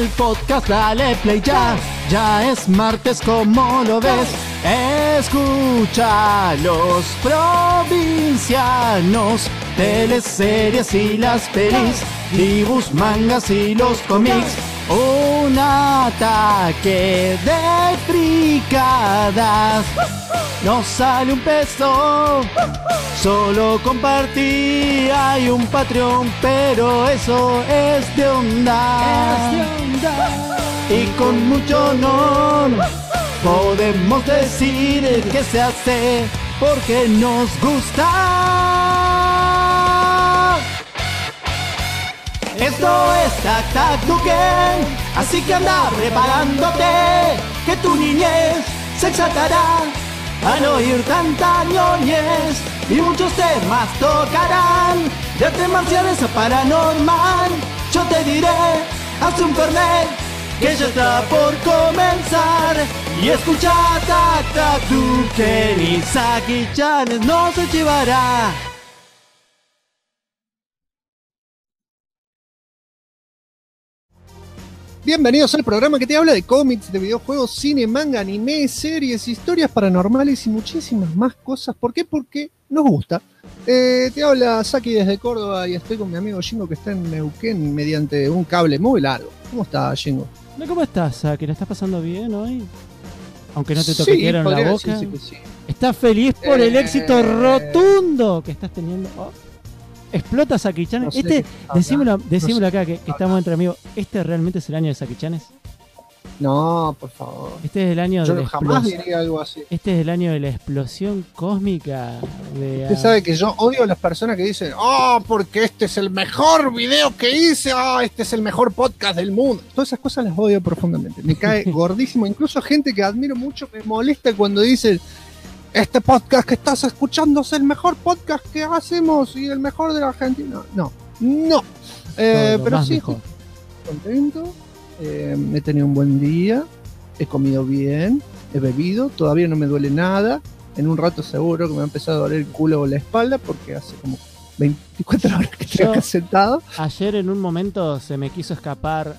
el podcast, dale play ya. Ya es martes, como lo ves. Escucha los provincianos, teleseries y las pelis, dibujos, mangas y los cómics. Un ataque de fricadas. No sale un peso, solo compartí. Hay un Patreon, pero eso es de onda. Y con mucho honor podemos decir que se hace porque nos gusta. Esto es Tac Tac Tuken, así que anda preparándote, que tu niñez se exaltará al oír tanta ñoñez, y muchos temas tocarán, de artes marciales a paranormal. Yo te diré, haz un fernet, que ya está por comenzar, y escucha Tac Tac Tuken y Saki-chan no se chivará. Bienvenidos al programa que te habla de cómics, de videojuegos, cine, manga, anime, series, historias paranormales y muchísimas más cosas. ¿Por qué? Porque nos gusta. Te habla Saki desde Córdoba y estoy con mi amigo Jingo, que está en Neuquén mediante un cable muy largo. ¿Cómo está, Jingo? ¿Cómo estás, Saki? ¿La estás pasando bien hoy? Aunque no te toquetearon la boca. Sí. ¿Estás feliz por el éxito rotundo que estás teniendo? Oh. Explota Saki-chan. No sé decímelo no acá, que estamos entre amigos. ¿Este realmente es el año de Saki-chanes? No, por favor. Este es el año de Yo jamás diría algo así. Este es el año de la explosión cósmica. Usted sabe que yo odio a las personas que dicen, porque este es el mejor video que hice, este es el mejor podcast del mundo. Todas esas cosas las odio profundamente. Me cae gordísimo. Incluso gente que admiro mucho me molesta cuando dicen, este podcast que estás escuchando es el mejor podcast que hacemos y el mejor de la Argentina. No. Pero sí, estoy contento. He tenido un buen día. He comido bien. He bebido. Todavía no me duele nada. En un rato seguro que me va a empezar a doler el culo o la espalda porque hace como 24 horas que estoy acá sentado. Ayer en un momento se me quiso escapar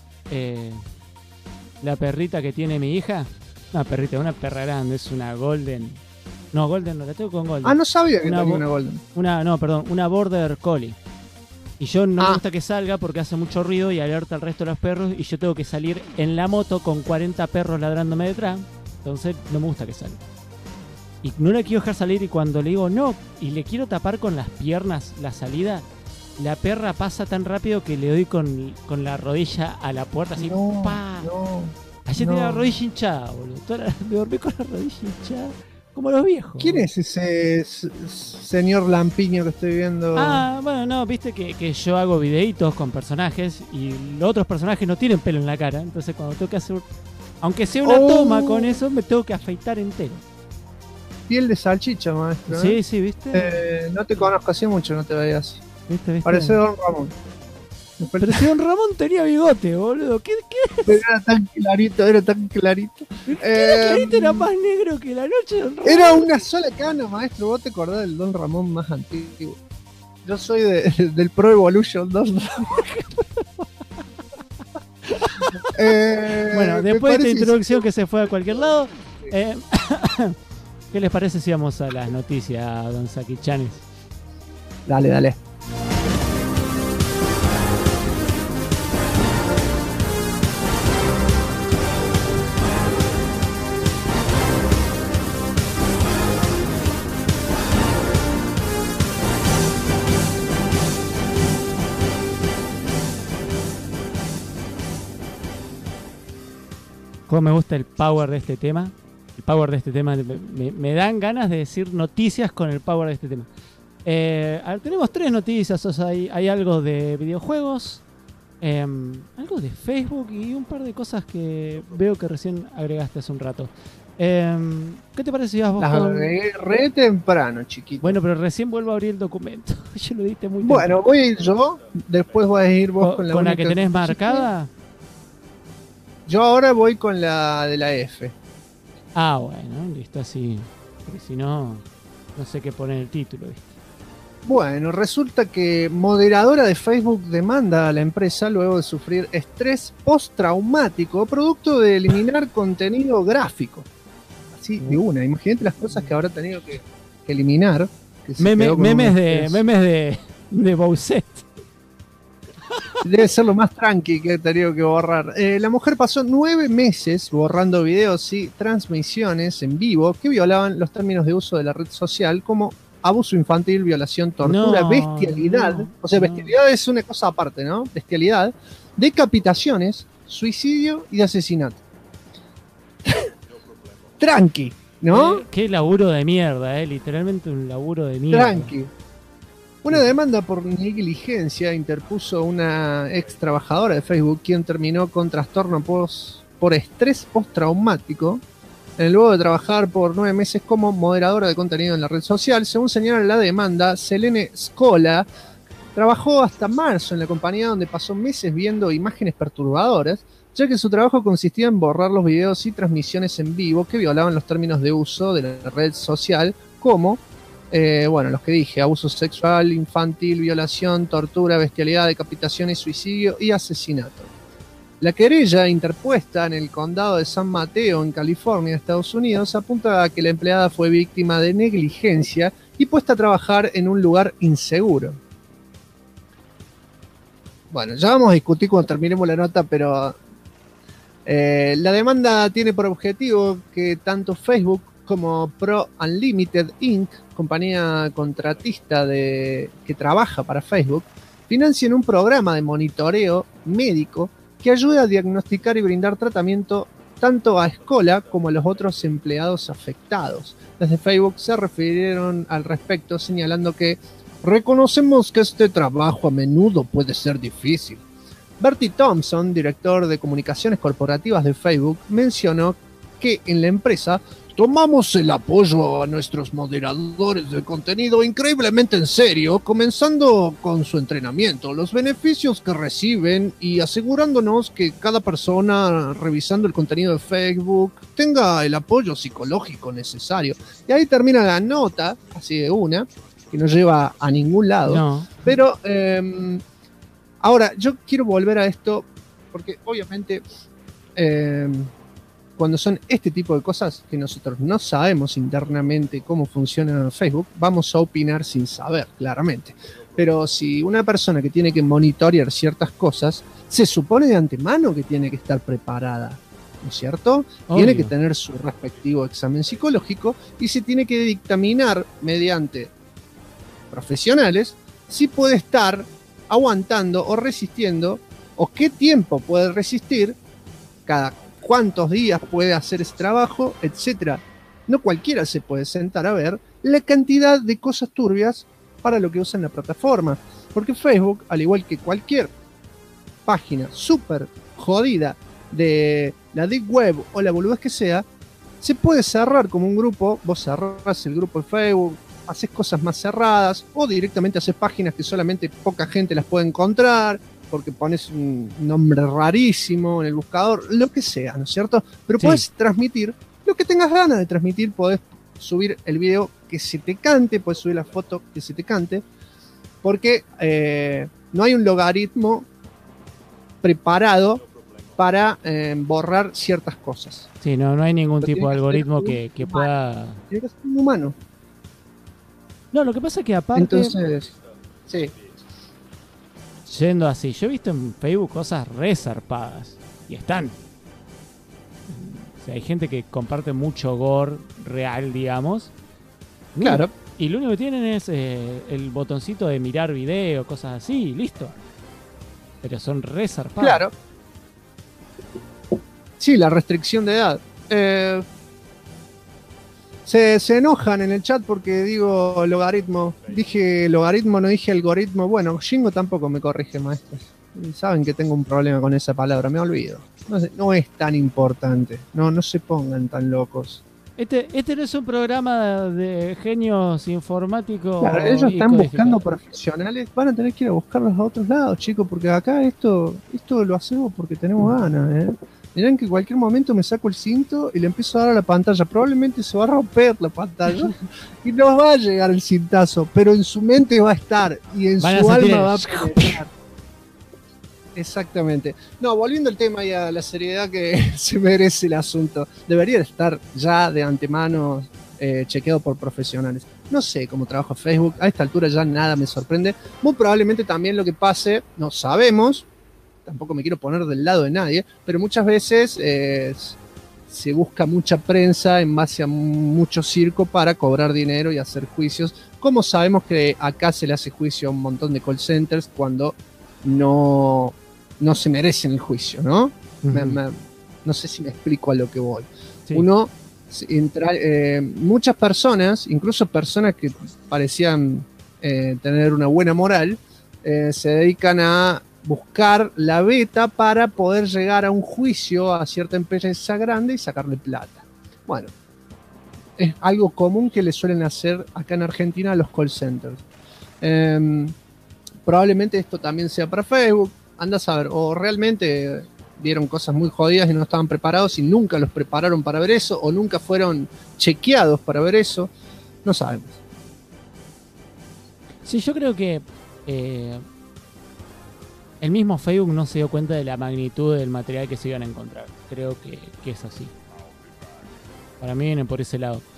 la perrita que tiene mi hija. Una perra grande. Es una golden. No, Golden no, la tengo con Golden. No sabía que tenía una Golden. Una Border Collie. Y yo no me gusta que salga porque hace mucho ruido y alerta al resto de los perros. Y yo tengo que salir en la moto con 40 perros ladrándome detrás. Entonces no me gusta que salga. Y no la quiero dejar salir, y cuando le digo no, y le quiero tapar con las piernas la salida, la perra pasa tan rápido que le doy con la rodilla a la puerta, así. ¡Pa! Ayer tenía la rodilla hinchada, boludo. Me dormí con la rodilla hinchada. Como los viejos. ¿Quién es ese señor lampiño que estoy viendo? Bueno, no, viste que yo hago videitos con personajes y los otros personajes no tienen pelo en la cara. Entonces cuando tengo que hacer, aunque sea una toma con eso, me tengo que afeitar entero. Piel de salchicha, maestro. Sí, viste. No te conozco hace mucho, no te veías así. ¿Viste? Parece Don Ramón. Pero si Don Ramón tenía bigote, boludo. ¿Qué? Era tan clarito. Era clarito, era más negro que la noche de Don Ramón. Era una sola cana, maestro. Vos te acordás del Don Ramón más antiguo. Yo soy del Pro Evolution Don Ramón. Bueno, después de esta introducción que se fue a cualquier lado, ¿qué les parece si vamos a las noticias, don Saki-chanes? Dale. ¿Cómo me gusta el power de este tema? El power de este tema, me dan ganas de decir noticias con el power de este tema. Tenemos 3 noticias, o sea, hay algo de videojuegos, algo de Facebook y un par de cosas que veo que recién agregaste hace un rato. ¿Qué te parece si vas vos? Las agregué re temprano, chiquito. Bueno, pero recién vuelvo a abrir el documento. Yo lo diste muy bueno, temprano. voy a ir yo, después vas a ir vos con ¿Con la que tenés marcada? Yo ahora voy con la de la F. Bueno, listo, así. Porque si no, no sé qué poner el título, ¿viste? Bueno, resulta que moderadora de Facebook demanda a la empresa luego de sufrir estrés postraumático producto de eliminar contenido gráfico. Así de una, imagínate las cosas que habrá tenido que eliminar. Que memes de Bowsette. Debe ser lo más tranqui que he tenido que borrar. La mujer pasó 9 meses borrando videos y transmisiones en vivo que violaban los términos de uso de la red social, como abuso infantil, violación, tortura, bestialidad. O sea, bestialidad es una cosa aparte, ¿no? Bestialidad, decapitaciones, suicidio y asesinato. Tranqui, ¿no? Qué laburo de mierda, literalmente un laburo de mierda. Tranqui. Una demanda por negligencia interpuso una ex trabajadora de Facebook, quien terminó con trastorno por estrés postraumático luego de trabajar por 9 meses como moderadora de contenido en la red social. Según señala la demanda, Selene Scola trabajó hasta marzo en la compañía, donde pasó meses viendo imágenes perturbadoras, ya que su trabajo consistía en borrar los videos y transmisiones en vivo que violaban los términos de uso de la red social, como los que dije: abuso sexual, infantil, violación, tortura, bestialidad, decapitación, suicidio y asesinato. La querella interpuesta en el condado de San Mateo, en California, Estados Unidos, apunta a que la empleada fue víctima de negligencia y puesta a trabajar en un lugar inseguro. Bueno, ya vamos a discutir cuando terminemos la nota, pero la demanda tiene por objetivo que tanto Facebook como Pro Unlimited Inc., compañía contratista que trabaja para Facebook, financien un programa de monitoreo médico que ayuda a diagnosticar y brindar tratamiento tanto a Scola como a los otros empleados afectados. Desde Facebook se refirieron al respecto, señalando que reconocemos que este trabajo a menudo puede ser difícil. Bertie Thompson, director de comunicaciones corporativas de Facebook, mencionó que en la empresa tomamos el apoyo a nuestros moderadores de contenido increíblemente en serio, comenzando con su entrenamiento, los beneficios que reciben y asegurándonos que cada persona revisando el contenido de Facebook tenga el apoyo psicológico necesario. Y ahí termina la nota, así de una, que no lleva a ningún lado. No. Pero ahora, yo quiero volver a esto porque obviamente cuando son este tipo de cosas que nosotros no sabemos internamente cómo funciona Facebook, vamos a opinar sin saber, claramente. Pero si una persona que tiene que monitorear ciertas cosas, se supone de antemano que tiene que estar preparada, ¿no es cierto? Obvio. Tiene que tener su respectivo examen psicológico y se tiene que dictaminar mediante profesionales si puede estar aguantando o resistiendo, o qué tiempo puede resistir, cada cuántos días puede hacer ese trabajo, etcétera. No cualquiera se puede sentar a ver la cantidad de cosas turbias para lo que usan la plataforma, porque Facebook, al igual que cualquier página súper jodida de la Deep Web o la boludez que sea, se puede cerrar como un grupo. Vos cerrás el grupo de Facebook, haces cosas más cerradas, o directamente haces páginas que solamente poca gente las puede encontrar, porque pones un nombre rarísimo en el buscador, lo que sea, ¿no es cierto? Pero Sí. podés transmitir lo que tengas ganas de transmitir, podés subir el video que se te cante, podés subir la foto que se te cante, porque no hay un logaritmo preparado para borrar ciertas cosas. Sí, no hay ningún Pero tipo de tiene que algoritmo ser que humano. pueda... Tiene que ser un humano. No, lo que pasa es que aparte, Entonces, sí. yendo así, yo he visto en Facebook cosas re zarpadas. Y están. O sea, hay gente que comparte mucho gore real, digamos. Claro. Y lo único que tienen es el botoncito de mirar video, cosas así, listo. Pero son re zarpadas. Claro. Sí, la restricción de edad. Se enojan en el chat porque digo logaritmo. Dije logaritmo, no dije algoritmo. Bueno, Jingo tampoco me corrige, maestros. Saben que tengo un problema con esa palabra, me olvido. No es tan importante. No se pongan tan locos. Este no es un programa de genios informáticos. Claro, ellos y están buscando codificados. profesionales, van a tener que ir a buscarlos a otros lados, chicos, porque acá esto lo hacemos porque tenemos ganas, ¿eh? Mirá que en cualquier momento me saco el cinto y le empiezo a dar a la pantalla. Probablemente se va a romper la pantalla y no va a llegar el cintazo, pero en su mente va a estar y en su alma va a penetrar. Exactamente. No, volviendo al tema y a la seriedad que se merece el asunto, debería estar ya de antemano chequeado por profesionales. No sé cómo trabaja Facebook, a esta altura ya nada me sorprende. Muy probablemente también lo que pase, no sabemos, tampoco me quiero poner del lado de nadie, pero muchas veces se busca mucha prensa en base a mucho circo para cobrar dinero y hacer juicios, como sabemos que acá se le hace juicio a un montón de call centers cuando no se merecen el juicio, ¿no? Uh-huh. No sé si me explico a lo que voy. Sí. Muchas personas, incluso personas que parecían tener una buena moral, se dedican a buscar la beta para poder llegar a un juicio a cierta empresa grande y sacarle plata. Bueno, es algo común que le suelen hacer acá en Argentina a los call centers. Probablemente esto también sea para Facebook, anda a saber, o realmente vieron cosas muy jodidas y no estaban preparados y nunca los prepararon para ver eso, o nunca fueron chequeados para ver eso, no sabemos. Sí, yo creo que el mismo Facebook no se dio cuenta de la magnitud del material que se iban a encontrar. Creo que es así. Para mí viene por ese lado.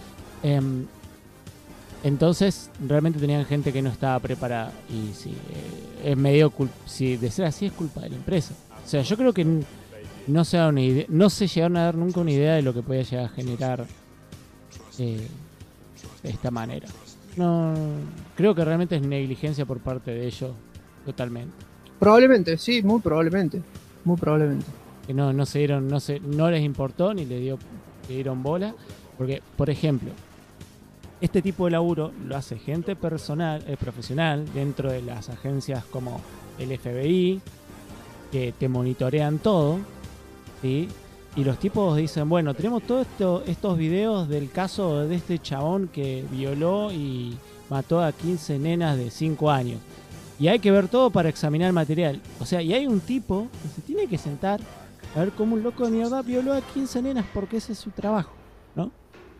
Entonces, realmente tenían gente que no estaba preparada. Y sí, es medio si de ser así es culpa de la empresa. O sea, yo creo que no se llegaron a dar nunca una idea de lo que podía llegar a generar de esta manera. No, creo que realmente es negligencia por parte de ellos, totalmente. Probablemente, sí, muy probablemente. Muy probablemente. Que no les importó ni le dieron bola. Porque, por ejemplo, este tipo de laburo lo hace gente profesional dentro de las agencias como el FBI, que te monitorean todo, ¿sí? Y los tipos dicen, bueno, tenemos todos estos videos del caso de este chabón que violó y mató a 15 nenas de 5 años. Y hay que ver todo para examinar el material. O sea, y hay un tipo que se tiene que sentar a ver cómo un loco de mierda violó a 15 nenas porque ese es su trabajo, ¿no?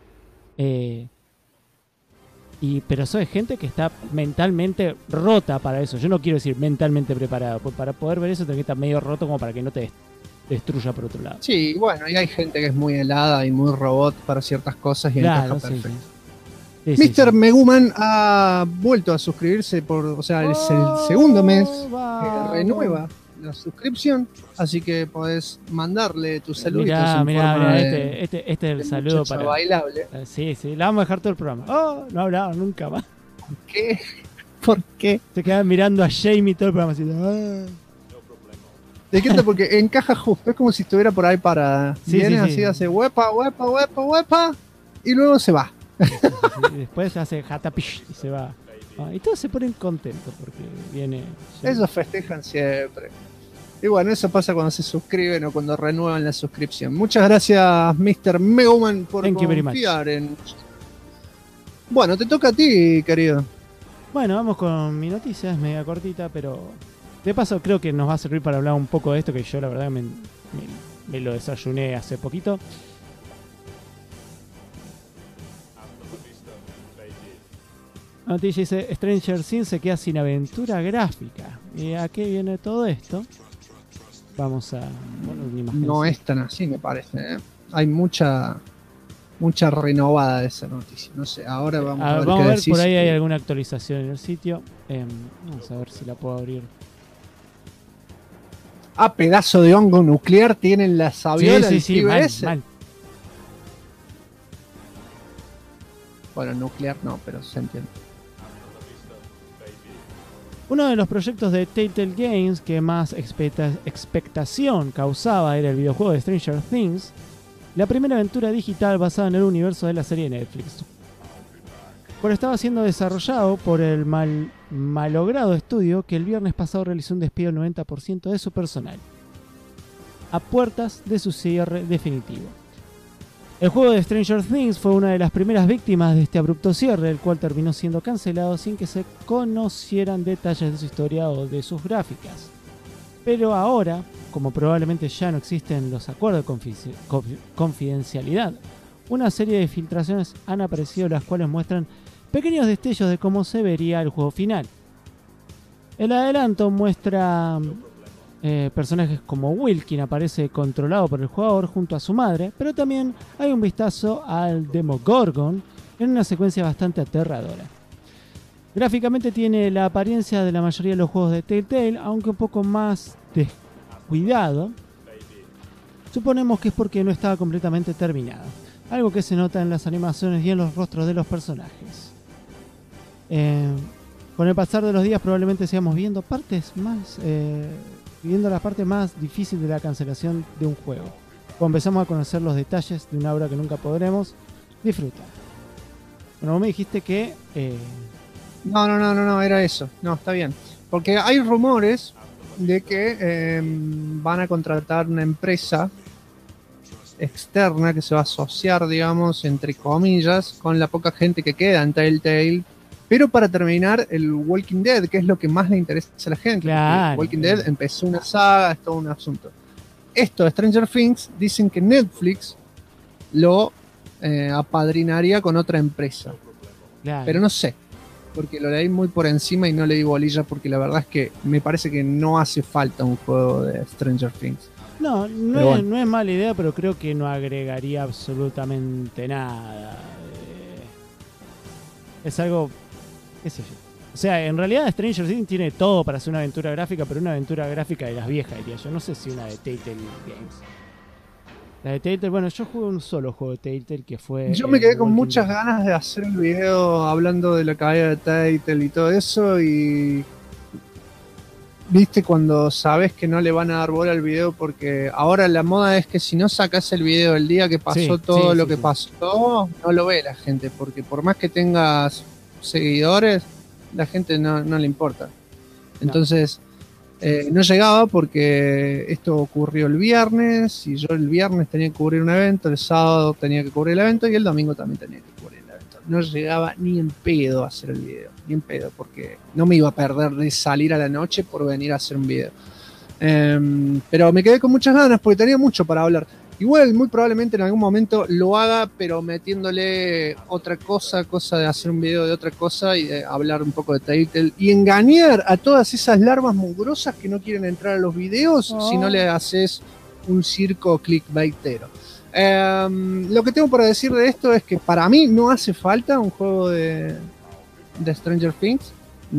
Pero eso es gente que está mentalmente rota para eso. Yo no quiero decir mentalmente preparado. Para poder ver eso tenés que estar medio roto como para que no te destruya por otro lado. Sí, bueno, y hay gente que es muy helada y muy robot para ciertas cosas y encaja perfecto. Sí, Mr. Meguman ha vuelto a suscribirse es el segundo mes que renueva la suscripción, así que podés mandarle tus saluditos. Mirá, este es el saludo para bailable. Sí, la vamos a dejar todo el programa. No hablaba nunca más. ¿Por qué? Se quedan mirando a Jamie todo el programa así. ¿De qué te? Porque encaja justo, es como si estuviera por ahí parada. Viene así, hace huepa, y luego se va. Y después hace jatapish y se va. Y todos se ponen contentos porque viene. Ellos festejan siempre. Y bueno, eso pasa cuando se suscriben o cuando renuevan la suscripción. Muchas gracias, Mr. Meguman, por confiar en. Bueno, te toca a ti, querido. Bueno, vamos con mi noticia, es media cortita, pero de paso creo que nos va a servir para hablar un poco de esto, que yo la verdad me lo desayuné hace poquito. La noticia dice: Stranger Things se queda sin aventura gráfica. ¿Y a qué viene todo esto? Vamos a poner una imagen. No es tan así, me parece, ¿eh? Hay mucha renovada de esa noticia. No sé, ahora vamos a ver. Vamos a ver, por ahí hay alguna actualización en el sitio. Vamos a ver si la puedo abrir. Pedazo de hongo nuclear tienen las aviolas. Sí, mal. Bueno, nuclear no, pero se entiende. Uno de los proyectos de Telltale Games que más expectación causaba era el videojuego de Stranger Things, la primera aventura digital basada en el universo de la serie de Netflix. Pero estaba siendo desarrollado por el malogrado estudio que el viernes pasado realizó un despido del 90% de su personal, a puertas de su cierre definitivo. El juego de Stranger Things fue una de las primeras víctimas de este abrupto cierre, el cual terminó siendo cancelado sin que se conocieran detalles de su historia o de sus gráficas. Pero ahora, como probablemente ya no existen los acuerdos de confidencialidad, una serie de filtraciones han aparecido las cuales muestran pequeños destellos de cómo se vería el juego final. El adelanto muestra personajes como Will, quien aparece controlado por el jugador junto a su madre, pero también hay un vistazo al Demogorgon en una secuencia bastante aterradora. Gráficamente tiene la apariencia de la mayoría de los juegos de Telltale, aunque un poco más descuidado. Suponemos que es porque no estaba completamente terminado, algo que se nota en las animaciones y en los rostros de los personajes. Con el pasar de los días probablemente sigamos viendo la parte más difícil de la cancelación de un juego, cuando empezamos a conocer los detalles de una obra que nunca podremos disfrutar. Bueno, vos me dijiste que... No, era eso. No, está bien. Porque hay rumores de que van a contratar una empresa externa que se va a asociar, digamos, entre comillas, con la poca gente que queda en Telltale, pero para terminar el Walking Dead, que es lo que más le interesa a la gente. Claro, Walking Dead empezó una saga, es todo un asunto. Esto de Stranger Things, dicen que Netflix lo apadrinaría con otra empresa. Claro. Pero no sé, porque lo leí muy por encima y no le di bolilla, porque la verdad es que me parece que no hace falta un juego de Stranger Things. No es mala idea, pero creo que no agregaría absolutamente nada. Es algo, qué sé yo. O sea, en realidad Stranger Things tiene todo para hacer una aventura gráfica, pero una aventura gráfica de las viejas, diría yo. No sé si una de Telltale Games. La de Telltale, bueno, yo jugué un solo juego de Telltale que fue... Yo me quedé con muchas ganas de hacer el video hablando de la caída de Telltale y todo eso, y... Viste cuando sabes que no le van a dar bola al video, porque ahora la moda es que si no sacas el video el día que pasó pasó, no lo ve la gente, porque por más que tengas seguidores, la gente no le importa. Entonces, no llegaba porque esto ocurrió el viernes, y yo el viernes tenía que cubrir un evento, el sábado tenía que cubrir el evento, y el domingo también tenía que cubrir el evento. No llegaba ni en pedo a hacer el video, ni en pedo, porque no me iba a perder de salir a la noche por venir a hacer un video. Pero me quedé con muchas ganas porque tenía mucho para hablar. Igual, muy probablemente en algún momento lo haga, pero metiéndole otra cosa de hacer un video de otra cosa y de hablar un poco de Telltale y engañar a todas esas larvas mugrosas que no quieren entrar a los videos si no le haces un circo clickbaitero. Lo que tengo para decir de esto es que para mí no hace falta un juego de Stranger Things.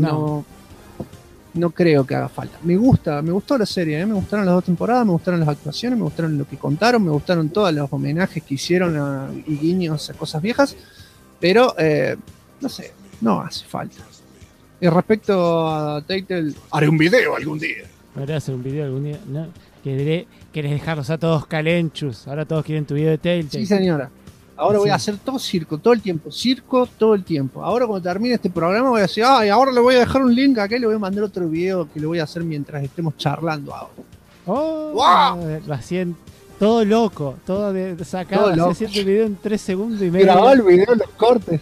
No creo que haga falta. Me gustó la serie, me gustaron las 2 temporadas, me gustaron las actuaciones, me gustaron lo que contaron, me gustaron todos los homenajes que hicieron y guiños a cosas viejas, pero no sé, no hace falta. Y respecto a Telltale, haré un video algún día. ¿Podré hacer un video algún día? No. ¿Querés dejarlos a todos calenchus? Ahora todos quieren tu video de Telltale. Sí, señora. Ahora voy a hacer todo circo, todo el tiempo. Ahora cuando termine este programa voy a decir, ahora le voy a dejar un link acá y le voy a mandar otro video que lo voy a hacer mientras estemos charlando ahora. ¡Wow! Lo hacían todo loco, todo sacado, todo haciendo el video en 3 segundos y medio. Grababa el video en los cortes.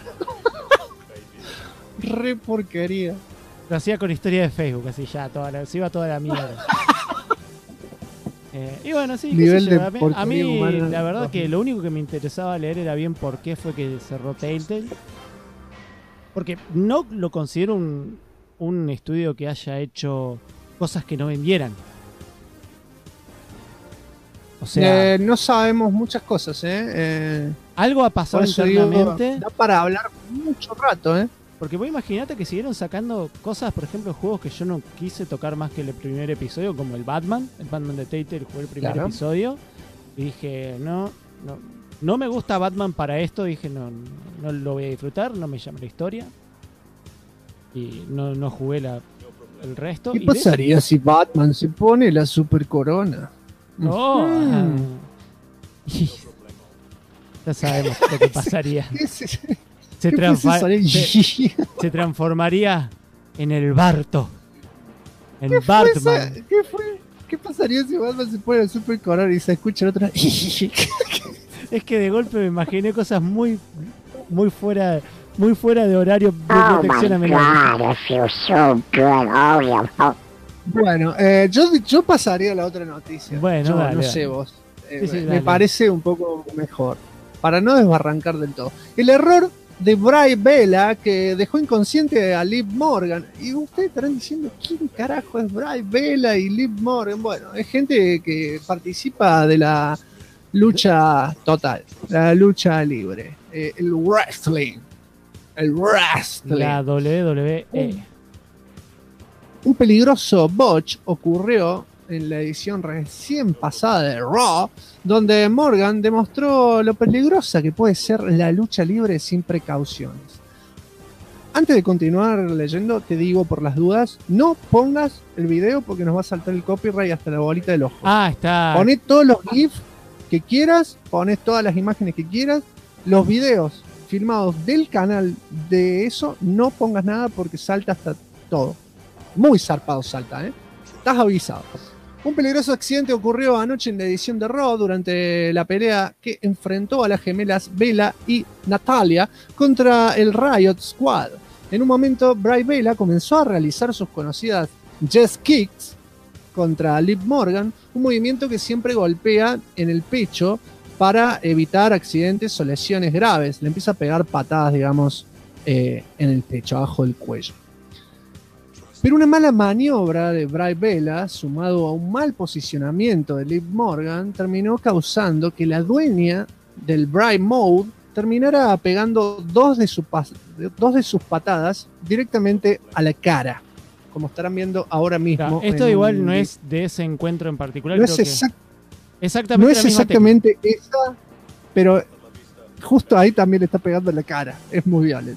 Re porquería. Lo hacía con historia de Facebook, así ya, se iba toda la mierda. Y bueno, sí, a mí humana, la verdad que lo único que me interesaba leer era bien por qué fue que cerró Telltale. Porque no lo considero un estudio que haya hecho cosas que no vendieran. O sea, no sabemos muchas cosas, algo ha pasado internamente. Da para hablar mucho rato, Porque vos imaginate que siguieron sacando cosas, por ejemplo, juegos que yo no quise tocar más que el primer episodio, como el Batman de Telltale, jugué el primer episodio y dije, no me gusta Batman para esto, dije, no lo voy a disfrutar, no me llama la historia y no jugué el resto. ¿Qué pasaría si Batman se pone la super corona? Ya sabemos lo que pasaría. Se transformaría en el Barto. En Batman. ¿Qué pasaría si Batman se pone el super corona y se escucha el otro? Es que de golpe me imaginé cosas muy fuera de horario de protección a menores. Bueno, yo pasaría a la otra noticia. Bueno, Yo dale, no dale. sé vos. Sí, Me dale. parece un poco mejor. Para no desbarrancar del todo. El error de Bray Vela que dejó inconsciente a Liv Morgan. Y ustedes estarán diciendo, ¿quién carajo es Bray Vela y Liv Morgan? Bueno, es gente que participa de la lucha total, la lucha libre, el wrestling. El wrestling. La WWE. Un peligroso botch ocurrió en la edición recién pasada de Raw, donde Morgan demostró lo peligrosa que puede ser la lucha libre sin precauciones. Antes de continuar leyendo, te digo por las dudas, no pongas el video porque nos va a saltar el copyright hasta la bolita del ojo. Ah, está. Poné todos los GIFs que quieras, poné todas las imágenes que quieras, los videos filmados del canal de eso, no pongas nada porque salta hasta todo. Muy zarpado salta, ¿eh? Estás avisado. Un peligroso accidente ocurrió anoche en la edición de Raw durante la pelea que enfrentó a las gemelas Bella y Natalia contra el Riot Squad. En un momento, Bray Bella comenzó a realizar sus conocidas Jazz Kicks contra Liv Morgan, un movimiento que siempre golpea en el pecho para evitar accidentes o lesiones graves. Le empieza a pegar patadas, digamos, en el pecho, abajo del cuello. Pero una mala maniobra de Bray Bella, sumado a un mal posicionamiento de Liv Morgan, terminó causando que la dueña del Bray Mode terminara pegando dos de sus patadas directamente a la cara, como estarán viendo ahora mismo. Esto igual no es de ese encuentro en particular. No creo es, exactamente no la es misma exactamente esa, pero justo ahí también le está pegando en la cara. Es muy violento.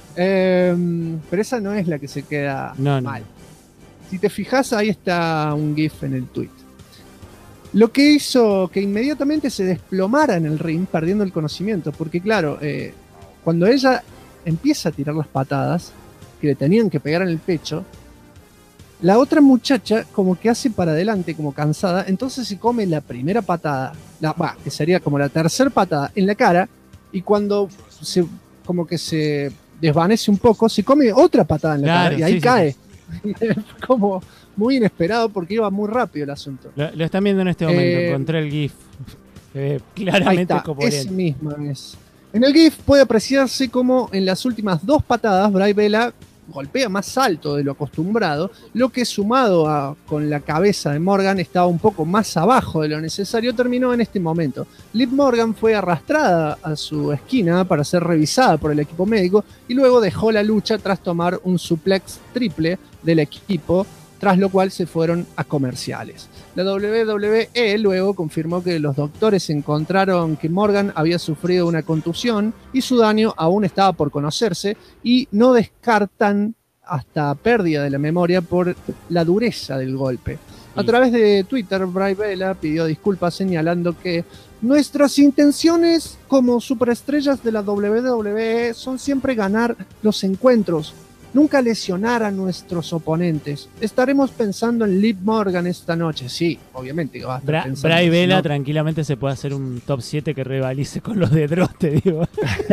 Pero esa no es la que se queda mal. Si te fijas, ahí está un GIF en el tweet. Lo que hizo que inmediatamente se desplomara en el ring, perdiendo el conocimiento. Porque claro, cuando ella empieza a tirar las patadas que le tenían que pegar en el pecho, la otra muchacha como que hace para adelante, como cansada, entonces se come la primera patada, que sería como la tercera patada en la cara, y cuando como que se desvanece un poco, se come otra patada en la cara y ahí cae. Como muy inesperado porque iba muy rápido el asunto. Lo están viendo en este momento, encontré el GIF. Claramente ahí está, como ese mismo es. En el GIF puede apreciarse como en las últimas dos patadas Bray Bella golpea más alto de lo acostumbrado, lo que sumado con la cabeza de Morgan estaba un poco más abajo de lo necesario, terminó en este momento. Liv Morgan fue arrastrada a su esquina para ser revisada por el equipo médico y luego dejó la lucha tras tomar un suplex triple del equipo, tras lo cual se fueron a comerciales. La WWE luego confirmó que los doctores encontraron que Morgan había sufrido una contusión y su daño aún estaba por conocerse y no descartan hasta pérdida de la memoria por la dureza del golpe. A través de Twitter, Bray Bella pidió disculpas señalando que nuestras intenciones como superestrellas de la WWE son siempre ganar los encuentros, nunca lesionar a nuestros oponentes. Estaremos pensando en Liv Morgan esta noche. Sí, obviamente que va a estar pensando. Bray Bella ¿no? Tranquilamente se puede hacer un top 7 que rivalice con los de Dross, te digo.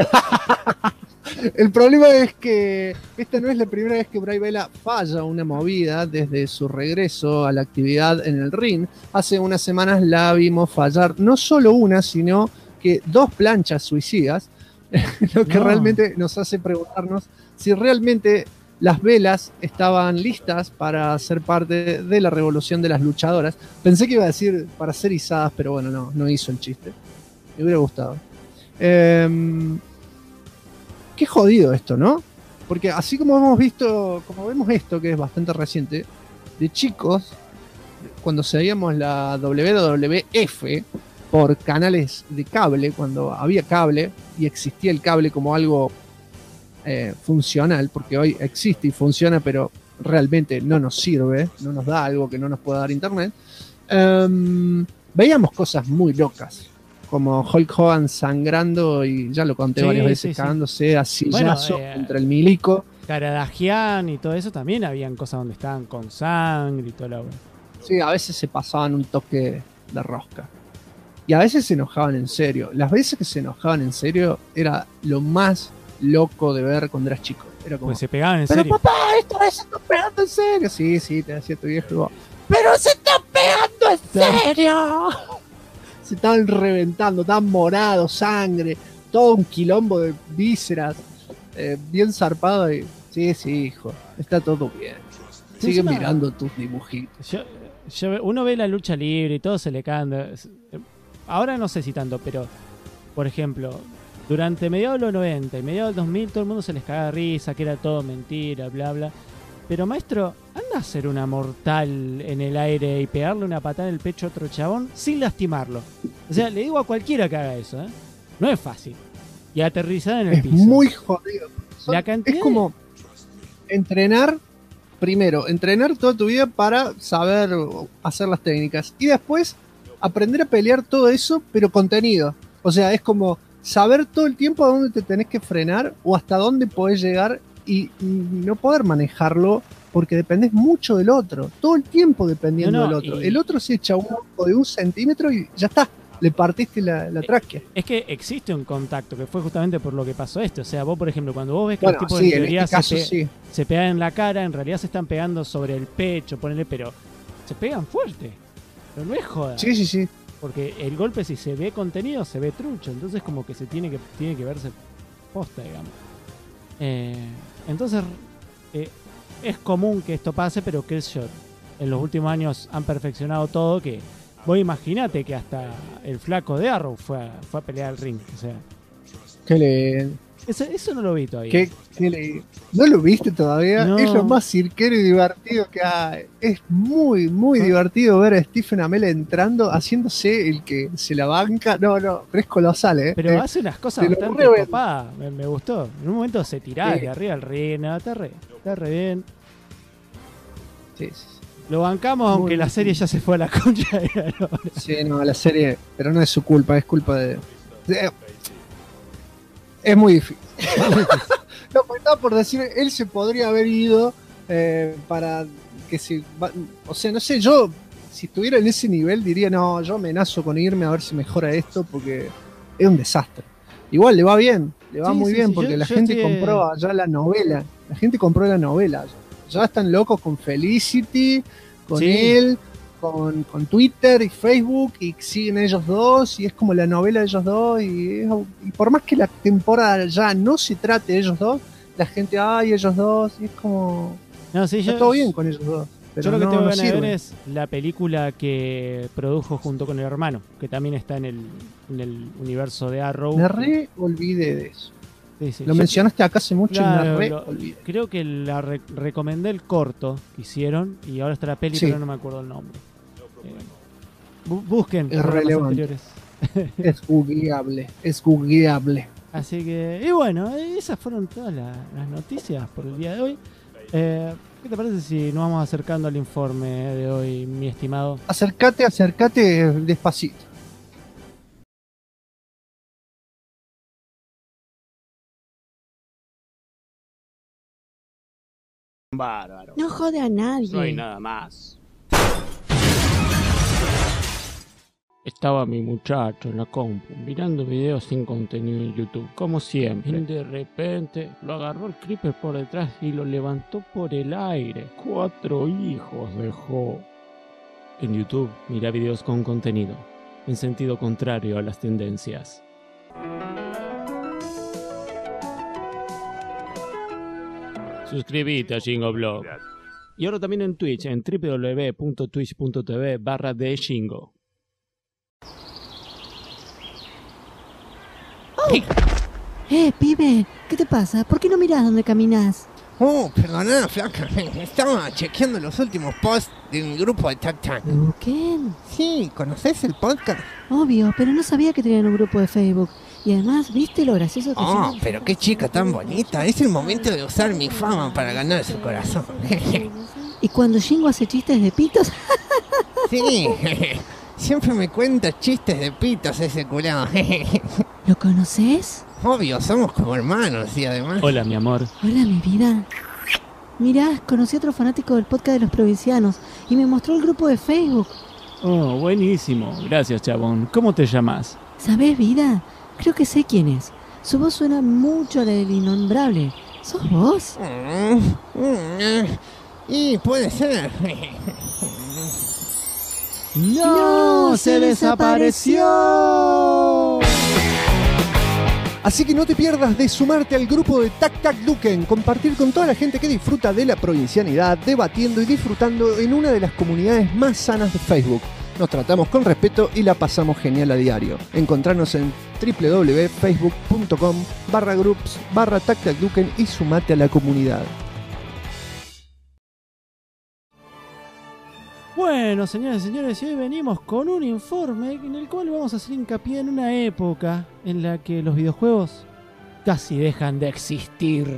El problema es que esta no es la primera vez que Bray Bella falla una movida desde su regreso a la actividad en el ring. Hace unas semanas la vimos fallar no solo una, sino que 2 planchas suicidas, lo que realmente nos hace preguntarnos si realmente las velas estaban listas para ser parte de la revolución de las luchadoras. Pensé que iba a decir para ser izadas, pero bueno, no hizo el chiste. Me hubiera gustado. Qué jodido esto, ¿no? Porque así como hemos visto, como vemos esto, que es bastante reciente, de chicos, cuando seguíamos la WWF por canales de cable, cuando había cable y existía el cable como algo funcional, porque hoy existe y funciona, pero realmente no nos sirve, no nos da algo que no nos pueda dar internet, veíamos cosas muy locas, como Hulk Hogan sangrando, y ya lo conté varias veces, cagándose a sillazo entre el milico. Karadagian y todo eso también habían cosas donde estaban con sangre y todo lo. Sí, a veces se pasaban un toque de rosca. Y a veces se enojaban en serio. Las veces que se enojaban en serio era lo más loco de ver cuando eras chico. Era como, Pues se pegaban en pero serio. papá, esta vez se está pegando en serio. Sí, te decía tu viejo. Y vos, pero se está pegando en serio. Se estaban reventando, estaban morados, sangre, todo un quilombo de vísceras, bien zarpado. Y sí, hijo, está todo bien. Sigue Encima, mirando tus dibujitos. Uno ve la lucha libre y todo se le canta. Ahora no sé si tanto, pero por ejemplo, durante mediados de los 90 y mediados del 2000 todo el mundo se les cagaba de risa, que era todo mentira, bla bla. Pero maestro, anda a hacer una mortal en el aire y pegarle una patada en el pecho a otro chabón sin lastimarlo. O sea, le digo a cualquiera que haga eso, ¿eh? No es fácil. Y aterrizar en el Es piso. muy jodido. La cantidad Es como entrenar toda tu vida para saber hacer las técnicas. Y después aprender a pelear todo eso, pero contenido. O sea, es como saber todo el tiempo a dónde te tenés que frenar o hasta dónde podés llegar y no poder manejarlo porque dependés mucho del otro. Todo el tiempo dependiendo del otro. El otro se echa un ojo de 1 centímetro y ya está. Le partiste la tráquea. Es que existe un contacto, que fue justamente por lo que pasó esto. O sea, vos, por ejemplo, cuando vos ves que los tipos en teoría se pegan en la cara, en realidad se están pegando sobre el pecho, ponele, pero se pegan fuerte. Pero no es joda. Sí. Porque el golpe, si se ve contenido, se ve trucho. Entonces como que se tiene que verse posta, digamos. Entonces es común que esto pase, pero que en los últimos años han perfeccionado todo, que vos imaginate que hasta el flaco de Arrow fue a pelear al ring. O sea, eso no lo vi todavía. ¿No lo viste todavía? No. Es lo más cirquero y divertido que hay. Es muy, muy divertido ver a Stephen Amell entrando, haciéndose el que se la banca. No, pero es colosal, ¿eh? Pero hace unas cosas bastante copadas. Me gustó. En un momento se tiraba de arriba al ring. No, está re bien. Sí. Lo bancamos, aunque la serie ya se fue a la concha. Sí, no, la serie, pero no es su culpa, es culpa de es muy difícil. No, porque estaba por decir, él se podría haber ido para que se... O sea, no sé, yo, si estuviera en ese nivel, diría, no, yo amenazo con irme a ver si mejora esto, porque es un desastre. Igual le va bien, le va muy bien, porque la gente compró ya la novela. La gente compró la novela. Ya están locos con Felicity, con él, con Twitter y Facebook, y siguen ellos dos, y es como la novela de ellos dos, y por más que la temporada ya no se trate de ellos dos, la gente, ay, ellos dos, y es como... No, sí, está todo bien con ellos dos. Pero yo lo que tengo ganas de ver sirve. es la película que produjo junto con el hermano, que también está en el universo de Arrow. Me re olvidé de eso. Sí. Lo mencionaste acá hace mucho, claro, y me re olvidé. Creo que recomendé el corto que hicieron y ahora está la peli, pero no me acuerdo el nombre. Busquen es relevante. Es googleable. Así que, y bueno, esas fueron todas las noticias por el día de hoy. ¿Qué te parece si nos vamos acercando al informe de hoy, mi estimado? Acércate despacito. Bárbaro. No jode a nadie. No hay nada más. Estaba mi muchacho en la compu mirando videos sin contenido en YouTube, como siempre. Y de repente lo agarró el creeper por detrás y lo levantó por el aire. 4 hijos dejó. En YouTube, mira videos con contenido, en sentido contrario a las tendencias. Suscríbete a Shingo Y ahora también en Twitch, en www.twitch.tv/theshingo. Pibe, ¿qué te pasa? ¿Por qué no mirás dónde caminas? Oh, perdona, flaca. Estaba chequeando los últimos posts de mi grupo de Tactan. ¿Qué? Sí, ¿conoces el podcast? Obvio, pero no sabía que tenían un grupo de Facebook. Y además, ¿viste lo gracioso que Oh, son? pero qué chica tan bonita. Es el momento de usar mi fama para ganar su corazón. Y cuando Shingo hace chistes de pitos... Sí, siempre me cuenta chistes de pitos ese culado. ¿Lo conoces? Obvio, somos como hermanos y además... Hola, mi amor. Hola, mi vida. Mirá, conocí a otro fanático del podcast de los provincianos y me mostró el grupo de Facebook. Oh, buenísimo. Gracias, chabón. ¿Cómo te llamas? ¿Sabés, vida? Creo que sé quién es. Su voz suena mucho a la del innombrable. ¿Sos vos? Y puede ser. ¡No! ¡Se desapareció! Así que no te pierdas de sumarte al grupo de Tac Tac Duken, compartir con toda la gente que disfruta de la provincianidad, debatiendo y disfrutando en una de las comunidades más sanas de Facebook. Nos tratamos con respeto y la pasamos genial a diario. Encontrarnos en www.facebook.com/groups/TacTacDuken y sumate a la comunidad. Bueno, señoras y señores, hoy venimos con un informe en el cual vamos a hacer hincapié en una época en la que los videojuegos casi dejan de existir.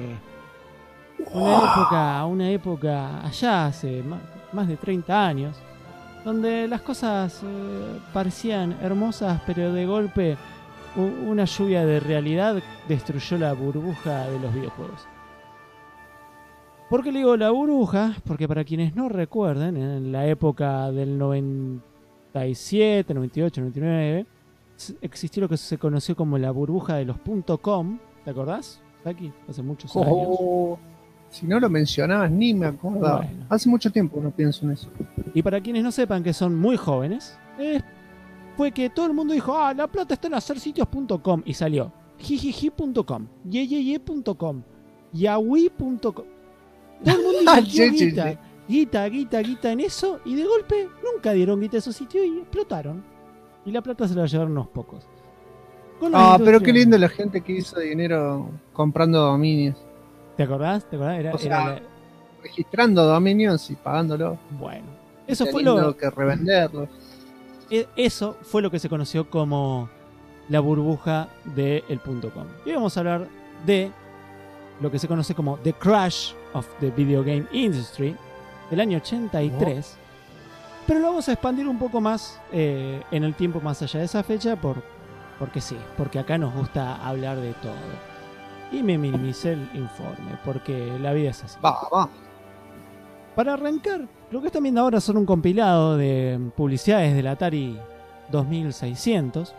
Una época allá hace más de 30 años, donde las cosas parecían hermosas, pero de golpe una lluvia de realidad destruyó la burbuja de los videojuegos. ¿Por qué le digo la burbuja? Porque para quienes no recuerden, en la época del 97, 98, 99, existió lo que se conoció como la burbuja de los .com. ¿Te acordás, Saki? Hace muchos años. Si no lo mencionabas, ni me acordaba. Bueno. Hace mucho tiempo no pienso en eso. Y para quienes no sepan, que son muy jóvenes, fue que todo el mundo dijo, la plata está en hacer sitios.com. Y salió jijiji.com, yeyeye.com, yahui.com. Todo el mundo invirtió guita en eso, y de golpe nunca dieron guita a esos sitios y explotaron. Y la plata se la llevaron unos pocos. Pero qué lindo la gente que hizo dinero comprando dominios. ¿Te acordás? Registrando dominios y pagándolos. Bueno, eso Qué fue lindo que revenderlos. Eso fue lo que se conoció como la burbuja del .com. Y vamos a hablar de lo que se conoce como The Crash of the Video Game Industry del año 83. Pero lo vamos a expandir un poco más en el tiempo más allá de esa fecha porque sí, porque acá nos gusta hablar de todo. Y me minimicé el informe porque la vida es así. Va. Para arrancar, lo que están viendo ahora son un compilado de publicidades del Atari 2600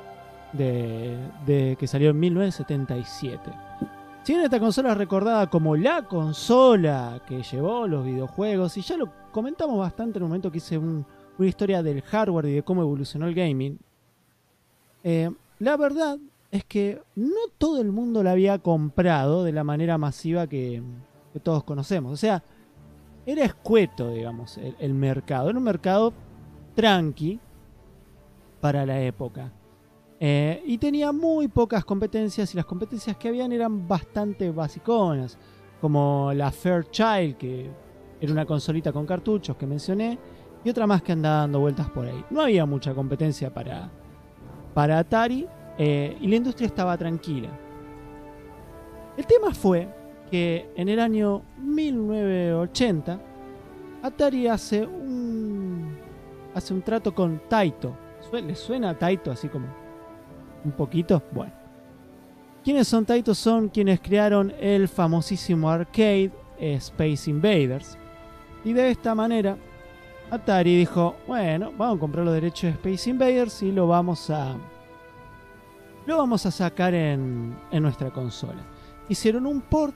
que salió en 1977. Si bien esta consola es recordada como la consola que llevó los videojuegos, y ya lo comentamos bastante en un momento que hice una historia del hardware y de cómo evolucionó el gaming, la verdad es que no todo el mundo la había comprado de la manera masiva que todos conocemos. O sea, era escueto, digamos, el mercado. Era un mercado tranqui para la época. Y tenía muy pocas competencias, y las competencias que habían eran bastante basiconas, como la Fairchild, que era una consolita con cartuchos que mencioné, y otra más que andaba dando vueltas por ahí. No había mucha competencia para Atari, y la industria estaba tranquila. El tema fue que en el año 1980 Atari hace un trato con Taito. ¿Les suena a Taito así como un poquito? Bueno. ¿Quiénes son Taito? Son quienes crearon el famosísimo arcade Space Invaders. Y de esta manera Atari dijo, bueno, vamos a comprar los derechos de Space Invaders y lo vamos a sacar en nuestra consola. Hicieron un port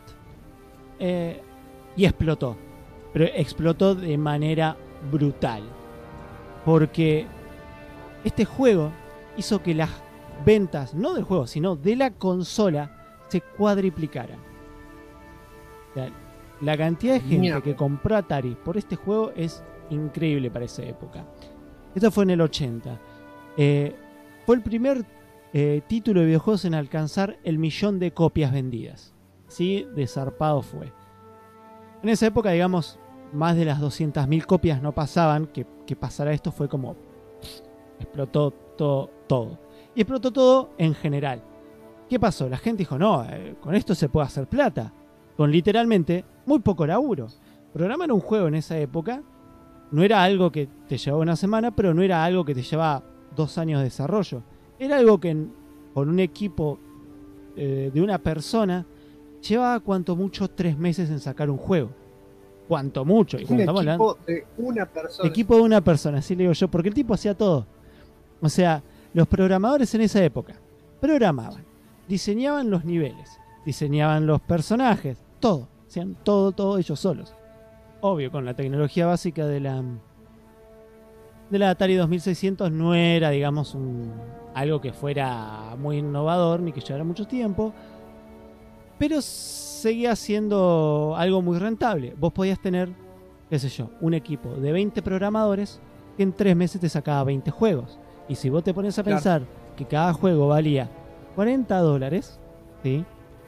y explotó. Pero explotó de manera brutal. Porque este juego hizo que las ventas, no del juego, sino de la consola, se cuadriplicaran. O sea, la cantidad de gente que compró Atari por este juego es increíble para esa época. Esto fue en el 80. Fue el primer título de videojuegos en alcanzar el 1.000.000 de copias vendidas. Sí, de zarpado fue. En esa época, digamos, más de las 200.000 copias no pasaban. Que pasara esto fue como explotó todo. Y explotó todo en general. ¿Qué pasó? La gente dijo, no, con esto se puede hacer plata. Con literalmente muy poco laburo. Programar un juego en esa época no era algo que te llevaba una semana, pero no era algo que te llevaba 2 años de desarrollo. Era algo que con un equipo de una persona llevaba cuanto mucho 3 meses en sacar un juego. Cuanto mucho. Y un equipo de una persona. Equipo de una persona, así le digo yo, porque el tipo hacía todo. O sea, los programadores en esa época programaban, diseñaban los niveles, diseñaban los personajes, todo, hacían todo ellos solos. Obvio, con la tecnología básica de la Atari 2600 no era, digamos, algo que fuera muy innovador ni que llevara mucho tiempo, pero seguía siendo algo muy rentable. Vos podías tener, qué sé yo, un equipo de 20 programadores que en 3 meses te sacaba 20 juegos. Y si vos te pones a pensar que cada juego valía $40, ¿sí?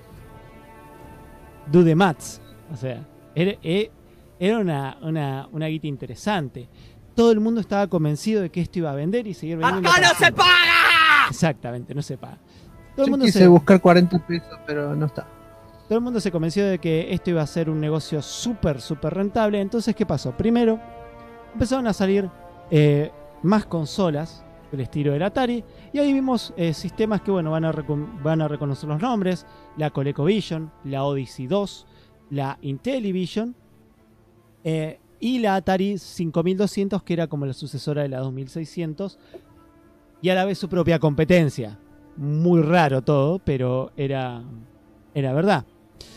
Do the maths. O sea, era una guita interesante. Todo el mundo estaba convencido de que esto iba a vender y seguir vendiendo. ¡Acá no se paga! Exactamente, no se paga. Todo el Yo mundo quise buscar 40 pesos, pero no está. Todo el mundo se convenció de que esto iba a ser un negocio súper rentable. Entonces, ¿qué pasó? Primero, empezaron a salir más consolas del estilo del Atari. Y ahí vimos sistemas que, bueno, van a reconocer los nombres. La ColecoVision, la Odyssey 2, la Intellivision y la Atari 5200, que era como la sucesora de la 2600. Y a la vez su propia competencia. Muy raro todo, pero era verdad.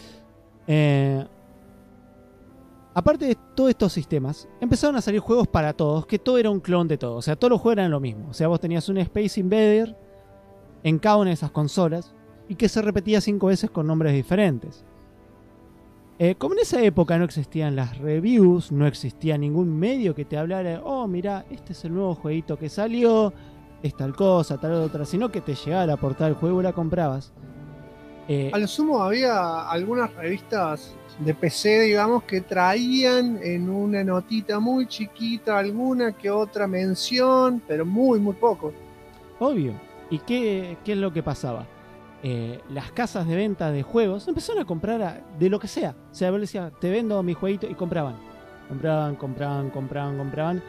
Aparte de todos estos sistemas, empezaron a salir juegos para todos, que todo era un clon de todo. O sea, todos los juegos eran lo mismo. O sea, vos tenías un Space Invader en cada una de esas consolas y que se repetía 5 veces con nombres diferentes. Como en esa época no existían las reviews, no existía ningún medio que te hablara, oh, mira, este es el nuevo jueguito que salió, es tal cosa, tal otra, sino que te llegaba la portada del juego y la comprabas. A lo sumo había algunas revistas de PC, digamos, que traían en una notita muy chiquita alguna que otra mención, pero muy poco. Obvio. ¿Y qué es lo que pasaba? Las casas de venta de juegos empezaron a comprar de lo que sea. O sea, vos decías, te vendo mi jueguito, y compraban. Compraban.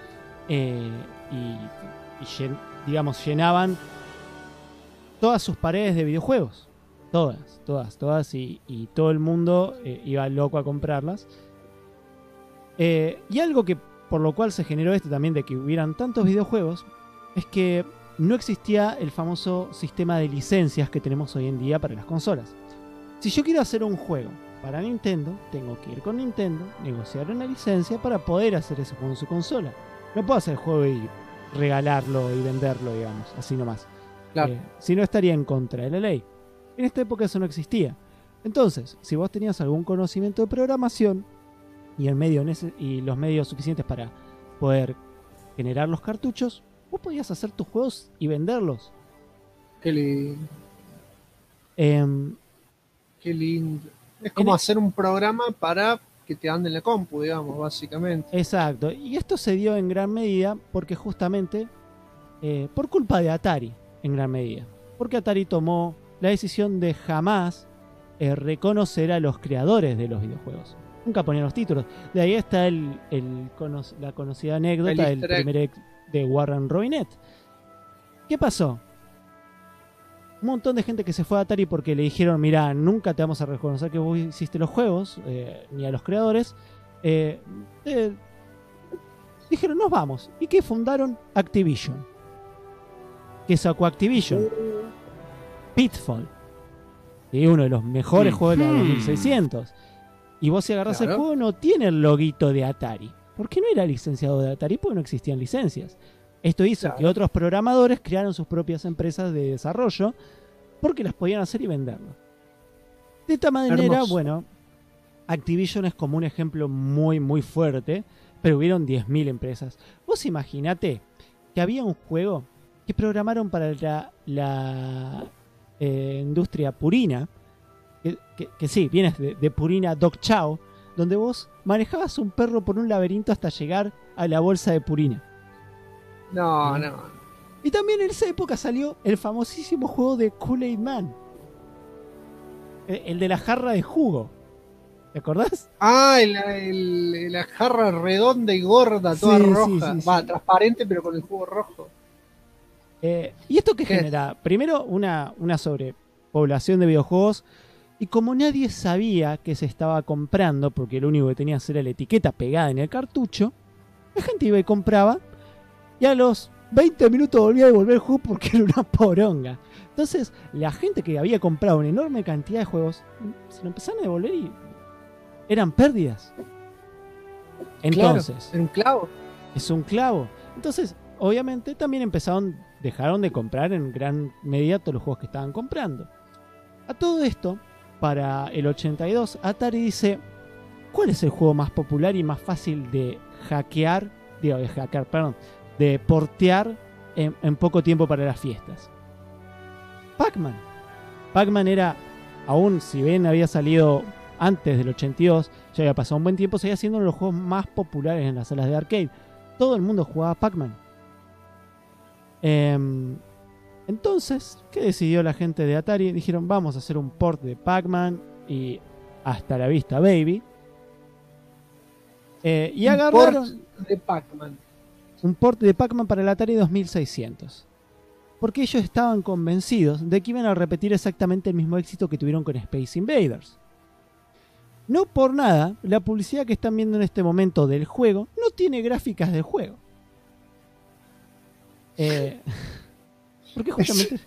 Digamos, llenaban todas sus paredes de videojuegos. Todas. Y todo el mundo iba loco a comprarlas. Y algo que por lo cual se generó esto también de que hubieran tantos videojuegos es que no existía el famoso sistema de licencias que tenemos hoy en día para las consolas. Si yo quiero hacer un juego para Nintendo, tengo que ir con Nintendo, negociar una licencia para poder hacer ese juego en su consola. No puedo hacer el juego y regalarlo y venderlo, digamos, así nomás. Claro. Si no, estaría en contra de la ley. En esta época eso no existía. Entonces, si vos tenías algún conocimiento de programación y los medios suficientes para poder generar los cartuchos, vos podías hacer tus juegos y venderlos. Qué lindo. Qué lindo. Es como hacer un programa para que te ande en la compu, digamos, básicamente. Exacto. Y esto se dio en gran medida porque justamente por culpa de Atari, en gran medida. Porque Atari tomó la decisión de jamás reconocer a los creadores de los videojuegos. Nunca ponían los títulos. De ahí está la conocida anécdota del primer de Warren Robinet. ¿Qué pasó? Un montón de gente que se fue a Atari porque le dijeron, mira, nunca te vamos a reconocer que vos hiciste los juegos, ni a los creadores. Dijeron, nos vamos. ¿Y qué fundaron? Activision. ¿Qué sacó Activision? Pitfall. Y uno de los mejores juegos de la 2600. Y vos si agarrás el juego no tiene el loguito de Atari. ¿Por qué no era licenciado de Atari? Porque no existían licencias. Esto hizo que otros programadores crearan sus propias empresas de desarrollo porque las podían hacer y venderlo. De esta manera, bueno, Activision es como un ejemplo muy fuerte, pero hubieron 10.000 empresas. Vos imaginate que había un juego que programaron para la industria Purina, que sí, viene de Purina Dog Chow, donde vos manejabas un perro por un laberinto hasta llegar a la bolsa de Purina. No. Y también en esa época salió el famosísimo juego de Kool-Aid Man. El de la jarra de jugo. ¿Te acordás? Ah, la jarra redonda y gorda, toda roja. Sí. Transparente, pero con el jugo rojo. ¿Y esto qué genera? Primero, una sobrepoblación de videojuegos. Y como nadie sabía que se estaba comprando, porque lo único que tenía era la etiqueta pegada en el cartucho, la gente iba y compraba. Y a los 20 minutos volví a devolver el juego porque era una poronga. Entonces, la gente que había comprado una enorme cantidad de juegos se lo empezaron a devolver y eran pérdidas. Entonces, Claro, era un clavo. es un clavo. Entonces, obviamente, también dejaron de comprar en gran medida todos los juegos que estaban comprando. A todo esto, para el 82, Atari dice: ¿cuál es el juego más popular y más fácil de de portear en poco tiempo para las fiestas? Pac-Man. Pac-Man era, aún si bien había salido antes del 82, ya había pasado un buen tiempo, seguía siendo uno de los juegos más populares en las salas de arcade. Todo el mundo jugaba Pac-Man. Entonces, ¿qué decidió la gente de Atari? Dijeron: vamos a hacer un port de Pac-Man y hasta la vista, baby. Y agarraron De Pac-Man. un port de Pac-Man para el Atari 2600. Porque ellos estaban convencidos de que iban a repetir exactamente el mismo éxito que tuvieron con Space Invaders. No por nada, la publicidad que están viendo en este momento del juego no tiene gráficas del juego. Porque justamente...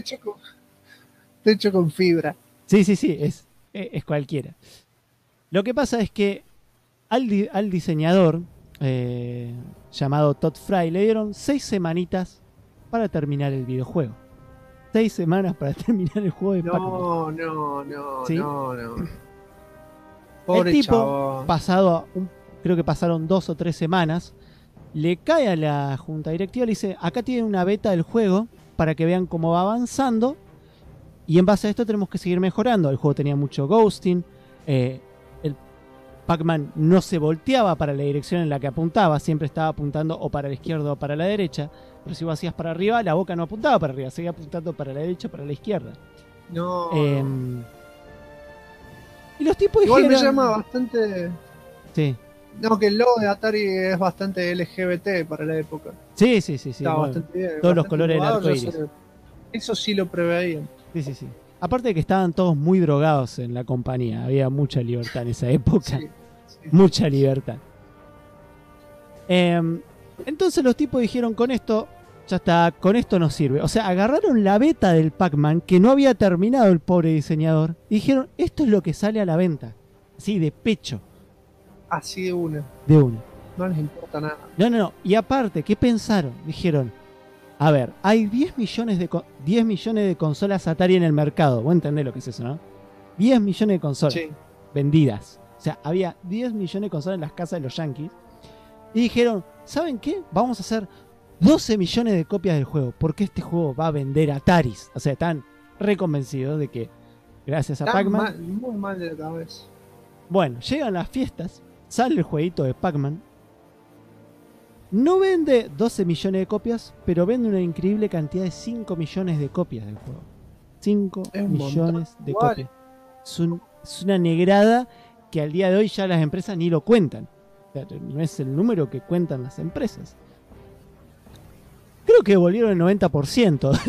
Te hecho con fibra. Sí, es cualquiera. Lo que pasa es que al diseñador llamado Todd Fry le dieron 6 semanitas para terminar el videojuego. 6 semanas para terminar el juego de Pac-Man. No. ¿Sí? No. El Pobre tipo, chabón. creo que pasaron 2 o 3 semanas, le cae a la junta directiva y le dice: acá tienen una beta del juego para que vean cómo va avanzando, y en base a esto tenemos que seguir mejorando. El juego tenía mucho ghosting, el Pac-Man no se volteaba para la dirección en la que apuntaba, siempre estaba apuntando o para la izquierda o para la derecha, pero si vos hacías para arriba, la boca no apuntaba para arriba, seguía apuntando para la derecha o para la izquierda. No. Y los tipos Igual dijeron... me llama bastante. Sí. No, que el logo de Atari es bastante LGBT para la época. Sí. Está Bueno, bastante bien. todos los bastante colores del innovador, arco iris. Eso sí lo preveían. Sí. Aparte de que estaban todos muy drogados en la compañía, había mucha libertad en esa época. Sí. Mucha libertad. Entonces los tipos dijeron: con esto, ya está, con esto nos sirve. O sea, agarraron la beta del Pac-Man que no había terminado el pobre diseñador y dijeron: esto es lo que sale a la venta. Así, de pecho. Así de una. De una. No les importa nada. No. Y aparte, ¿qué pensaron? Dijeron: a ver, hay 10 millones de consolas Atari en el mercado. Vos entendés lo que es eso, ¿no? 10 millones de consolas Sí. vendidas. O sea, había 10 millones de consolas en las casas de los yankees. Y dijeron: ¿saben qué? Vamos a hacer 12 millones de copias del juego, porque este juego va a vender Ataris. O sea, están reconvencidos de que gracias a Está Pac-Man... muy mal de la cabeza. Bueno, llegan las fiestas, sale el jueguito de Pac-Man. No vende 12 millones de copias, pero vende una increíble cantidad de 5 millones de copias del juego. 5 Es un millones montón. de Igual. copias. Es una negrada que al día de hoy ya las empresas ni lo cuentan. O sea, no es el número que cuentan las empresas. Creo que volvieron el 90%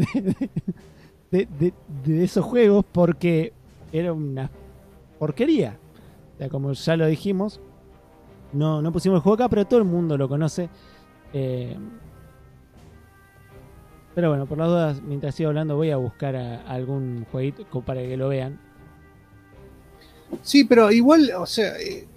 de esos juegos porque era una porquería. O sea, como ya lo dijimos, no pusimos el juego acá, pero todo el mundo lo conoce. Pero bueno, por las dudas, mientras sigo hablando, voy a buscar algún jueguito para que lo vean. Sí, pero igual, o sea,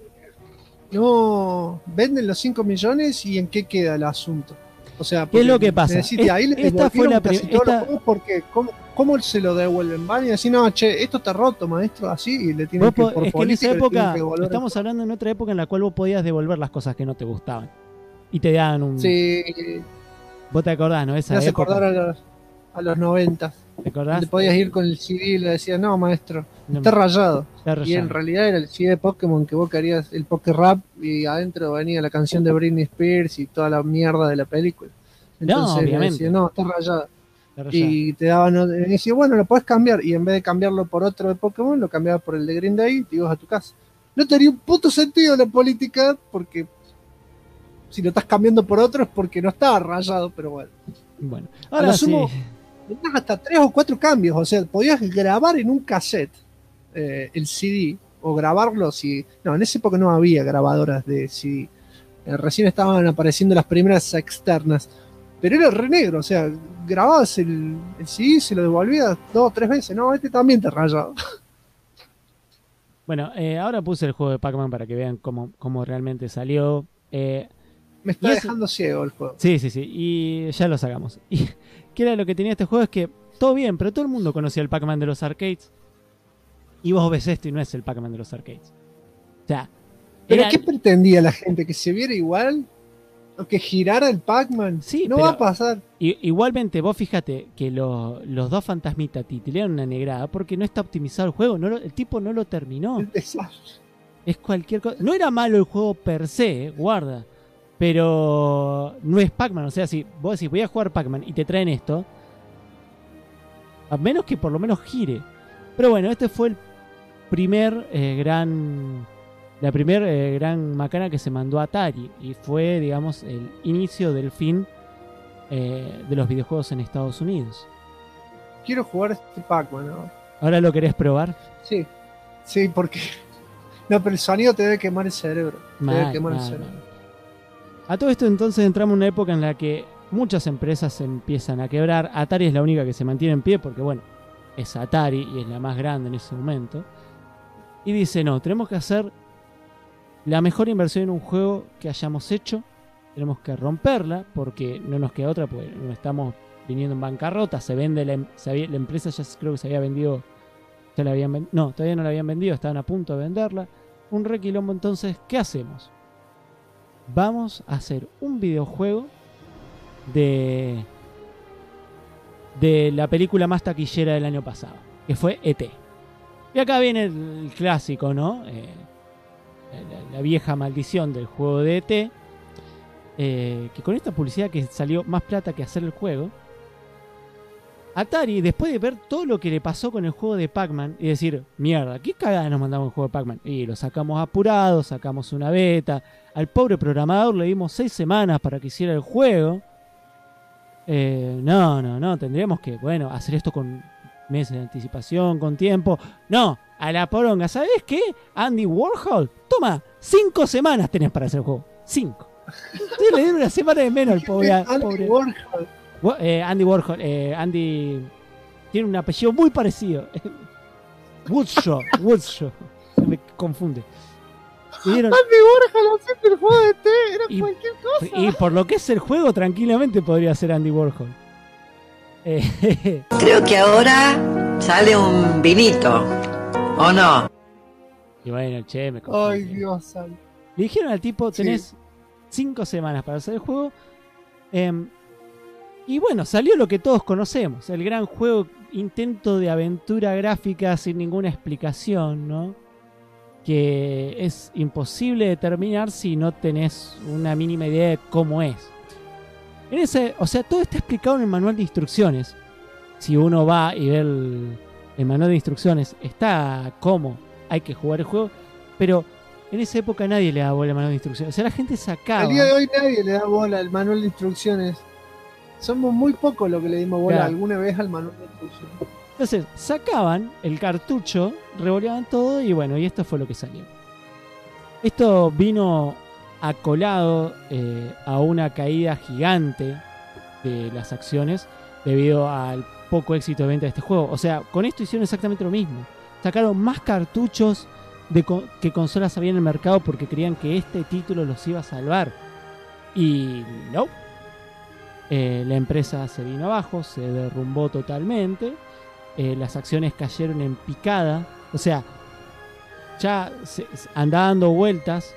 no venden los 5 millones y en qué queda el asunto. O sea, ¿Qué es lo que pasa? Ahí les Esta fue la casi todos los esta, juegos porque ¿cómo se lo devuelven? Van y decir: no, che, esto está roto, maestro, así, y le tienen que, por es que en esa política, le tienen época, que devolver. estamos hablando en otra época en la cual vos podías devolver las cosas que no te gustaban. Y te daban un... Sí, Vos te acordás, ¿no? Esa me hace época. acordar a los 90. ¿Te acordás? Le podías ir con el CD y le decías: no, maestro, No, está rayado. está Y rayado. en realidad era el CD de Pokémon que vos querías, el Poké Rap, y adentro venía la canción de Britney Spears y toda la mierda de la película. Entonces le obviamente. decía: no, está rayado. Está rayado. Y te daban, y decía: bueno, lo podés cambiar. Y en vez de cambiarlo por otro de Pokémon, lo cambiabas por el de Green Day y te ibas a tu casa. No tenía un puto sentido la política, porque si lo estás cambiando por otro es porque no estaba rayado, pero bueno. Bueno, A ahora lo sí. sumo, tenías hasta 3 o 4 cambios, o sea, podías grabar en un cassette el CD, o grabarlo si... No, en esa época no había grabadoras de CD. Recién estaban apareciendo las primeras externas. pero era re negro, o sea, grababas el CD, se lo devolvías 2 o 3 veces, no, este también te rayaba. Bueno, ahora puse el juego de Pac-Man para que vean cómo realmente salió. Me está dejando ciego el juego. Sí, y ya lo sacamos. Y qué era lo que tenía este juego es que todo bien, pero todo el mundo conocía el Pac-Man de los arcades. Y vos ves esto y no es el Pac-Man de los arcades. O sea, ¿pero qué pretendía la gente? ¿Que se viera igual? ¿O que girara el Pac-Man? Sí, no va a pasar. Igualmente, vos fíjate que los dos fantasmitas titilean una negrada porque no está optimizado el juego. El tipo no lo terminó. Es cualquier cosa. No era malo el juego per se, guarda. Pero no es Pac-Man. O sea, si vos decís voy a jugar Pac-Man y te traen esto, a menos que por lo menos gire. Pero bueno, este fue el primer la primera gran macana que se mandó a Atari. Y fue, digamos, el inicio del fin de los videojuegos en Estados Unidos. Quiero jugar este Pac-Man, ¿no? ¿Ahora lo querés probar? Sí, porque... No, pero el sonido te debe quemar el cerebro. A todo esto entonces entramos en una época en la que muchas empresas se empiezan a quebrar. Atari es la única que se mantiene en pie porque, bueno, es Atari y es la más grande en ese momento. Y dice, no, tenemos que hacer la mejor inversión en un juego que hayamos hecho. Tenemos que romperla porque no nos queda otra, porque no estamos viniendo en bancarrota. Se vende la empresa, ya creo que se había vendido. Ya la habían no, todavía no la habían vendido, estaban a punto de venderla. Un requilombo. Entonces, ¿qué hacemos? Vamos a hacer un videojuego de la película más taquillera del año pasado, que fue E.T. Y acá viene el clásico, ¿no? La vieja maldición del juego de E.T. Que con esta publicidad que salió más plata que hacer el juego, Atari, después de ver todo lo que le pasó con el juego de Pac-Man y decir, mierda, ¿qué cagada nos mandamos el juego de Pac-Man? Y lo sacamos apurado, sacamos una beta, al pobre programador le dimos 6 semanas para que hiciera el juego. No, tendríamos que, bueno, hacer esto con meses de anticipación, con tiempo. No, a la poronga, ¿sabes qué? Andy Warhol, toma, 5 semanas tenés para hacer el juego, 5. Le dieron una semana de menos al pobre. Andy Warhol. Andy tiene un apellido muy parecido. Woodshaw. Se me confunde. Andy Warhol haciendo el juego de T, era cualquier cosa. Y por lo que es el juego, tranquilamente podría ser Andy Warhol. Creo que ahora sale un vinito, ¿o no? Y bueno, me confundí. Ay, Dios santo. Le dijeron al tipo, tenés 5 semanas para hacer el juego. Y bueno, salió lo que todos conocemos, el gran juego, intento de aventura gráfica sin ninguna explicación, ¿no? Que es imposible determinar si no tenés una mínima idea de cómo es. O sea, todo está explicado en el manual de instrucciones. Si uno va y ve el manual de instrucciones, está cómo hay que jugar el juego, pero en esa época nadie le daba bola al manual de instrucciones. O sea, la gente sacaba... Al día de hoy nadie le da bola al manual de instrucciones. Somos muy pocos los que le dimos bola alguna vez al manual de instrucciones. Entonces, sacaban el cartucho, revoleaban todo y bueno, y esto fue lo que salió. Esto vino acolado a una caída gigante de las acciones debido al poco éxito de venta de este juego. O sea, con esto hicieron exactamente lo mismo. Sacaron más cartuchos que consolas había en el mercado porque creían que este título los iba a salvar. Y no. La empresa se vino abajo, se derrumbó totalmente. Las acciones cayeron en picada. O sea, ya anda dando vueltas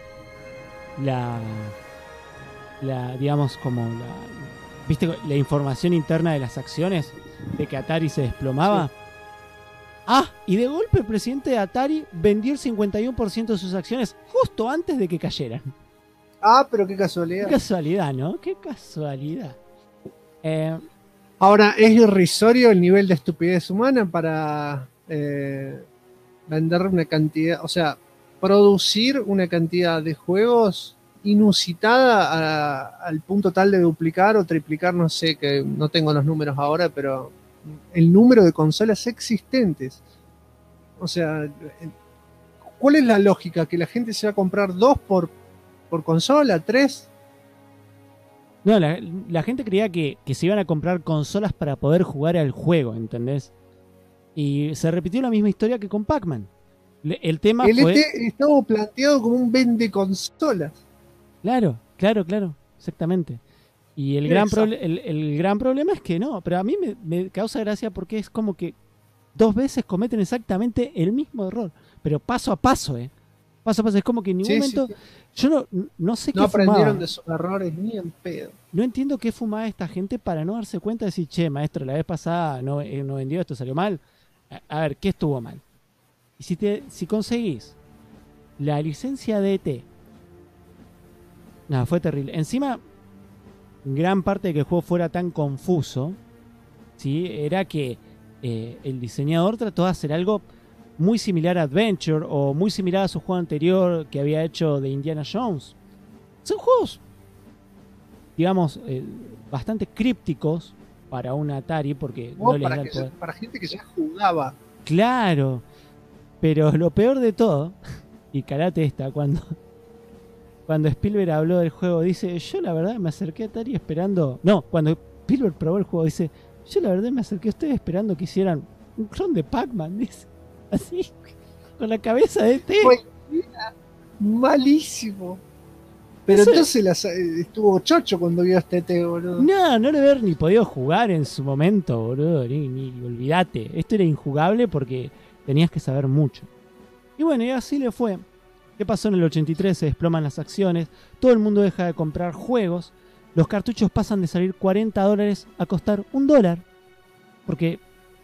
digamos, como ¿viste? La información interna de las acciones de que Atari se desplomaba. Sí. Y de golpe el presidente de Atari vendió el 51% de sus acciones justo antes de que cayeran. Pero qué casualidad. Qué casualidad, ¿no? Qué casualidad. Ahora, ¿es irrisorio el nivel de estupidez humana para vender una cantidad, o sea, producir una cantidad de juegos inusitada al punto tal de duplicar o triplicar, no sé, que no tengo los números ahora, pero el número de consolas existentes? O sea, ¿cuál es la lógica? ¿Que la gente se va a comprar 2 por consola, 3? No, la gente creía que se iban a comprar consolas para poder jugar al juego, ¿entendés? Y se repitió la misma historia que con Pac-Man. El tema fue... estaba planteado como un vende consolas. Claro, exactamente. Y el gran problema es que no, pero a mí me causa gracia porque es como que 2 veces cometen exactamente el mismo error, pero paso a paso, paso a paso. Es como que en ningún momento... Yo no sé qué No aprendieron fumaba. de sus errores ni en pedo. No entiendo qué fumaba esta gente para no darse cuenta de decir, che, maestro, la vez pasada no vendió, esto salió mal. A ver, ¿qué estuvo mal? Y si conseguís la licencia de ET, nada, fue terrible. Encima, gran parte de que el juego fuera tan confuso, ¿sí? Era que el diseñador trató de hacer algo muy similar a Adventure o muy similar a su juego anterior que había hecho de Indiana Jones. Son juegos, digamos, bastante crípticos para un Atari porque no les da el poder. Para gente que ya jugaba. Claro, pero lo peor de todo, y calate esta, cuando Spielberg habló del juego, dice, yo la verdad me acerqué a Atari esperando... No, cuando Spielberg probó el juego, dice, yo la verdad me acerqué a ustedes esperando que hicieran un clon de Pac-Man, dice. Así, con la cabeza de ET. Malísimo. Pero Eso entonces estuvo chocho cuando vio este ET, boludo. No lo haber ni podido jugar en su momento, boludo. Ni olvídate. Esto era injugable porque tenías que saber mucho. Y bueno, y así le fue. ¿Qué pasó en el 83? Se desploman las acciones. Todo el mundo deja de comprar juegos. Los cartuchos pasan de salir $40 a costar $1. Porque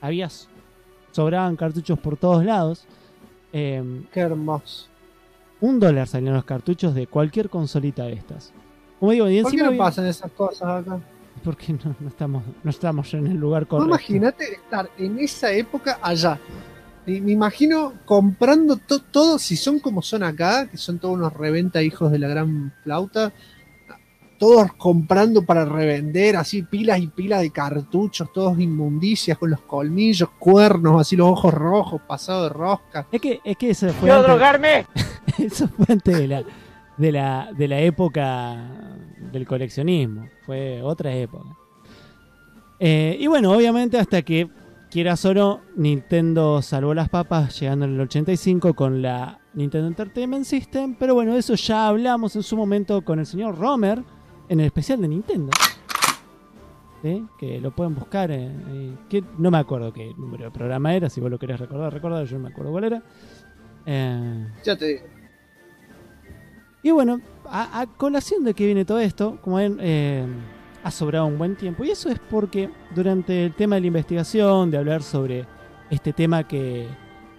sobraban cartuchos por todos lados. Qué hermoso. $1 salían los cartuchos de cualquier consolita de estas. Como digo, y ¿Por qué encima no pasan esas cosas acá? porque no estamos en el lugar correcto. Imagínate estar en esa época allá. Y me imagino comprando todo, si son como son acá, que son todos unos reventa hijos de la gran flauta, todos comprando para revender, así pilas y pilas de cartuchos, todos inmundicias con los colmillos, cuernos, así los ojos rojos, pasado de rosca. Es que eso fue ¡Quiero drogarme! Eso fue antes de la época del coleccionismo. Fue otra época. Y bueno, obviamente hasta que, quieras o no, Nintendo salvó las papas llegando en el 85 con la Nintendo Entertainment System. Pero bueno, de eso ya hablamos en su momento con el señor Romer en el especial de Nintendo. ¿Sí? Que lo pueden buscar. Que no me acuerdo qué número de programa era. Si vos lo querés recordar, yo no me acuerdo cuál era. Ya te digo. Y bueno, a colación de que viene todo esto, como ven, ha sobrado un buen tiempo. Y eso es porque durante el tema de la investigación, de hablar sobre este tema que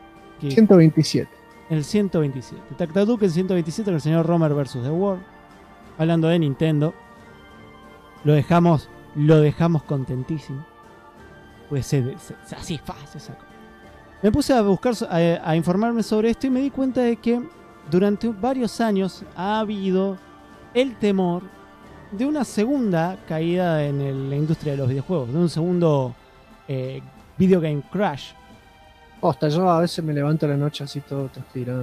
127. el 127. Tactaduke el 127 con el señor Romer vs. The World. Hablando de Nintendo. Lo dejamos contentísimo. Pues así fácil esa cosa. Me puse a buscar, a informarme sobre esto y me di cuenta de que durante varios años ha habido el temor de una segunda caída en la industria de los videojuegos, de un segundo video game crash. Hasta yo a veces me levanto a la noche así todo transpirado.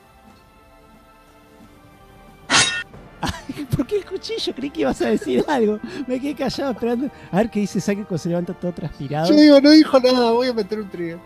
¿Por qué el cuchillo? Creí que ibas a decir algo. Me quedé callado esperando. A ver qué dice Saki cuando se levanta todo transpirado. Yo digo, no dijo nada, voy a meter un trío.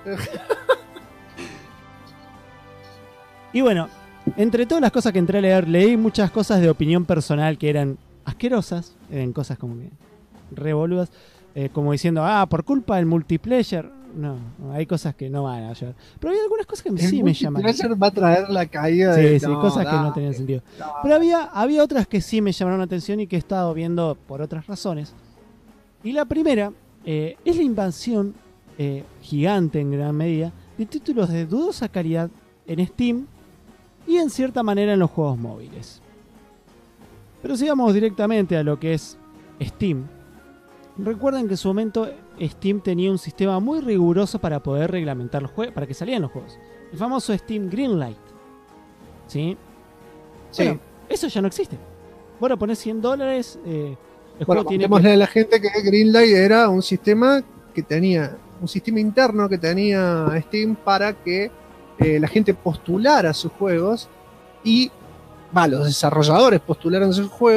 Y bueno, entre todas las cosas que entré a leer, leí muchas cosas de opinión personal que eran asquerosas, eran cosas como que revoludas, como diciendo, por culpa del multiplayer. No, hay cosas que no van a ayudar. Pero había algunas cosas que sí me llaman. El multiplayer va a traer la caída de... Sí, cosas que no tenían sentido. Pero había otras que sí me llamaron la atención y que he estado viendo por otras razones. Y la primera es la invasión gigante en gran medida de títulos de dudosa calidad en Steam y en cierta manera en los juegos móviles. Pero sigamos directamente a lo que es Steam. Recuerden que en su momento Steam tenía un sistema muy riguroso para poder reglamentar los juegos, para que salieran los juegos. El famoso Steam Greenlight. ¿Sí? Bueno, eso ya no existe. Bueno, pones $100. El juego tiene contémosle a la gente que Greenlight era un sistema que tenía, un sistema interno que tenía Steam para que la gente postulara sus juegos y los desarrolladores postularan sus juegos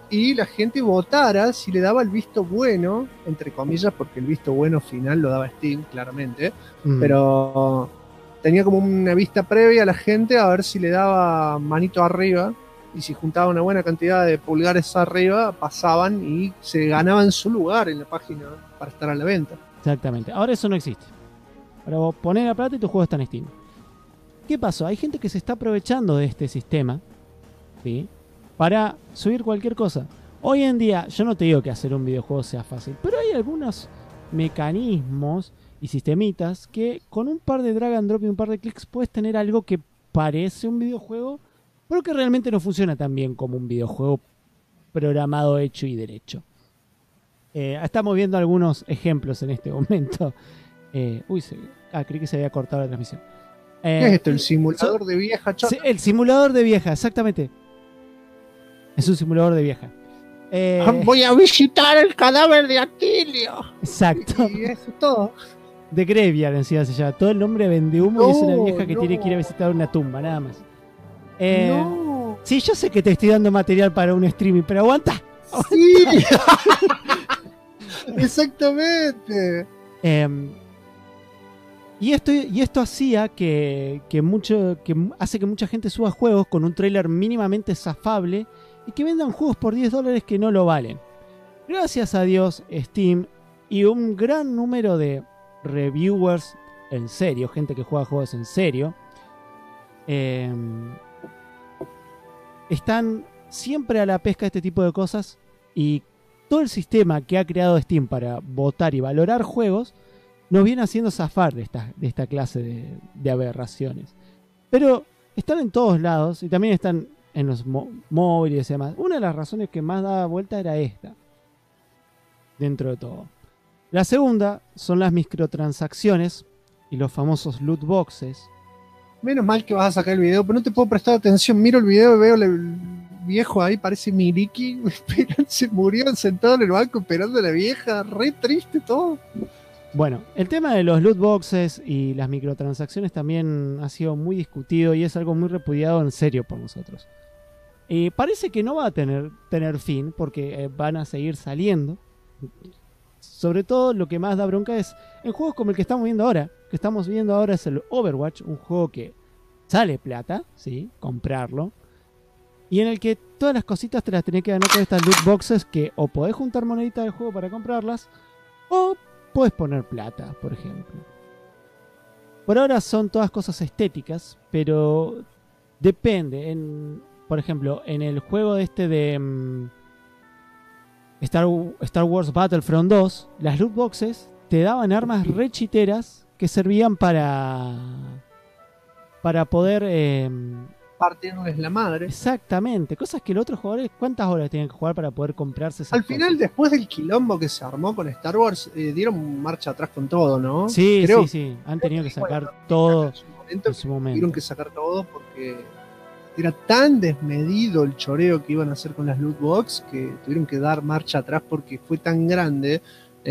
y la gente votara si le daba el visto bueno, entre comillas, porque el visto bueno final lo daba Steam, claramente, pero tenía como una vista previa a la gente a ver si le daba manito arriba, y si juntaba una buena cantidad de pulgares arriba, pasaban y se ganaban su lugar en la página para estar a la venta. Exactamente. Ahora eso no existe. Ahora vos ponés la plata y tu juego está en Steam. ¿Qué pasó? Hay gente que se está aprovechando de este sistema, ¿sí?, para subir cualquier cosa. Hoy en día, yo no te digo que hacer un videojuego sea fácil, pero hay algunos mecanismos y sistemitas que con un par de drag and drop y un par de clics puedes tener algo que parece un videojuego, pero que realmente no funciona tan bien como un videojuego programado, hecho y derecho. Estamos viendo algunos ejemplos en este momento. Creí que se había cortado la transmisión. ¿Qué es esto? ¿El simulador de vieja, chota? Sí, el simulador de vieja, exactamente. Es un simulador de vieja. Voy a visitar el cadáver de Atilio. Exacto. Y eso es todo. The Graveyard encima se llama. Todo el nombre vende humo y es una vieja que no. tiene que ir a visitar una tumba, nada más. No. Sí, yo sé que te estoy dando material para un streaming, pero aguanta. Sí. Exactamente. Y esto hacía que hace que mucha gente suba juegos con un trailer mínimamente zafable y que vendan juegos por $10 que no lo valen. Gracias a Dios, Steam y un gran número de reviewers en serio, gente que juega juegos en serio, están siempre a la pesca de este tipo de cosas, y todo el sistema que ha creado Steam para votar y valorar juegos nos viene haciendo zafar de esta clase de aberraciones. Pero están en todos lados y también están en los móviles y demás. Una de las razones que más daba vuelta era esta, dentro de todo. La segunda son las microtransacciones y los famosos loot boxes. Menos mal que vas a sacar el video, pero no te puedo prestar atención. Miro el video y veo el viejo ahí, parece Miliki, se murió sentado en el banco esperando a la vieja, re triste todo. Bueno, el tema de los loot boxes y las microtransacciones también ha sido muy discutido y es algo muy repudiado en serio por nosotros. Parece que no va a tener fin porque van a seguir saliendo. Sobre todo lo que más da bronca es en juegos como el que estamos viendo ahora. Que estamos viendo ahora es el Overwatch, un juego que sale plata, ¿sí? Comprarlo. Y en el que todas las cositas te las tenés que ganar con estas loot boxes que o podés juntar moneditas del juego para comprarlas o podés poner plata, por ejemplo. Por ahora son todas cosas estéticas, pero depende. Por ejemplo, en el juego de Star Wars Battlefront 2, las loot boxes te daban armas rechiteras que servían para poder Partiéndoles la madre. exactamente, cosas que los otros jugadores, ¿cuántas horas tienen que jugar para poder comprarse esas Al final, cosas? después del quilombo que se armó con Star Wars, dieron marcha atrás con todo, ¿no? Sí, Creo sí, han tenido que sacar bueno, todo en en su momento. tuvieron que sacar todo porque era tan desmedido el choreo que iban a hacer con las loot box que tuvieron que dar marcha atrás porque fue tan grande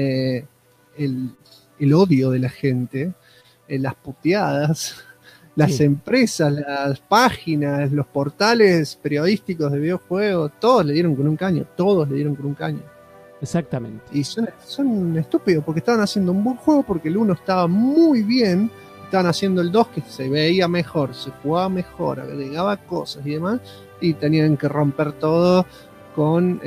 el odio de la gente, las puteadas, las Sí. empresas, las páginas, los portales periodísticos de videojuegos, todos le dieron con un caño. Exactamente. Y son estúpidos porque estaban haciendo un buen juego, porque el 1 estaba muy bien, estaban haciendo el 2 que se veía mejor, se jugaba mejor, agregaba cosas y demás, y tenían que romper todo con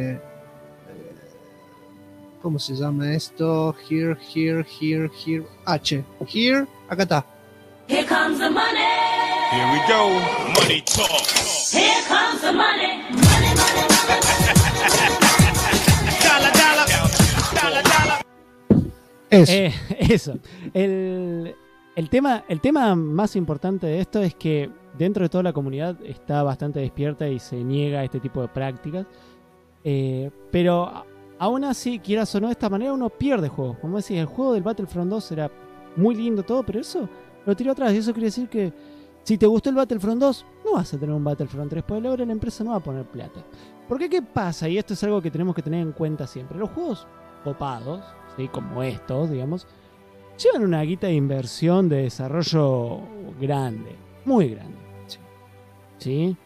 ¿cómo se llama esto? Here, H. Here, acá está. Here comes the money. Here we go. Money talk. Here comes the money. Money, money, money. Dollar, dollar. Dollar, dollar. Eso. Eso. El tema más importante de esto es que dentro de toda la comunidad está bastante despierta y se niega a este tipo de prácticas. Pero aún así, quieras o no, de esta manera uno pierde juegos. Como decís, el juego del Battlefront 2 era muy lindo todo, pero eso lo tiró atrás. Y eso quiere decir que si te gustó el Battlefront 2, no vas a tener un Battlefront 3, porque ahora la empresa no va a poner plata. Porque ¿qué pasa? Y esto es algo que tenemos que tener en cuenta siempre. Los juegos copados, ¿sí? Como estos, digamos, llevan una guita de inversión de desarrollo grande, muy grande. ¿Sí?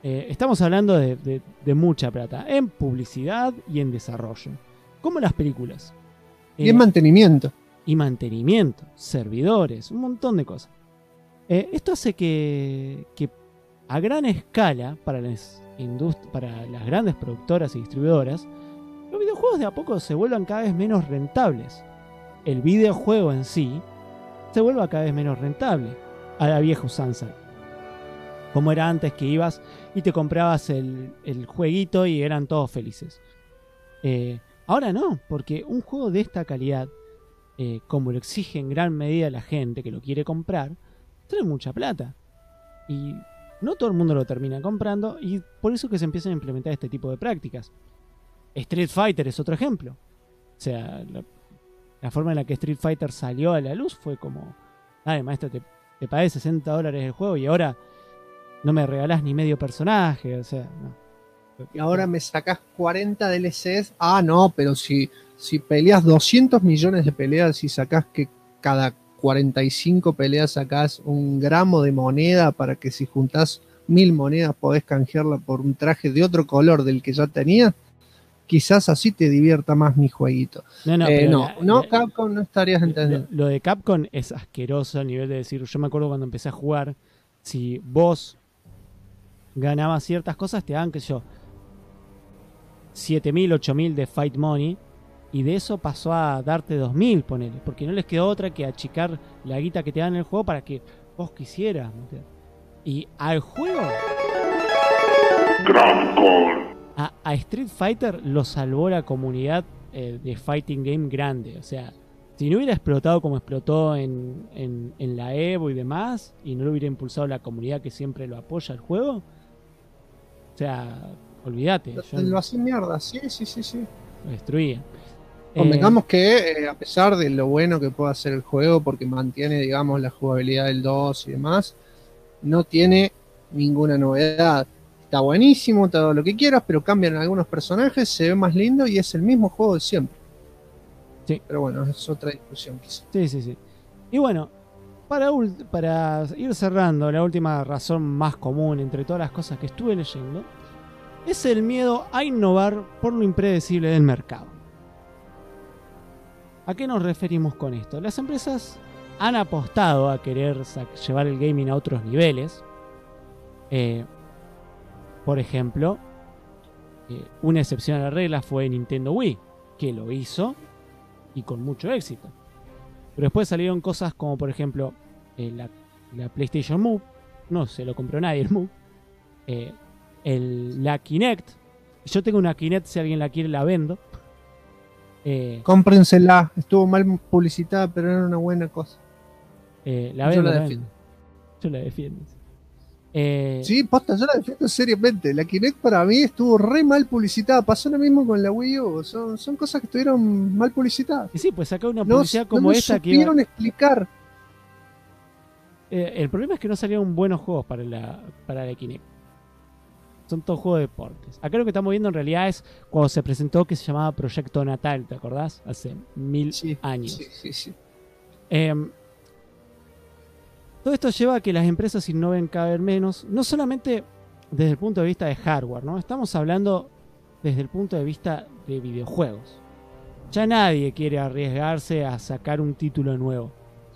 Estamos hablando de mucha plata en publicidad y en desarrollo, como las películas. Y en mantenimiento. Y mantenimiento, servidores, un montón de cosas. Esto hace que a gran escala, para las grandes productoras y distribuidoras, los videojuegos de a poco se vuelvan cada vez menos rentables. El videojuego en sí se vuelva cada vez menos rentable, a la vieja usanza. Como era antes, que ibas y te comprabas el jueguito y eran todos felices. Ahora no, porque un juego de esta calidad, como lo exige en gran medida la gente que lo quiere comprar, trae mucha plata. Y no todo el mundo lo termina comprando, y por eso que se empiezan a implementar este tipo de prácticas. Street Fighter es otro ejemplo. O sea, la forma en la que Street Fighter salió a la luz fue como: dale, maestro, te pagué $60 el juego y ahora no me regalás ni medio personaje. O sea, no. Y ahora me sacás 40 DLCs. Ah, no, pero si peleas 200 millones de peleas y sacás que cada 45 peleas sacás 1 gramo de moneda para que si juntás 1000 monedas podés canjearla por un traje de otro color del que ya tenías, quizás así te divierta más mi jueguito. No, Capcom no estarías entendiendo. Lo de Capcom es asqueroso a nivel de decir, yo me acuerdo cuando empecé a jugar, si vos ganabas ciertas cosas, te daban, qué sé yo, 7.000, 8.000 de Fight Money, y de eso pasó a darte 2.000, ponele, porque no les quedó otra que achicar la guita que te dan en el juego para que vos quisieras meter. Y al juego, a Street Fighter lo salvó la comunidad de Fighting Game grande. O sea, si no hubiera explotado como explotó en la Evo y demás, y no lo hubiera impulsado la comunidad que siempre lo apoya al juego, o sea, olvídate. Lo hacía mierda, sí. Lo destruía. Convengamos que a pesar de lo bueno que puede hacer el juego, porque mantiene, digamos, la jugabilidad del 2 y demás, no tiene ninguna novedad. Está buenísimo, todo lo que quieras, pero cambian algunos personajes, se ve más lindo y es el mismo juego de siempre. Sí. Pero bueno, es otra discusión quizás. Sí. Y bueno, para ir cerrando, la última razón más común entre todas las cosas que estuve leyendo es el miedo a innovar por lo impredecible del mercado. ¿A qué nos referimos con esto? Las empresas han apostado a querer llevar el gaming a otros niveles. Por ejemplo, una excepción a la regla fue Nintendo Wii, que lo hizo y con mucho éxito. Pero después salieron cosas como, por ejemplo, la PlayStation Move. No se lo compró nadie el Move. La Kinect. Yo tengo una Kinect, si alguien la quiere la vendo. Cómprensela, estuvo mal publicitada, pero era una buena cosa. Yo la defiendo. Sí, posta, yo la defiendo seriamente. La Kinect para mí estuvo re mal publicitada. Pasó lo mismo con la Wii U. Son cosas que estuvieron mal publicitadas. Y sí, pues sacar una publicidad como esta que supieron explicar. El problema es que no salieron buenos juegos para la Kinect. Son todos juegos de deportes. Acá lo que estamos viendo en realidad es cuando se presentó, que se llamaba Proyecto Natal, ¿te acordás? Hace 1000 años. Sí. Todo esto lleva a que las empresas innoven cada vez menos, no solamente desde el punto de vista de hardware, ¿no? Estamos hablando desde el punto de vista de videojuegos. Ya nadie quiere arriesgarse a sacar un título nuevo.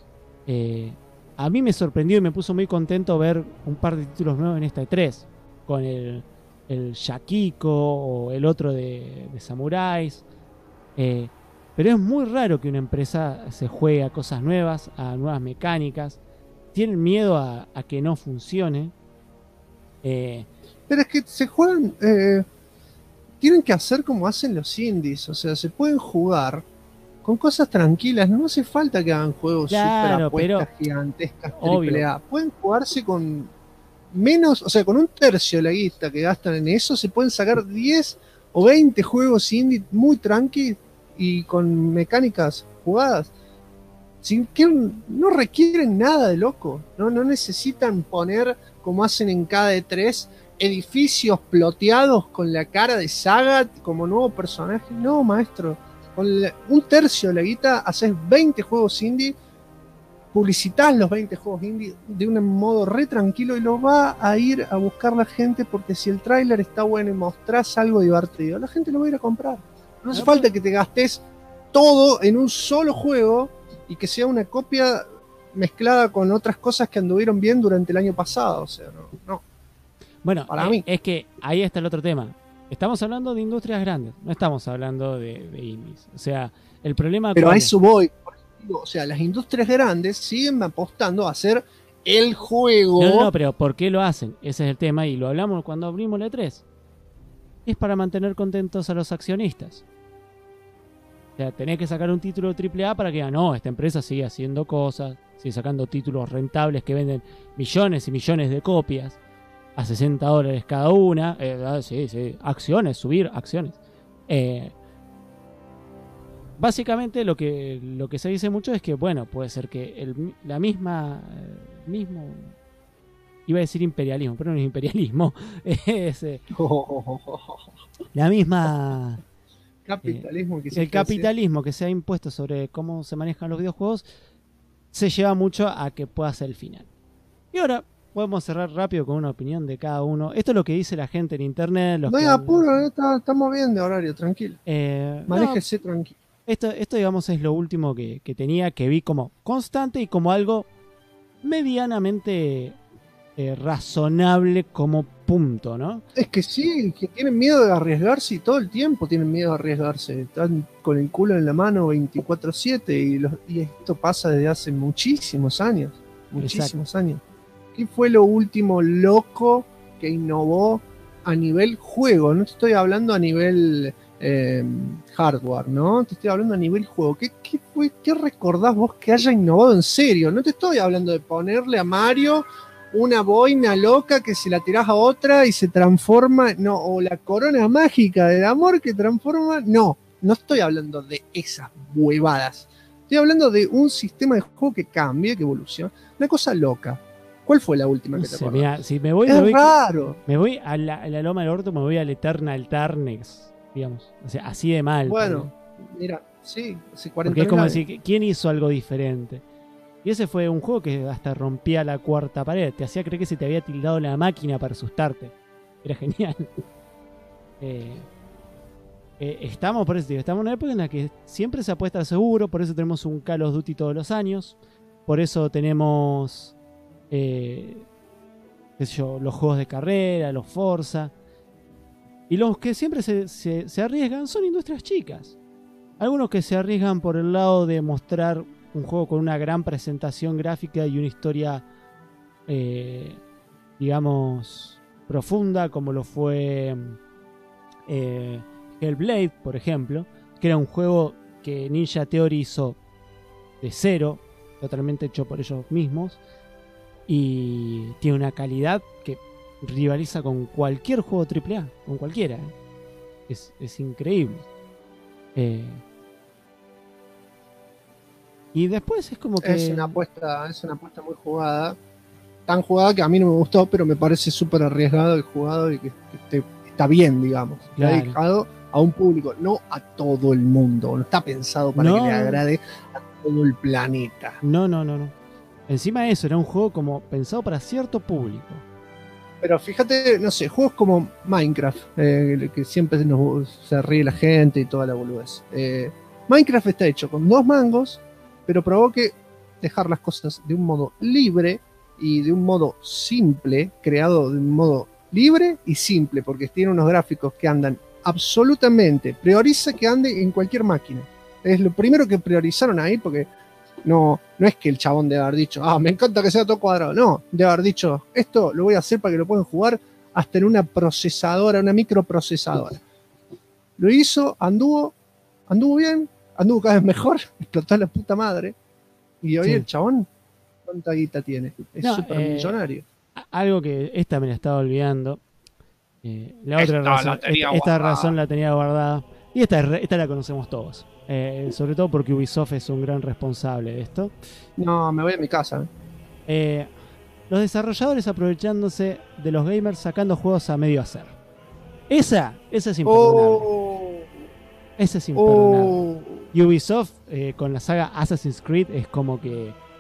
A mí me sorprendió y me puso muy contento ver un par de títulos nuevos en esta E3, con el Yakiko o el otro de Samuráis. Pero es muy raro que una empresa se juegue a cosas nuevas, a nuevas mecánicas. Tienen miedo a que no funcione. Pero es que se juegan... tienen que hacer como hacen los indies. O sea, se pueden jugar con cosas tranquilas. No hace falta que hagan juegos super apuestas gigantescas AAA. Pueden jugarse con menos... O sea, con un tercio de la guita que gastan en eso, se pueden sacar 10 o 20 juegos indie muy tranqui y con mecánicas jugadas. Sin que no requieren nada de loco, no necesitan poner, como hacen en cada E3, edificios ploteados con la cara de Sagat como nuevo personaje. No, maestro, con un tercio de la guita haces 20 juegos indie publicitas los 20 juegos indie de un modo re tranquilo y lo va a ir a buscar la gente, porque si el tráiler está bueno y mostrás algo divertido, la gente lo va a ir a comprar. No hace falta que te gastes todo en un solo juego y que sea una copia mezclada con otras cosas que anduvieron bien durante el año pasado. O sea, no. Bueno, para mí. Es que ahí está el otro tema. Estamos hablando de industrias grandes, no estamos hablando de indies. O sea, el problema... Pero a eso voy. O sea, las industrias grandes siguen apostando a hacer el juego. No, pero ¿por qué lo hacen? Ese es el tema y lo hablamos cuando abrimos la E3. Es para mantener contentos a los accionistas. O sea, tenés que sacar un título AAA para que digan, no, esta empresa sigue haciendo cosas, sigue sacando títulos rentables que venden millones y millones de copias a $60 cada una. Sí, acciones, subir acciones. Básicamente lo que se dice mucho es que, bueno, puede ser que la misma mismo, iba a decir imperialismo, pero no es imperialismo, es la misma capitalismo el capitalismo que se ha impuesto sobre cómo se manejan los videojuegos se lleva mucho a que pueda ser el final. Y ahora podemos cerrar rápido con una opinión de cada uno. Esto es lo que dice la gente en internet. No hay apuro, estamos bien de horario, tranquilo. Manéjese tranquilo. Esto, digamos, es lo último que tenía, que vi como constante y como algo medianamente razonable como punto, ¿no? Es que sí, que tienen miedo de arriesgarse y todo el tiempo tienen miedo de arriesgarse. Están con el culo en la mano 24/7 y esto pasa desde hace muchísimos años. Muchísimos años. ¿Qué fue lo último loco que innovó a nivel juego? No te estoy hablando a nivel hardware, ¿no? Te estoy hablando a nivel juego. ¿Qué recordás vos que haya innovado en serio? No te estoy hablando de ponerle a Mario una boina loca que se la tirás a otra y se transforma, no, o la corona mágica del amor que transforma, no estoy hablando de esas huevadas. Estoy hablando de un sistema de juego que cambie, que evoluciona. Una cosa loca. ¿Cuál fue la última que te acordás? Mira, si me voy, raro. Me voy a la Loma del Orto, me voy al Eternal Darkness, digamos. O sea, así de mal. Bueno, mira, sí, hace 40 porque es como años. decir, ¿quién hizo algo diferente? Y ese fue un juego que hasta rompía la cuarta pared. Te hacía creer que se te había tildado la máquina para asustarte. Era genial. Estamos en una época en la que siempre se apuesta al seguro. Por eso tenemos un Call of Duty todos los años. Por eso tenemos qué sé yo, los juegos de carrera, los Forza. Y los que siempre se arriesgan son industrias chicas. Algunos que se arriesgan por el lado de mostrar un juego con una gran presentación gráfica y una historia digamos profunda, como lo fue Hellblade, por ejemplo, que era un juego que Ninja Theory hizo de cero, totalmente hecho por ellos mismos, y tiene una calidad que rivaliza con cualquier juego AAA, con cualquiera. Es increíble. Y después es como que... Es una apuesta muy jugada. Tan jugada que a mí no me gustó, pero me parece súper arriesgado y jugado y que está bien, digamos. Claro. Está dedicado a un público, no a todo el mundo. No está pensado para que le agrade a todo el planeta. No. Encima de eso, era un juego como pensado para cierto público. Pero fíjate, no sé, juegos como Minecraft, que siempre se ríe la gente y toda la boludez. Minecraft está hecho con 2 mangos, pero probó que dejar las cosas de un modo libre y de un modo simple, creado de un modo libre y simple, porque tiene unos gráficos que andan absolutamente, prioriza que ande en cualquier máquina. Es lo primero que priorizaron ahí, porque no es que el chabón debe haber dicho, me encanta que sea todo cuadrado. No, debe haber dicho, esto lo voy a hacer para que lo puedan jugar hasta en una procesadora, una microprocesadora. Lo hizo, anduvo bien, anduvo cada vez mejor, explotó la puta madre. Y hoy el chabón, ¿cuánta guita tiene? Es súper millonario. Algo que esta me la estaba olvidando. La otra razón, esta razón la tenía guardada. Y esta la conocemos todos. Sobre todo porque Ubisoft es un gran responsable de esto. No, me voy a mi casa. Los desarrolladores aprovechándose de los gamers sacando juegos a medio hacer. Esa es imperdonable. Esa es imperdonable. Ubisoft con la saga Assassin's Creed es como que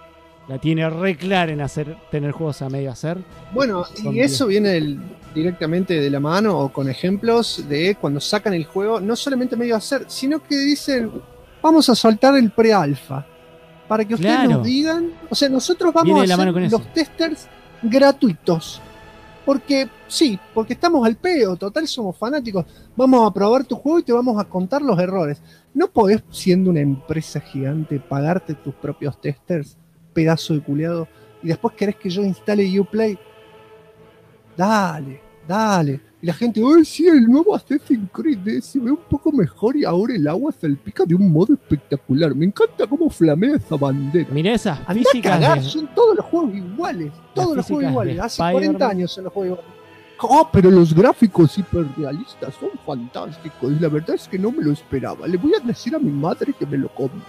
la tiene re clara en tener juegos a medio hacer. Bueno, y eso viene directamente de la mano o con ejemplos de cuando sacan el juego, no solamente medio hacer, sino que dicen, vamos a soltar el pre-alfa para que ustedes nos digan, o sea, nosotros vamos a hacer los testers gratuitos. Porque estamos al pedo, total somos fanáticos. Vamos a probar tu juego y te vamos a contar los errores. No podés, siendo una empresa gigante, pagarte tus propios testers, pedazo de culiado, y después querés que yo instale Uplay. Dale. Y la gente, sí, el nuevo Assassin's Creed se ve un poco mejor y ahora el agua salpica de un modo espectacular. Me encanta cómo flamea esa bandera. Mirá esas Andá físicas. A cagar, son todos los juegos iguales. Todos los juegos iguales. Hace 40 años son los juegos iguales. Pero los gráficos hiperrealistas son fantásticos. La verdad es que no me lo esperaba. Le voy a decir a mi madre que me lo compre.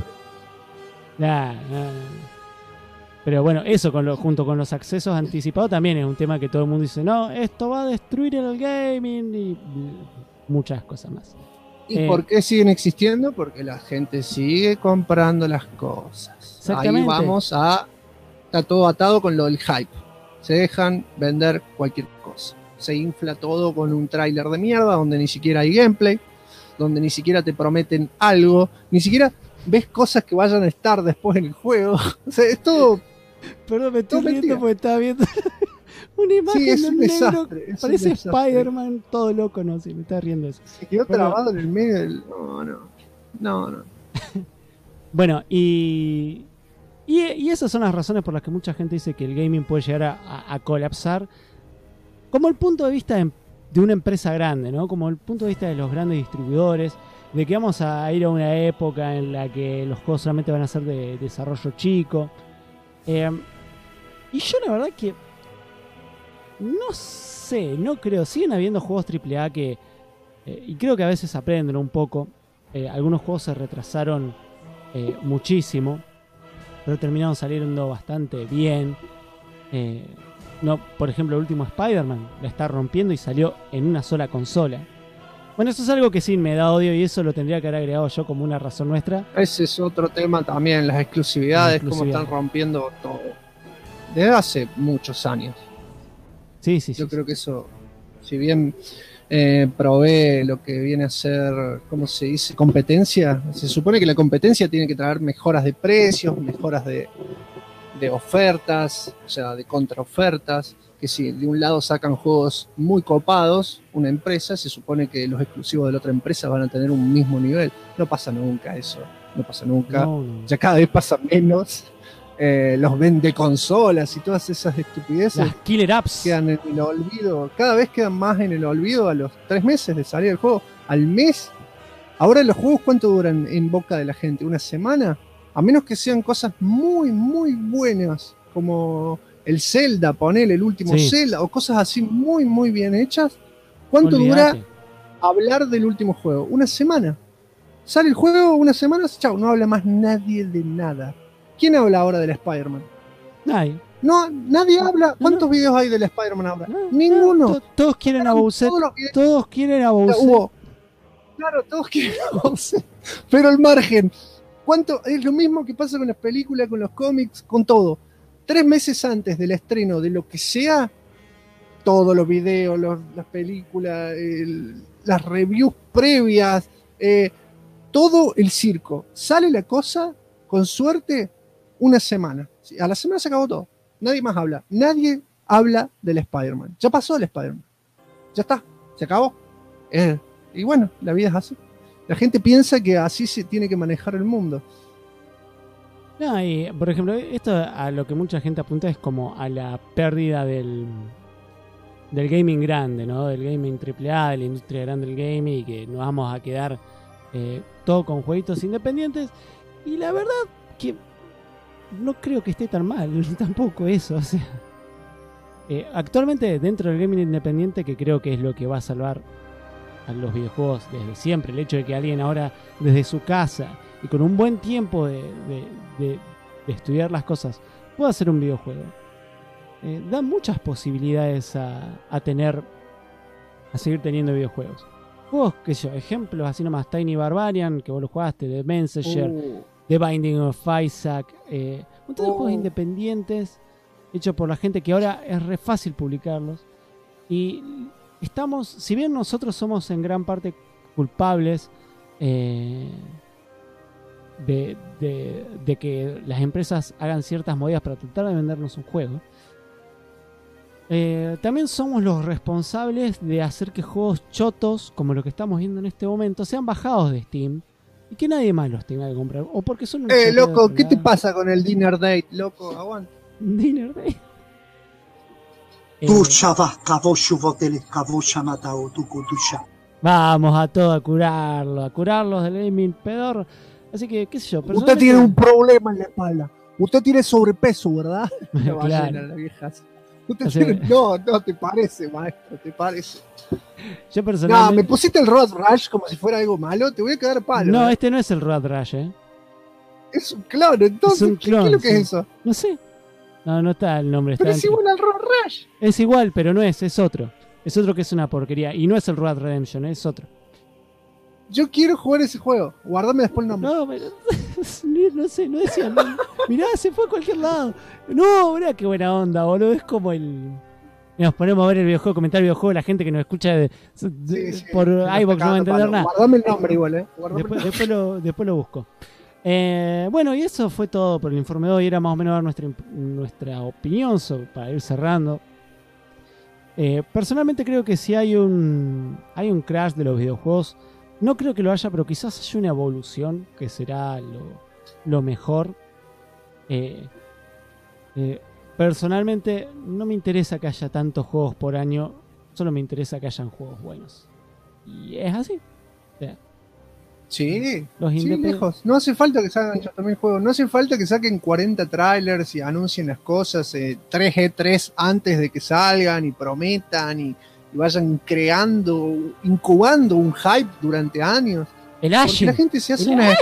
Pero bueno, eso junto con los accesos anticipados también es un tema que todo el mundo dice, no, esto va a destruir el gaming y muchas cosas más. ¿Y por qué siguen existiendo? Porque la gente sigue comprando las cosas. Ahí vamos está todo atado con lo del hype. Se dejan vender cualquier cosa. Se infla todo con un tráiler de mierda donde ni siquiera hay gameplay, donde ni siquiera te prometen algo, ni siquiera ves cosas que vayan a estar después en el juego. O sea, es todo... Perdón, me estoy riendo porque estaba viendo una imagen de un negro. Parece Spider-Man todo loco, no sé, me está riendo eso. Se quedó trabado en el medio del... No. Bueno, y esas son las razones por las que mucha gente dice que el gaming puede llegar a colapsar. Como el punto de vista de una empresa grande, ¿no? Como el punto de vista de los grandes distribuidores, de que vamos a ir a una época en la que los juegos solamente van a ser de desarrollo chico. Y yo la verdad que no sé, no creo, siguen habiendo juegos AAA que y creo que a veces aprenden un poco. Algunos juegos se retrasaron muchísimo, pero terminaron saliendo bastante bien. No, por ejemplo, el último Spider-Man la está rompiendo y salió en una sola consola. Bueno, eso es algo que sí me da odio y eso lo tendría que haber agregado yo como una razón nuestra. Ese es otro tema también, las exclusividades, cómo están rompiendo todo. Desde hace muchos años. Sí. Yo creo que eso, si bien provee lo que viene a ser, ¿cómo se dice? Competencia. Se supone que la competencia tiene que traer mejoras de precios, mejoras de ofertas, o sea, de contraofertas. Que si de un lado sacan juegos muy copados, una empresa, se supone que los exclusivos de la otra empresa van a tener un mismo nivel. No pasa nunca eso, no pasa nunca. No. Ya cada vez pasa menos. Los vende consolas y todas esas estupideces. Las killer apps quedan en el olvido. Cada vez quedan más en el olvido a los 3 meses de salir el juego. Al mes. Ahora los juegos, ¿cuánto duran en boca de la gente? ¿Una semana? A menos que sean cosas muy, muy buenas, como el Zelda, ponele el último Zelda, o cosas así muy, muy bien hechas. ¿Cuánto dura hablar del último juego? Una semana. Sale el juego, una semana, chao, no habla más nadie de nada. ¿Quién habla ahora del Spider-Man? Nadie. No, nadie habla. ¿Cuántos videos hay del Spider-Man ahora? Ninguno. Todos quieren a Bowser. Todos quieren a Bowser. Claro, todos quieren a Bowser. Pero al margen. ¿Cuánto? Es lo mismo que pasa con las películas, con los cómics, con todo. 3 meses antes del estreno de lo que sea, todos los videos, las películas, las reviews previas, todo el circo. Sale la cosa, con suerte, una semana. A la semana se acabó todo. Nadie más habla. Nadie habla del Spider-Man. Ya pasó el Spider-Man. Ya está. Se acabó. Y bueno, la vida es así. La gente piensa que así se tiene que manejar el mundo. No, y por ejemplo, esto a lo que mucha gente apunta es como a la pérdida del gaming grande, ¿no? Del gaming AAA, de la industria grande del gaming, y que nos vamos a quedar todo con jueguitos independientes. Y la verdad que no creo que esté tan mal, tampoco eso, o sea. Actualmente dentro del gaming independiente, que creo que es lo que va a salvar a los videojuegos desde siempre, el hecho de que alguien ahora desde su casa y con un buen tiempo de estudiar las cosas pueda hacer un videojuego, da muchas posibilidades a seguir teniendo videojuegos. Juegos, qué sé yo, ejemplos así nomás, Tiny Barbarian, que vos lo jugaste, The Messenger, The Binding of Isaac, un montón de juegos independientes hechos por la gente que ahora es re fácil publicarlos. Y estamos, si bien nosotros somos en gran parte culpables de que las empresas hagan ciertas movidas para tratar de vendernos un juego, también somos los responsables de hacer que juegos chotos, como lo que estamos viendo en este momento, sean bajados de Steam y que nadie más los tenga que comprar. O porque son un loco, ¿qué te pasa con el Dinner Date, loco? Aguanta. Dinner Date. Vamos a todo a curarlos del gaming pedor. Así que, qué sé yo. Usted tiene un problema en la espalda. Usted tiene sobrepeso, ¿verdad? Claro. La vieja. No, te parece, maestro, te parece. Yo personalmente... No, me pusiste el Road Rash como si fuera algo malo, te voy a quedar palo. No, este no es el Road Rash, Es un clon, entonces, es un clon, ¿qué es lo que sí. es eso? No sé. No está el nombre. Pero está es igual al Road Rash. Es igual, pero no es otro. Es otro que es una porquería. Y no es el Road Redemption, es otro. Yo quiero jugar ese juego. Guardame después el nombre. No, pero no sé, no decía nada. Mirá, se fue a cualquier lado. No, mirá qué buena onda, boludo. Es como el... Nos ponemos a ver el videojuego, comentar el videojuego, la gente que nos escucha por iVoox no va a entender nada. Guardame el nombre igual, Después lo busco. Bueno, y eso fue todo por el informe de hoy. Era más o menos dar nuestra opinión para ir cerrando. Personalmente creo que si hay un crash de los videojuegos, no creo que lo haya, pero quizás haya una evolución que será lo mejor. Personalmente no me interesa que haya tantos juegos por año, solo me interesa que hayan juegos buenos. Y es así. Sí, los lejos. No hace falta que salgan también juegos, no hace falta que saquen 40 trailers y anuncien las cosas 3 E3 antes de que salgan y prometan y vayan incubando un hype durante años. El Ashen. Porque la gente se hace unas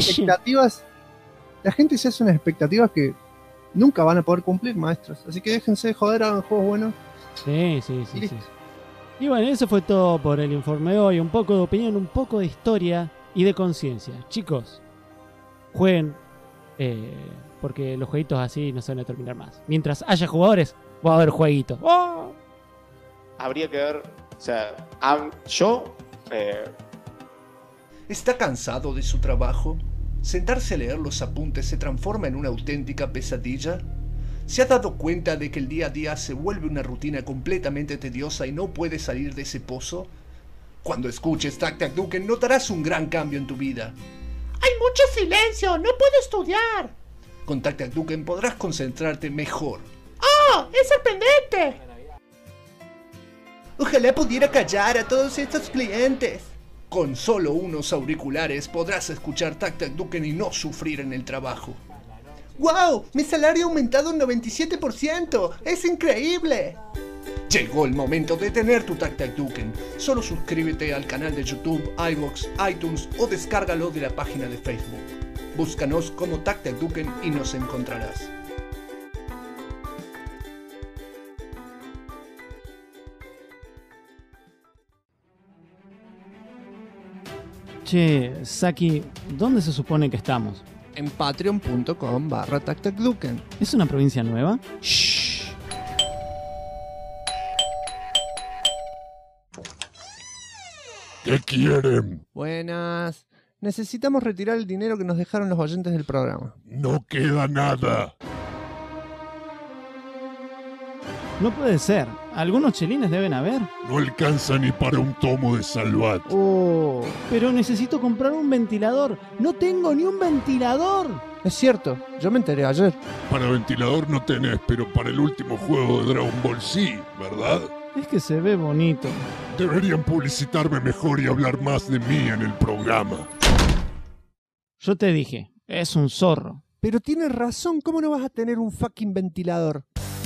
expectativas que nunca van a poder cumplir, maestros. Así que déjense de joder, hagan juegos buenos. Sí. Y bueno, eso fue todo por el informe de hoy. Un poco de opinión, un poco de historia y de conciencia. Chicos, jueguen, porque los jueguitos así no se van a terminar más. Mientras haya jugadores, va a haber jueguitos. ¡Oh! Habría que ver, o sea, yo... ¿Está cansado de su trabajo? ¿Sentarse a leer los apuntes se transforma en una auténtica pesadilla? ¿Se ha dado cuenta de que el día a día se vuelve una rutina completamente tediosa y no puede salir de ese pozo? Cuando escuches Tac Tac Duken notarás un gran cambio en tu vida. ¡Hay mucho silencio! ¡No puedo estudiar! Con Tac Tac Duken podrás concentrarte mejor. ¡Oh! ¡Es sorprendente! Ojalá pudiera callar a todos estos clientes. Con solo unos auriculares podrás escuchar Tac Tac Duken y no sufrir en el trabajo. ¡Wow! ¡Mi salario ha aumentado un 97%! ¡Es increíble! Llegó el momento de tener tu Tac Tac Duken. Solo suscríbete al canal de YouTube, iVoox, iTunes o descárgalo de la página de Facebook. Búscanos como Tac Tac Duken y nos encontrarás. Che, Saki, ¿dónde se supone que estamos? En patreon.com/TacTacDuken. ¿Es una provincia nueva? Shh. ¿Qué quieren? Buenas. Necesitamos retirar el dinero que nos dejaron los oyentes del programa. No queda nada. No puede ser. Algunos chelines deben haber. No alcanza ni para un tomo de Salvat. Oh. Pero necesito comprar un ventilador. No tengo ni un ventilador. Es cierto, yo me enteré ayer. Para ventilador no tenés, pero para el último juego de Dragon Ball sí, ¿verdad? Es que se ve bonito. Deberían publicitarme mejor y hablar más de mí en el programa. Yo te dije, es un zorro. Pero tienes razón, ¿cómo no vas a tener un fucking ventilador?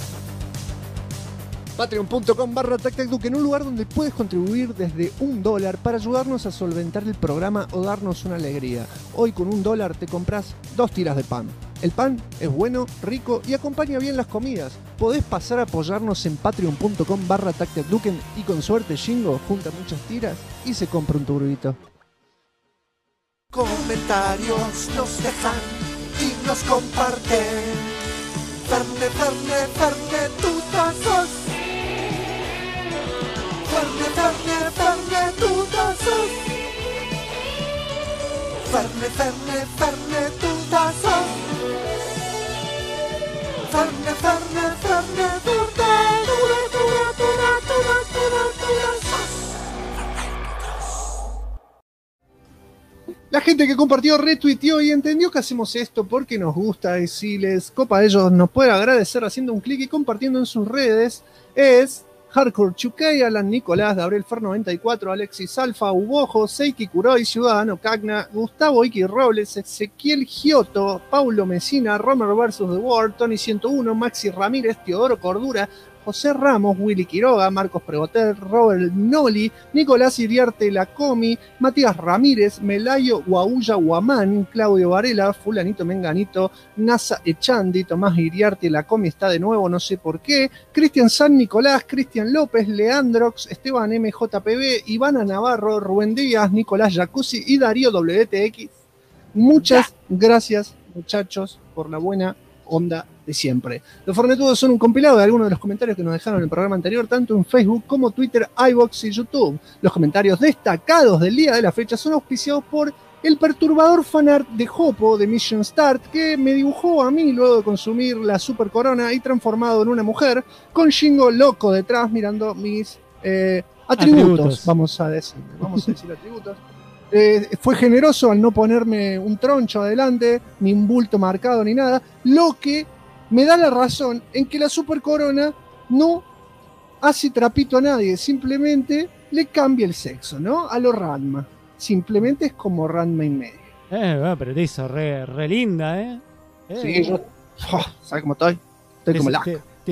Patreon.com/TacTacDuken, un lugar donde puedes contribuir desde $1 para ayudarnos a solventar el programa o darnos una alegría. Hoy con $1 te compras 2 tiras de pan. El pan es bueno, rico y acompaña bien las comidas. Podés pasar a apoyarnos en patreon.com/TacTacDuken y con suerte Shingo junta muchas tiras y se compra un turbito. Comentarios nos dejan y nos comparten. Ferne, Ferne, Ferne, tutazos. Ferne, Ferne, Ferne, tutazos. Ferne, Ferne, Ferne, tutazos. Ferne, Ferne, Ferne, La gente que compartió, retuiteó y entendió que hacemos esto porque nos gusta y si les copa a ellos nos puede agradecer haciendo un clic y compartiendo en sus redes es Hardcore Chukei, Alan Nicolás, Gabriel Fer 94, Alexis Alfa, Ubojo, Seiki Kuroi, Ciudadano Cagna, Gustavo Iki Robles, Ezequiel Giotto, Paulo Mesina, Romer vs. The World, Tony 101, Maxi Ramírez, Teodoro Cordura, José Ramos, Willy Quiroga, Marcos Pregoter, Robert Noli, Nicolás Iriarte Lacomi, Matías Ramírez, Melayo Guaulla Guamán, Claudio Varela, Fulanito Menganito, Nasa Echandi, Tomás Iriarte Lacomi está de nuevo, no sé por qué, Cristian San Nicolás, Cristian López, Leandrox, Esteban MJPB, Ivana Navarro, Rubén Díaz, Nicolás Jacuzzi y Darío WTX. Muchas gracias, muchachos, por la buena onda de siempre. Los Fornetudos son un compilado de algunos de los comentarios que nos dejaron en el programa anterior, tanto en Facebook como Twitter, iVoox y YouTube. Los comentarios destacados del día de la fecha son auspiciados por el perturbador fanart de Jopo de Mission Start, que me dibujó a mí luego de consumir la Super Corona y transformado en una mujer, con Shingo loco detrás mirando mis atributos. Vamos a decir atributos. Fue generoso al no ponerme un troncho adelante, ni un bulto marcado, ni nada, lo que me da la razón en que la Super Corona no hace trapito a nadie, simplemente le cambia el sexo, ¿no? A lo Ranma. Simplemente es como Ranma y medio. Bueno, pero te hizo re linda, ¿eh? Sí, yo... ¿Sabes cómo estoy? Estoy como la... Te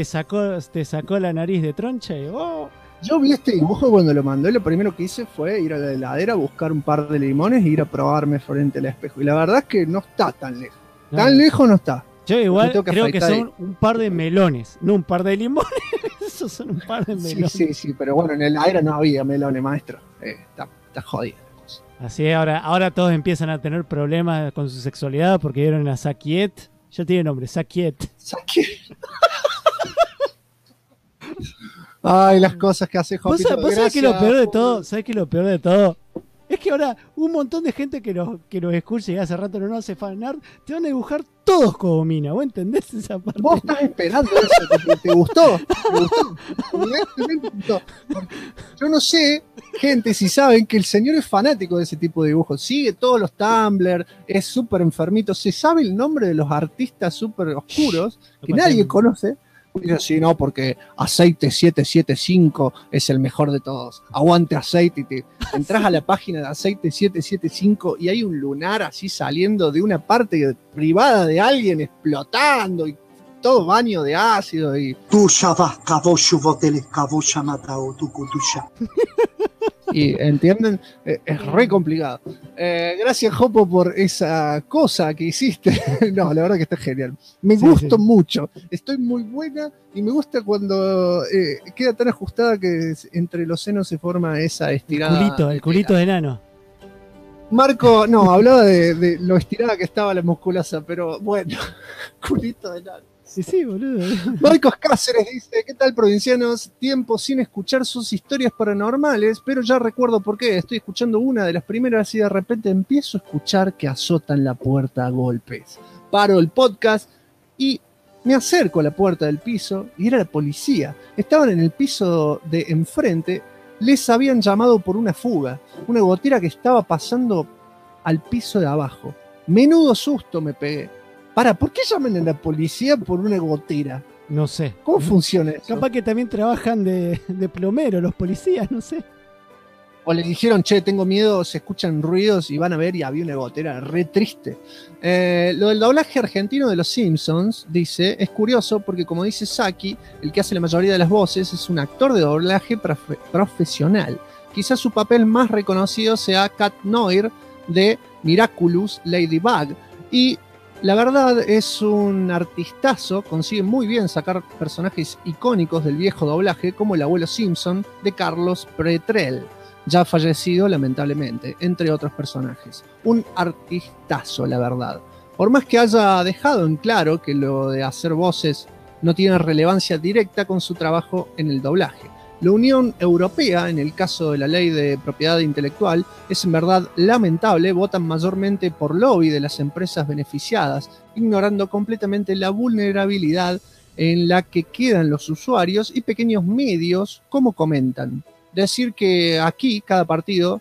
sacó la nariz de troncha y... ¡oh! Yo vi este dibujo cuando lo mandó y lo primero que hice fue ir a la heladera, buscar un par de limones e ir a probarme frente al espejo. Y la verdad es que no está tan lejos. No. Tan lejos no está. Yo igual creo que son un par de melones, no un par de limones. Esos son un par de melones. Sí, pero bueno, en la heladera no había melones, maestro. Está jodida la cosa. Así ahora todos empiezan a tener problemas con su sexualidad porque vieron a Sakiet. Ya tiene nombre, Sakiet. Ay, las cosas que hace Jopito. ¿Vos sabés que lo peor de todo? ¿Sabés que lo peor de todo? Es que ahora un montón de gente que nos escucha y hace rato no hace fanart, te van a dibujar todos como mina. ¿Vos entendés esa parte? Vos estás esperando eso. ¿Te gustó? Yo no sé, gente, si saben que el señor es fanático de ese tipo de dibujos. Sigue todos los Tumblr, es súper enfermito. Se sabe el nombre de los artistas súper oscuros que nadie conoce. Dice, sí, no, porque Aceite 775 es el mejor de todos. Aguante Aceite. Y entras a la página de Aceite 775 y hay un lunar así saliendo de una parte privada de alguien explotando y todo baño de ácido y... Y entienden, es re complicado. Gracias, Jopo, por esa cosa que hiciste. No, la verdad que está genial. Me gustó mucho. Estoy muy buena y me gusta cuando queda tan ajustada que entre los senos se forma esa estirada. El culito de enano. Marco, no, hablaba de lo estirada que estaba la musculosa, pero bueno, culito de enano. Sí, boludo. Marcos Cáceres dice, ¿qué tal, provincianos? Tiempo sin escuchar sus historias paranormales, pero ya recuerdo por qué. Estoy escuchando una de las primeras y de repente empiezo a escuchar que azotan la puerta a golpes. Paro el podcast y me acerco a la puerta del piso y era la policía. Estaban en el piso de enfrente, les habían llamado por una fuga, una gotera que estaba pasando al piso de abajo. Menudo susto me pegué. ¿Por qué llaman a la policía por una gotera? No sé. ¿Cómo funciona eso? Capaz que también trabajan de plomero los policías, no sé. O le dijeron, che, tengo miedo, se escuchan ruidos y van a ver y había una gotera re triste. Lo del doblaje argentino de Los Simpsons, dice, es curioso porque como dice Saki, el que hace la mayoría de las voces es un actor de doblaje profesional. Quizás su papel más reconocido sea Cat Noir de Miraculous Ladybug. Y la verdad es un artistazo, consigue muy bien sacar personajes icónicos del viejo doblaje como el abuelo Simpson de Carlos Pretrell, ya fallecido lamentablemente, entre otros personajes. Un artistazo, la verdad. Por más que haya dejado en claro que lo de hacer voces no tiene relevancia directa con su trabajo en el doblaje. La Unión Europea, en el caso de la ley de propiedad intelectual, es en verdad lamentable, votan mayormente por lobby de las empresas beneficiadas, ignorando completamente la vulnerabilidad en la que quedan los usuarios y pequeños medios, como comentan. Decir que aquí cada partido,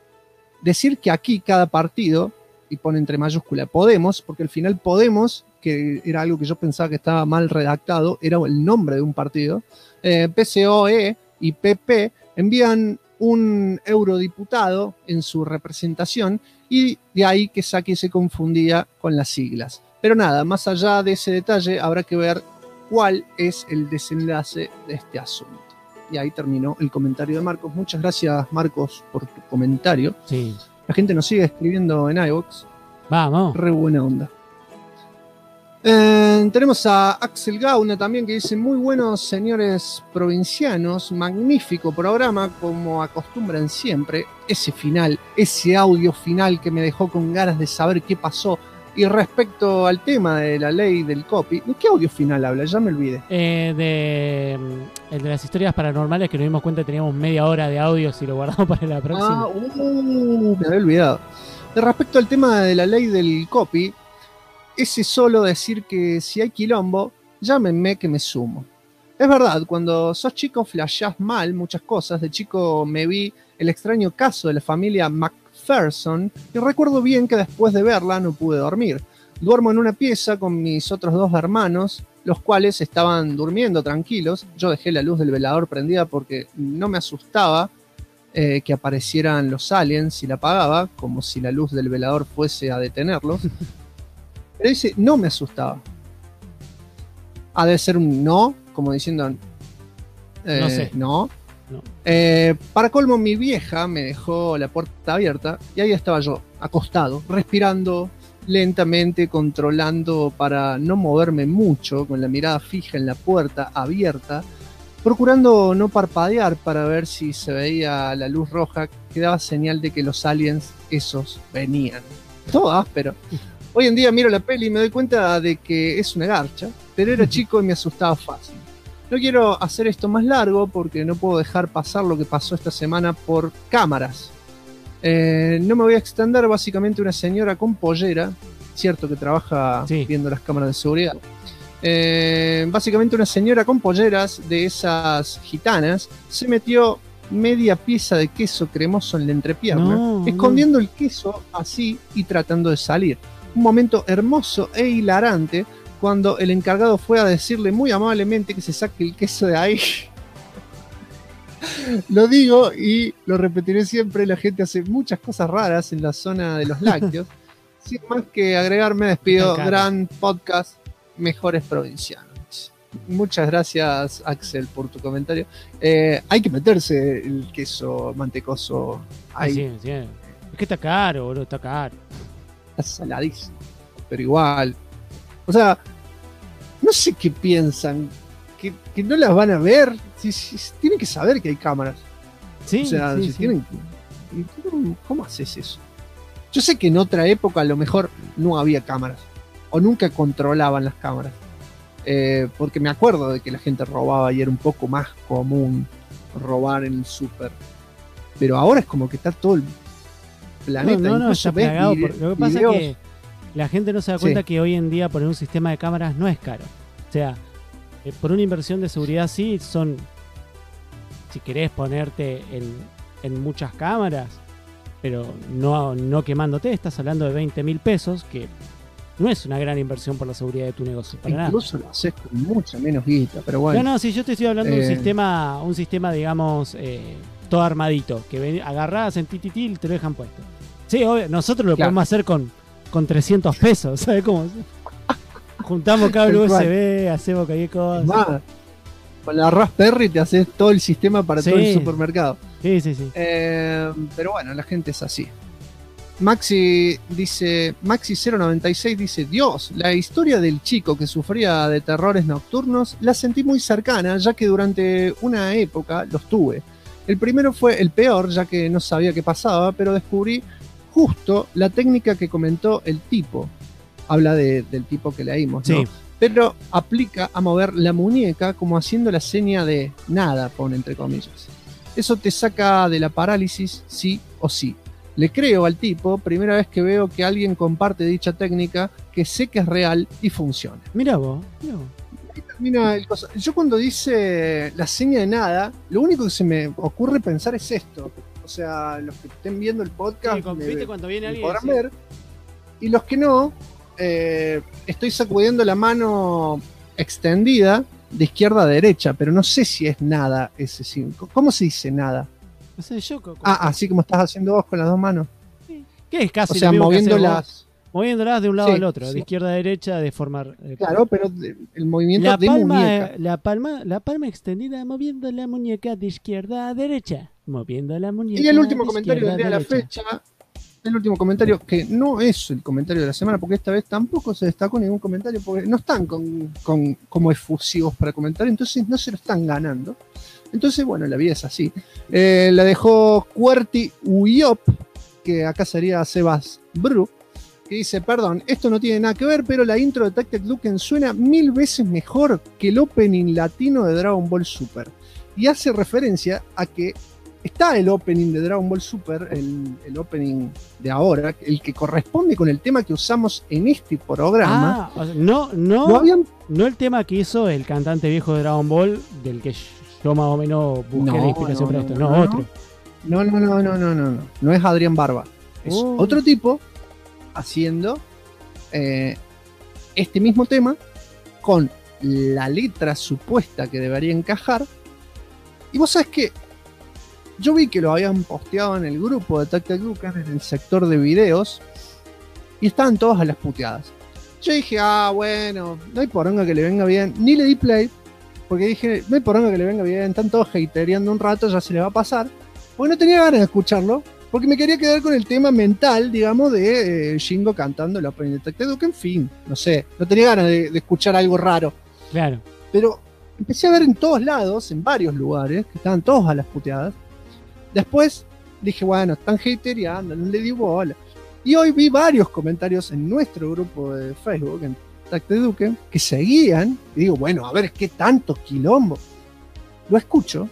y pone entre mayúsculas Podemos, porque al final Podemos, que era algo que yo pensaba que estaba mal redactado, era el nombre de un partido, PCOE y PP envían un eurodiputado en su representación y de ahí que Saki se confundía con las siglas. Pero nada, más allá de ese detalle, habrá que ver cuál es el desenlace de este asunto. Y ahí terminó el comentario de Marcos. Muchas gracias, Marcos, por tu comentario. Sí. La gente nos sigue escribiendo en iVoox. Vamos. Re buena onda. Tenemos a Axel Gauna también que dice: muy buenos señores provincianos, magnífico programa como acostumbran siempre. Ese final, ese audio final que me dejó con ganas de saber qué pasó. Y respecto al tema de la ley del copy, ¿de qué audio final habla? Ya me olvidé. El de las historias paranormales, que nos dimos cuenta que teníamos media hora de audio si lo guardamos para la próxima. Me había olvidado. De respecto al tema de la ley del copy, ese solo decir que si hay quilombo, llámenme que me sumo. Es verdad, cuando sos chico flashás mal muchas cosas. De chico me vi el extraño caso de la familia McPherson y recuerdo bien que después de verla no pude dormir. Duermo en una pieza con mis otros 2 hermanos, los cuales estaban durmiendo tranquilos. Yo dejé la luz del velador prendida porque no me asustaba que aparecieran los aliens y la apagaba, como si la luz del velador fuese a detenerlos. Pero dice, no me asustaba. Ha de ser un no, como diciendo, no sé. No. Para colmo, mi vieja me dejó la puerta abierta y ahí estaba yo, acostado, respirando lentamente, controlando para no moverme mucho, con la mirada fija en la puerta abierta, procurando no parpadear para ver si se veía la luz roja que daba señal de que los aliens esos venían. Todo áspero. Hoy en día miro la peli y me doy cuenta de que es una garcha, pero era chico y me asustaba fácil. No quiero hacer esto más largo porque no puedo dejar pasar lo que pasó esta semana por cámaras. No me voy a extender, básicamente una señora con pollera, cierto que trabaja viendo las cámaras de seguridad. Básicamente una señora con polleras de esas gitanas se metió media pieza de queso cremoso en la entrepierna, escondiendo el queso así y tratando de salir. Un momento hermoso e hilarante cuando el encargado fue a decirle muy amablemente que se saque el queso de ahí. Lo digo y lo repetiré siempre, la gente hace muchas cosas raras en la zona de los lácteos. Sin más que agregar, me despido. Gran podcast, mejores provincianos. Muchas gracias, Axel, por tu comentario. Hay que meterse el queso mantecoso ahí. Sí. Es que está caro, boludo, está caro. Está saladísimo, pero igual. O sea, no sé qué piensan, que no las van a ver. Si tienen que saber que hay cámaras. Sí, o sea, sí, si sí. tienen. ¿Cómo haces eso? Yo sé que en otra época a lo mejor no había cámaras, o nunca controlaban las cámaras. Porque me acuerdo de que la gente robaba y era un poco más común robar en el súper. Pero ahora es como que está todo el planeta. No, está plagado. Lo que pasa es que la gente no se da cuenta que hoy en día poner un sistema de cámaras no es caro. O sea, por una inversión de seguridad sí son, si querés ponerte en muchas cámaras, pero no quemándote, estás hablando de 20.000 pesos, que no es una gran inversión por la seguridad de tu negocio. Para Incluso nada. Lo haces con mucha menos guita, pero bueno. No, si yo te estoy hablando de un sistema, digamos, todo armadito, que agarrás en tititi y te lo dejan puesto. Sí, obvio, nosotros lo podemos hacer con 300 pesos, ¿sabes cómo? Juntamos cable USB, hacemos cualquier cosa. Más, con la Raspberry te haces todo el sistema para todo el supermercado. Sí. Pero bueno, la gente es así. Maxi096 dice: Dios, la historia del chico que sufría de terrores nocturnos la sentí muy cercana, ya que durante una época los tuve. El primero fue el peor, ya que no sabía qué pasaba, pero descubrí justo la técnica que comentó el tipo. habla del tipo que leímos, ¿no? Sí. Pero aplica a mover la muñeca como haciendo la seña de nada, pone entre comillas. Eso te saca de la parálisis, sí o sí. Le creo al tipo, primera vez que veo que alguien comparte dicha técnica, que sé que es real y funciona. Mirá vos. Ahí termina el cosa. Yo cuando dice la seña de nada, lo único que se me ocurre pensar es esto. O sea, los que estén viendo el podcast ¿Viste cuando viene alguien? podrán ver. Y los que no, estoy sacudiendo la mano extendida de izquierda a derecha, pero no sé si es nada ese signo. ¿Cómo se dice nada? No sé, yo. Así como estás haciendo vos con las dos manos. ¿Qué es casi o sea, lo mismo que haces moviéndolas. Moviéndolas de un lado Sí, al otro, sí. de izquierda a derecha, de formar. Claro, pero el movimiento la de palma, muñeca. la palma extendida, moviendo la muñeca de izquierda a derecha. Moviendo la muñeca. Y el último de comentario del día de la derecha. fecha. El último comentario, que no es el comentario de la semana, porque esta vez tampoco se destacó ningún comentario, porque no están como efusivos para comentar, entonces no se lo están ganando. Entonces, bueno, la vida es así. La dejó Cuerti Uyop, que acá sería Sebas Bru, que dice, perdón, esto no tiene nada que ver, pero la intro de Tactic Duken suena 1000 veces mejor que el opening latino de Dragon Ball Super. Y hace referencia a que está el opening de Dragon Ball Super, el opening de ahora, el que corresponde con el tema que usamos en este programa. O sea, no el tema que hizo el cantante viejo de Dragon Ball, del que yo más o menos busqué la inspiración para esto. No, otro. No es Adrián Barba. Es otro tipo haciendo este mismo tema con la letra supuesta que debería encajar. Y vos sabés que yo vi que lo habían posteado en el grupo de Tactic Duken, en el sector de videos, y estaban todos a las puteadas. Yo dije, bueno, no hay poronga que le venga bien. Ni le di play, porque dije, no hay poronga que le venga bien. Están todos hatereando un rato, ya se le va a pasar. Porque no tenía ganas de escucharlo, porque me quería quedar con el tema mental, digamos, de Shingo cantando el opening de Tactic Duken. En fin, no sé, no tenía ganas de escuchar algo raro. Claro. Pero empecé a ver en todos lados, en varios lugares, que estaban todos a las puteadas. Después dije, bueno, están hatereando, no le di bola. Y hoy vi varios comentarios en nuestro grupo de Facebook, en Tactic Duken, que seguían. Y digo, bueno, a ver, ¿qué tanto quilombo? Lo escucho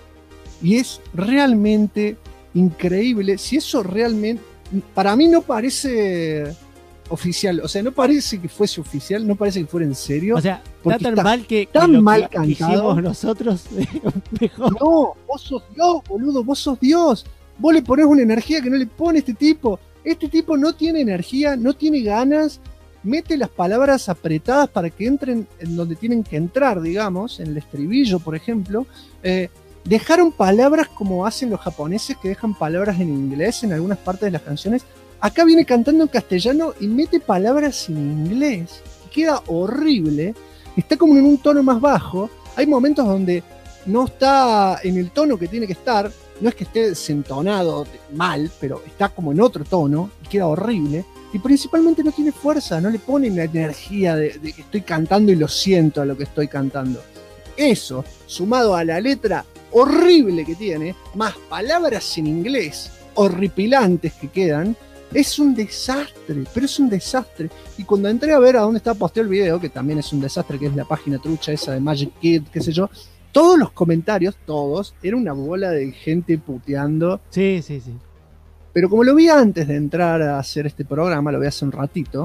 y es realmente increíble. Si eso realmente, para mí no parece oficial, o sea, no parece que fuese oficial, no parece que fuera en serio. O sea, porque está tan mal que tan lo mal que cantado. hicimos nosotros mejor. No, vos sos Dios, boludo, vos sos Dios. Vos le ponés una energía que no le pone este tipo. Este tipo no tiene energía, no tiene ganas, mete las palabras apretadas para que entren en donde tienen que entrar, digamos, en el estribillo, por ejemplo. Dejaron palabras como hacen los japoneses, que dejan palabras en inglés en algunas partes de las canciones. Acá viene cantando en castellano y mete palabras en inglés. Queda horrible. Está como en un tono más bajo. Hay momentos donde no está en el tono que tiene que estar. No es que esté desentonado mal, pero está como en otro tono y queda horrible. Y principalmente no tiene fuerza, no le pone la energía de que estoy cantando y lo siento a lo que estoy cantando. Eso, sumado a la letra horrible que tiene, más palabras en inglés horripilantes que quedan, es un desastre, pero es un desastre. Y cuando entré a ver a dónde estaba posteado el video, que también es un desastre, que es la página trucha esa de Magic Kid, qué sé yo, todos los comentarios, todos, era una bola de gente puteando. Sí. Pero como lo vi antes de entrar a hacer este programa, lo vi hace un ratito,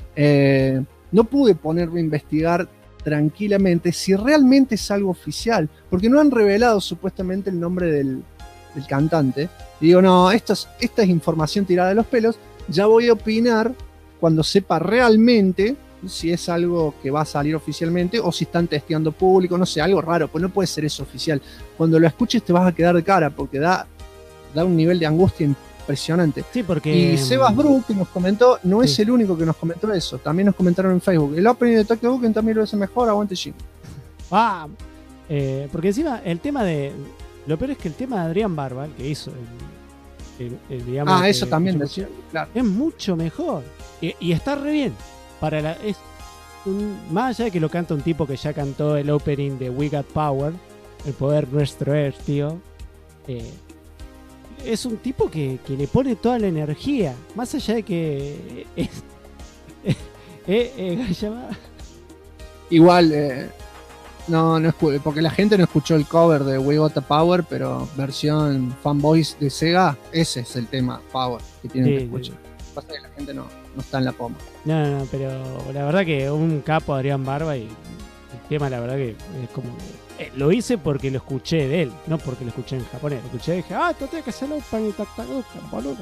no pude ponerme a investigar tranquilamente si realmente es algo oficial, porque no han revelado supuestamente el nombre del cantante. Y digo, no, esta es información tirada de los pelos, ya voy a opinar cuando sepa realmente si es algo que va a salir oficialmente o si están testeando público, no sé, algo raro, pues no puede ser eso oficial. Cuando lo escuches te vas a quedar de cara porque da un nivel de angustia impresionante. Sí, porque... Y Sebas Bru, que nos comentó, no es el único que nos comentó eso, también nos comentaron en Facebook. El opening de Tactic Duken también lo hace mejor, aguante Jim. Porque encima el tema de... Lo peor es que el tema de Adrián Barba, el que hizo digamos, eso también decía, claro. Es mucho mejor. Y está re bien. Más allá de que lo canta un tipo que ya cantó el opening de We Got Power, el poder nuestro es, tío. Es un tipo que le pone toda la energía. Más allá de que Gayama. Igual, no porque la gente no escuchó el cover de We Got the Power, pero versión fanboys de Sega, ese es el tema Power que tienen que escuchar. Lo que pasa es que la gente no está en la pompa. No, pero la verdad que un capo Adrián Barba y el tema, la verdad que es como... lo hice porque lo escuché de él, no porque lo escuché en japonés. Lo escuché y dije, esto tiene que ser un boludo.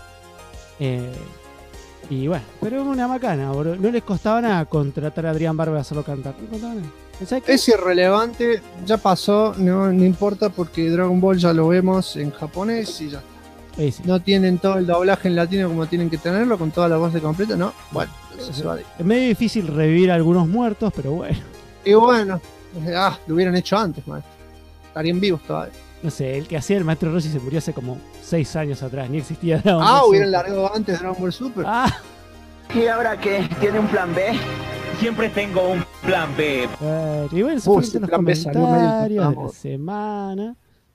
Y bueno, pero es una macana, bro. No les costaba nada contratar a Adrián Barba y hacerlo cantar. No costaba nada. Es irrelevante, ya pasó, no importa porque Dragon Ball ya lo vemos en japonés y ya. Sí. No tienen todo el doblaje en latino como tienen que tenerlo, con toda la voz de completa, ¿no? Bueno, eso se va a ir. Es medio difícil revivir a algunos muertos, pero bueno. Y bueno, lo hubieran hecho antes, man. Estarían vivos todavía. No sé, el que hacía el Maestro Rossi se murió hace como 6 años atrás, ni existía Dragon Ball hubieran largado antes Dragon Ball Super. ¿Y ahora qué? ¿Tiene un plan B? Siempre tengo un plan B. Y bueno, eso fue los comentarios de la semana.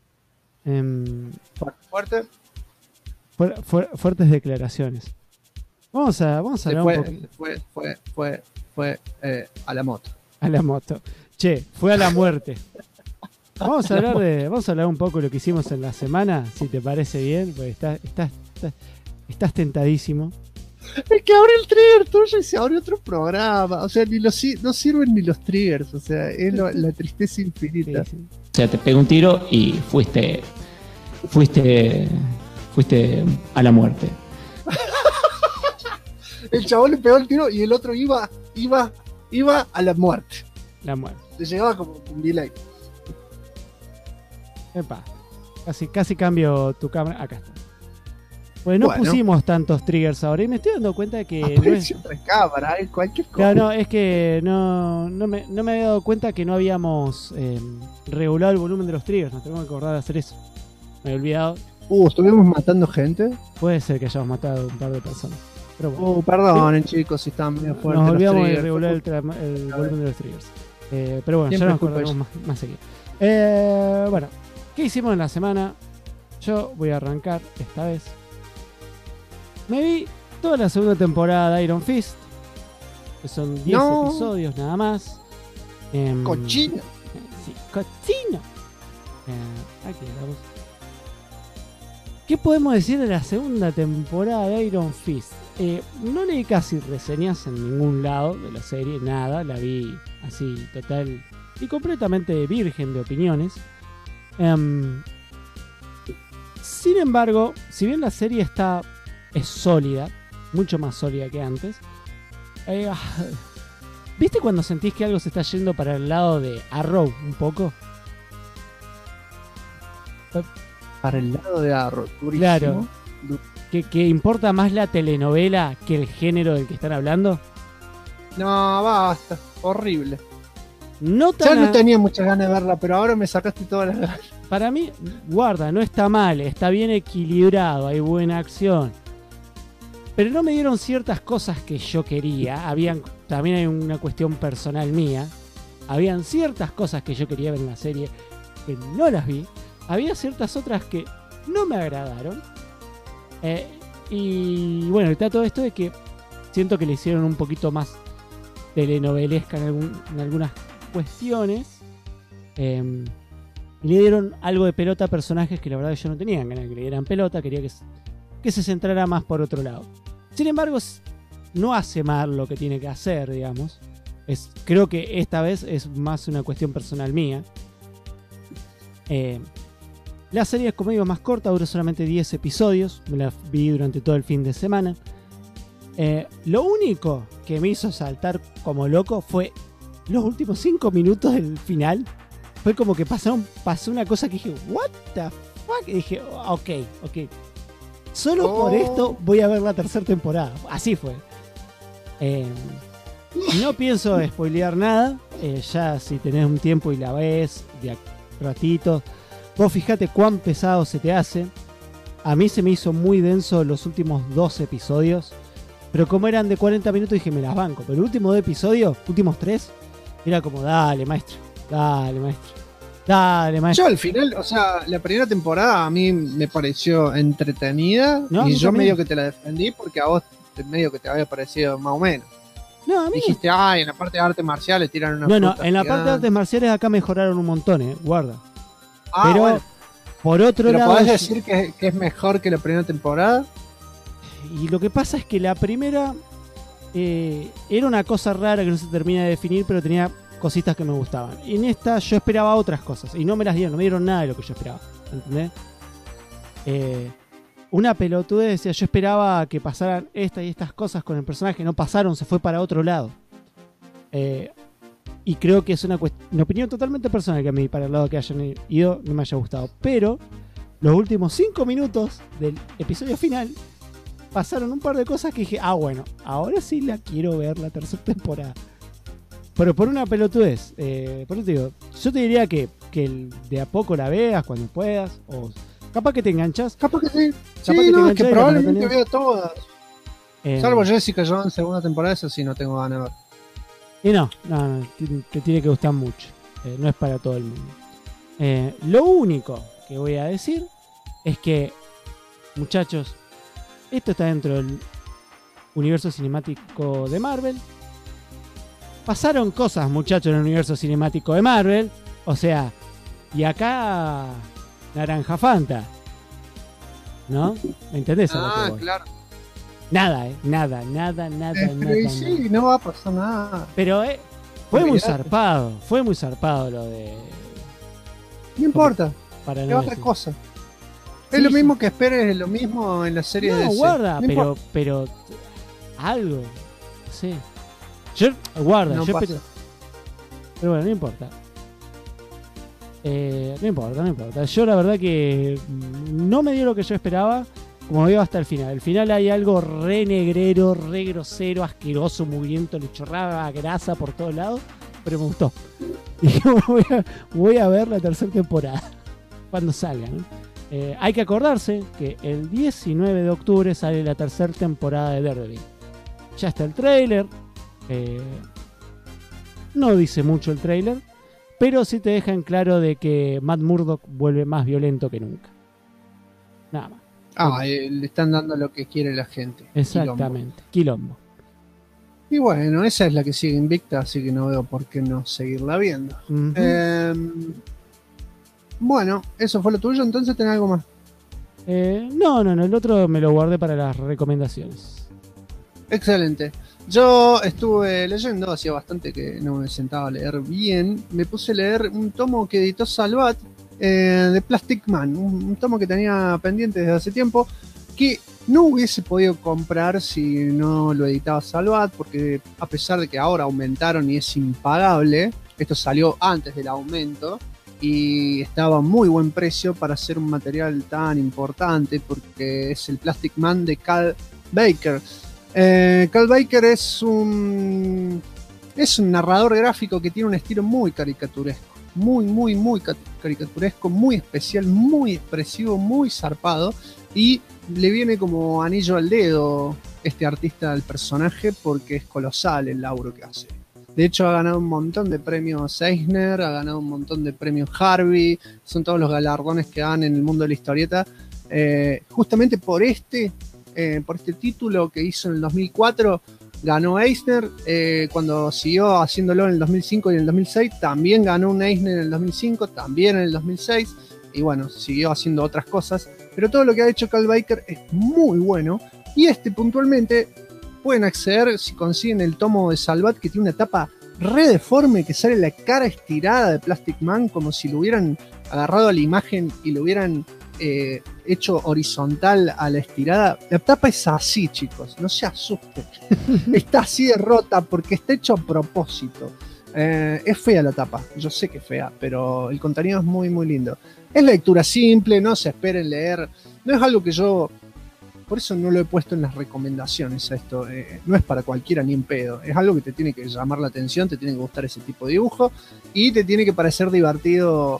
Fuertes declaraciones. Vamos a hablar un poquito. Fue a la moto. A la moto. Che, fue a la muerte. Vamos a hablar un poco de lo que hicimos en la semana, si te parece bien, porque estás tentadísimo. Es que abre el trigger tuyo y se abre otro programa. O sea, no sirven ni los triggers. O sea, es la tristeza infinita. Sí. O sea, te pegó un tiro y fuiste a la muerte. El chabón le pegó el tiro y el otro iba a la muerte. La muerte. Le llegaba como un delay. Epa. Casi cambio tu cámara. Acá está. Pues no pusimos tantos triggers ahora y me estoy dando cuenta de que otra cámara, cualquier cosa. No, es que no me había dado cuenta que no habíamos regulado el volumen de los triggers. Nos tenemos que acordar de hacer eso. Me he olvidado. ¿Estuvimos matando gente? Puede ser que hayamos matado un par de personas. Pero bueno. Perdonen, chicos, si están medio fuertes. Nos olvidamos de regular el volumen de los triggers. Pero bueno, ya nos acordaremos más seguido. Bueno, ¿qué hicimos en la semana? Yo voy a arrancar esta vez. Me vi toda la segunda temporada de Iron Fist, que son 10 episodios nada más. ¡Cochino! Sí, cochino. Aquí vamos. ¿Qué podemos decir de la segunda temporada de Iron Fist? No leí casi reseñas en ningún lado de la serie, nada. La vi así total y completamente virgen de opiniones. Sin embargo, si bien la serie es sólida, mucho más sólida que antes. ¿Viste cuando sentís que algo se está yendo para el lado de Arrow un poco? Para el lado de Arrow, durísimo. Claro. Que importa más la telenovela que el género del que están hablando. No, basta. Horrible. No tenía muchas ganas de verla, pero ahora me sacaste todas las ganas. Para mí, guarda, no está mal, está bien equilibrado, hay buena acción. Pero no me dieron ciertas cosas que yo quería. También hay una cuestión personal mía. Habían ciertas cosas que yo quería ver en la serie que no las vi. Había ciertas otras que no me agradaron. Y bueno, está todo esto de que siento que le hicieron un poquito más telenovelesca en algunas cuestiones. Y le dieron algo de pelota a personajes que la verdad yo no tenía ganas de que le dieran pelota. Quería que se centrara más por otro lado. Sin embargo, no hace mal lo que tiene que hacer, digamos. Creo que esta vez es más una cuestión personal mía. La serie es, como digo, más corta, duró solamente 10 episodios. Me la vi durante todo el fin de semana. Lo único que me hizo saltar como loco fue los últimos 5 minutos del final. Fue como que pasó una cosa que dije, what the fuck? Y dije, ok. Solo por esto voy a ver la tercera temporada. Así fue. No pienso spoilear nada. Ya si tenés un tiempo y la ves de a ratito, vos fijate cuán pesado se te hace. A mí se me hizo muy denso los últimos 2 episodios. Pero como eran de 40 minutos dije, me las banco. Pero el último 2 episodios, últimos 3, era como, dale maestro. Yo al final, o sea, la primera temporada a mí me pareció entretenida. Y yo medio que te la defendí porque a vos medio que te había parecido más o menos. No, a mí dijiste, ay, en la parte de artes marciales tiran una no, fruta en la parte de gigante. artes marciales acá mejoraron un montón, guarda. Ah, Pero, bueno. por otro ¿Pero lado... podés decir que es mejor que la primera temporada? Y lo que pasa es que la primera era una cosa rara que no se termina de definir, pero tenía cositas que me gustaban. Y en esta yo esperaba otras cosas, y no me las dieron, no me dieron nada de lo que yo esperaba, ¿entendés? Una pelotudez, decía, yo esperaba que pasaran estas y estas cosas con el personaje, no pasaron, se fue para otro lado. Y creo que es una opinión totalmente personal que a mí, para el lado que hayan ido, no me haya gustado. Pero los últimos 5 minutos del episodio final pasaron un par de cosas que dije, bueno, ahora sí la quiero ver la tercera temporada. Pero por una pelotudez. Por eso te digo, yo te diría que de a poco la veas cuando puedas, o capaz que te enganchas. Capaz que sí. Capaz Sí, que te no, es que enganchás y probablemente la veo todas. Eh, Salvo Jessica Jones segunda temporada, eso sí no tengo ganas de ver. Y no, te tiene que gustar mucho. No es para todo el mundo. Lo único que voy a decir es que, muchachos, esto está dentro del universo cinemático de Marvel. Pasaron cosas, muchachos, en el universo cinemático de Marvel. O sea, y acá Naranja Fanta, ¿no? ¿Me entendés? a lo que voy? Claro. Nada, nada. Pero sí, no va a pasar nada. Pero fue muy Olvidate. zarpado lo de... No importa, Para es no otra decir. cosa. Sí, Es lo sí. mismo que esperes lo mismo en la serie de No, DC. guarda, No importa. pero algo, no sé. Yo, guarda, No yo pasa. espero. Pero bueno, no importa. No importa. Yo la verdad que no me dio lo que yo esperaba. Como veo hasta el final. Al final hay algo re negrero, re grosero, asqueroso, mugriento, le chorraba grasa por todos lados. Pero me gustó. Dije, voy a ver la tercera temporada. Cuando salga, ¿no? Hay que acordarse que el 19 de octubre sale la tercera temporada de Daredevil. Ya está el tráiler. No dice mucho el tráiler, pero sí te deja en claro de que Matt Murdock vuelve más violento que nunca. Nada más. Le están dando lo que quiere la gente. Exactamente. Quilombo. Y bueno, esa es la que sigue invicta, así que no veo por qué no seguirla viendo. Ujú. Bueno, eso fue lo tuyo, entonces tenés algo más. No, el otro me lo guardé para las recomendaciones. Excelente. Yo estuve leyendo, hacía bastante que no me sentaba a leer bien. Me puse a leer un tomo que editó Salvat de Plastic Man, un tomo que tenía pendiente desde hace tiempo, que no hubiese podido comprar si no lo editaba Salvat, porque a pesar de que ahora aumentaron y es impagable, esto salió antes del aumento y estaba a muy buen precio para hacer un material tan importante, porque es el Plastic Man de Cal Baker. Cal Baker es un narrador gráfico que tiene un estilo muy caricaturesco, muy caricaturesco, muy especial, muy expresivo, muy zarpado, y le viene como anillo al dedo este artista al personaje porque es colosal el laburo que hace. De hecho ha ganado un montón de premios Eisner, ha ganado un montón de premios Harvey, son todos los galardones que dan en el mundo de la historieta, justamente por este título que hizo en el 2004. Ganó Eisner, cuando siguió haciéndolo en el 2005 y en el 2006, también ganó un Eisner en el 2005, también en el 2006, y bueno, siguió haciendo otras cosas, pero todo lo que ha hecho Cal Baker es muy bueno, y puntualmente pueden acceder si consiguen el tomo de Salvat, que tiene una tapa re deforme, que sale la cara estirada de Plastic Man, como si lo hubieran agarrado a la imagen y lo hubieran hecho horizontal a la estirada. La tapa es así, chicos, no se asusten. Está así de rota porque está hecho a propósito. Es fea la tapa, yo sé que es fea, pero el contenido es muy lindo. Es lectura simple, no se esperen leer, no es algo que yo, por eso no lo he puesto en las recomendaciones a esto, no es para cualquiera ni en pedo, es algo que te tiene que llamar la atención, te tiene que gustar ese tipo de dibujo y te tiene que parecer divertido.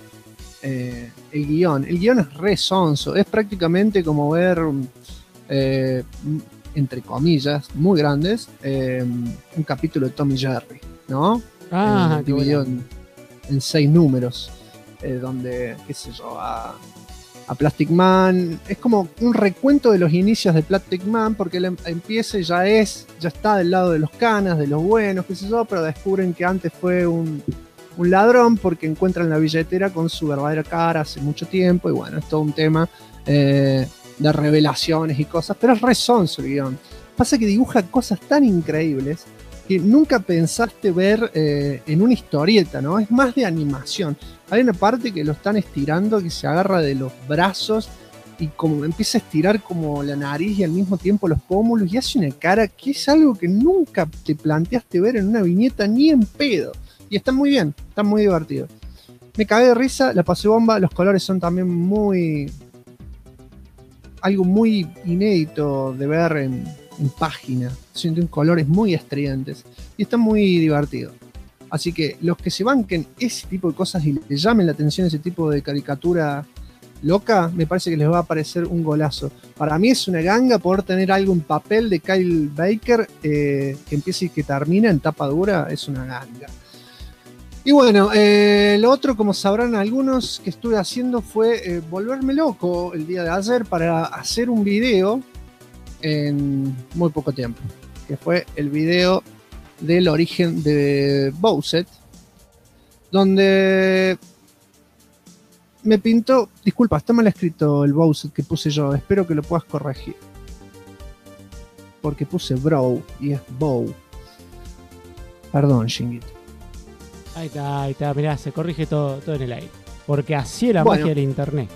El guión es re sonso, es prácticamente como ver entre comillas muy grandes un capítulo de Tom y Jerry, ¿no? Dividido en 6 números, donde, qué sé yo, a Plastic Man. Es como un recuento de los inicios de Plastic Man, porque él empieza y ya está del lado de los canas, de los buenos, qué sé yo, pero descubren que antes fue un ladrón porque encuentran la billetera con su verdadera cara hace mucho tiempo, y bueno, es todo un tema de revelaciones y cosas, pero es re sonso el guión. Pasa que dibuja cosas tan increíbles que nunca pensaste ver en una historieta, ¿no? Es más de animación. Hay una parte que lo están estirando, que se agarra de los brazos y como empieza a estirar como la nariz y al mismo tiempo los pómulos, y hace una cara que es algo que nunca te planteaste ver en una viñeta ni en pedo. Y está muy bien, está muy divertido. Me cagué de risa, la pasé bomba, los colores son también algo muy inédito de ver en página. Sienten colores muy estridentes y está muy divertido. Así que los que se banquen ese tipo de cosas y les llamen la atención ese tipo de caricatura loca, me parece que les va a parecer un golazo. Para mí es una ganga poder tener algo en papel de Kyle Baker que empiece y que termina en tapa dura, es una ganga. Y bueno, lo otro, como sabrán algunos, que estuve haciendo fue volverme loco el día de ayer para hacer un video en muy poco tiempo, que fue el video del origen de Bowsette, donde me pintó, disculpa, está mal escrito el Bowsette que puse yo, espero que lo puedas corregir, porque puse Brow y es Bow, perdón, Shinguito. Ahí está, mirá, se corrige todo en el aire, porque así es la magia del internet.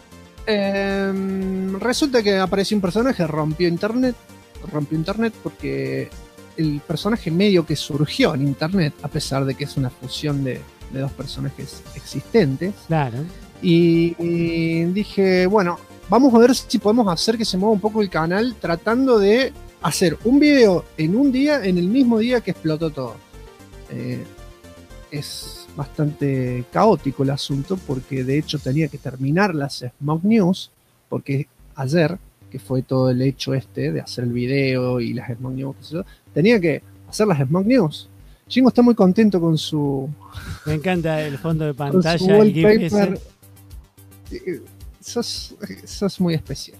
Resulta que apareció un personaje, rompió internet porque el personaje medio que surgió en internet, a pesar de que es una fusión de dos personajes existentes. Claro. Y dije, bueno, vamos a ver si podemos hacer que se mueva un poco el canal tratando de hacer un video en un día, en el mismo día que explotó todo. Es bastante caótico el asunto porque de hecho tenía que terminar las Smog News, porque ayer, que fue todo el hecho de hacer el video y las Smog News, tenía que hacer las Smog News. Chingo está muy contento con su... Me encanta el fondo de pantalla, el GIF ese. Sos muy especial.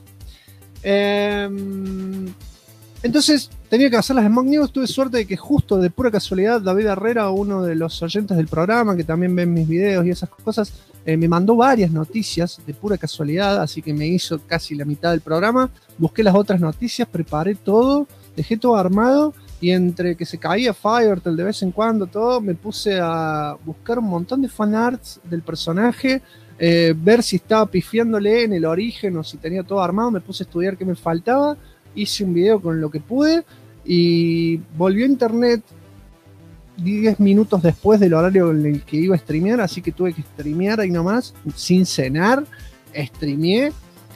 Entonces tenía que hacer las Smog News. Tuve suerte de que justo de pura casualidad David Herrera, uno de los oyentes del programa que también ven mis videos y esas cosas, me mandó varias noticias de pura casualidad, así que me hizo casi la mitad del programa. Busqué las otras noticias, preparé todo, dejé todo armado, y entre que se caía Fivertel de vez en cuando, todo, me puse a buscar un montón de fanarts del personaje, ver si estaba pifiándole en el origen o si tenía todo armado. Me puse a estudiar qué me faltaba, hice un video con lo que pude y volvió a internet 10 minutos después del horario en el que iba a streamear, así que tuve que streamear ahí nomás, sin cenar, streameé.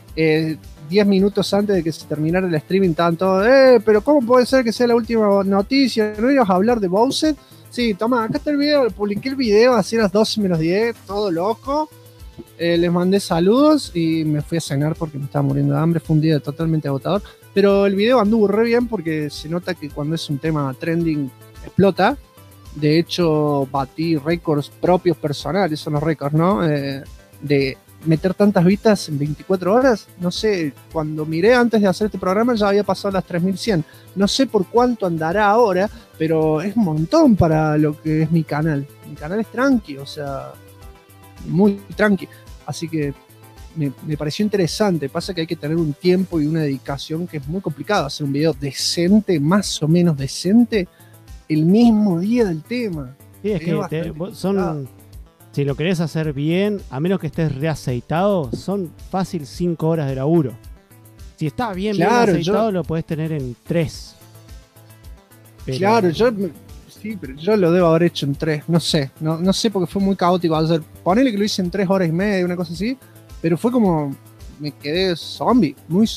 10 minutos antes de que se terminara el streaming estaban todos, pero ¿cómo puede ser que sea la última noticia? ¿No ibas a hablar de Bowsette? Sí, toma, acá está el video, publiqué el video así a las 12 menos 10, todo loco. Les mandé saludos y me fui a cenar porque me estaba muriendo de hambre. Fue un día totalmente agotador, pero el video anduvo re bien porque se nota que cuando es un tema trending explota. De hecho, batí récords propios personales, son los récords, ¿no? De meter tantas vistas en 24 horas. No sé, cuando miré antes de hacer este programa ya había pasado las 3100. No sé por cuánto andará ahora, pero es un montón para lo que es mi canal. Mi canal es tranqui, o sea, muy tranqui. Así que me pareció interesante. Pasa que hay que tener un tiempo y una dedicación que es muy complicado. Hacer un video decente, más o menos decente, el mismo día del tema. Sí, es que si lo querés hacer bien, a menos que estés reaceitado, son fácil 5 horas de laburo. Si está bien aceitado, lo podés tener en 3. Pero... Claro, pero yo lo debo haber hecho en 3, no sé porque fue muy caótico ayer. Ponele que lo hice en 3 horas y media, una cosa así, pero fue como, me quedé zombie,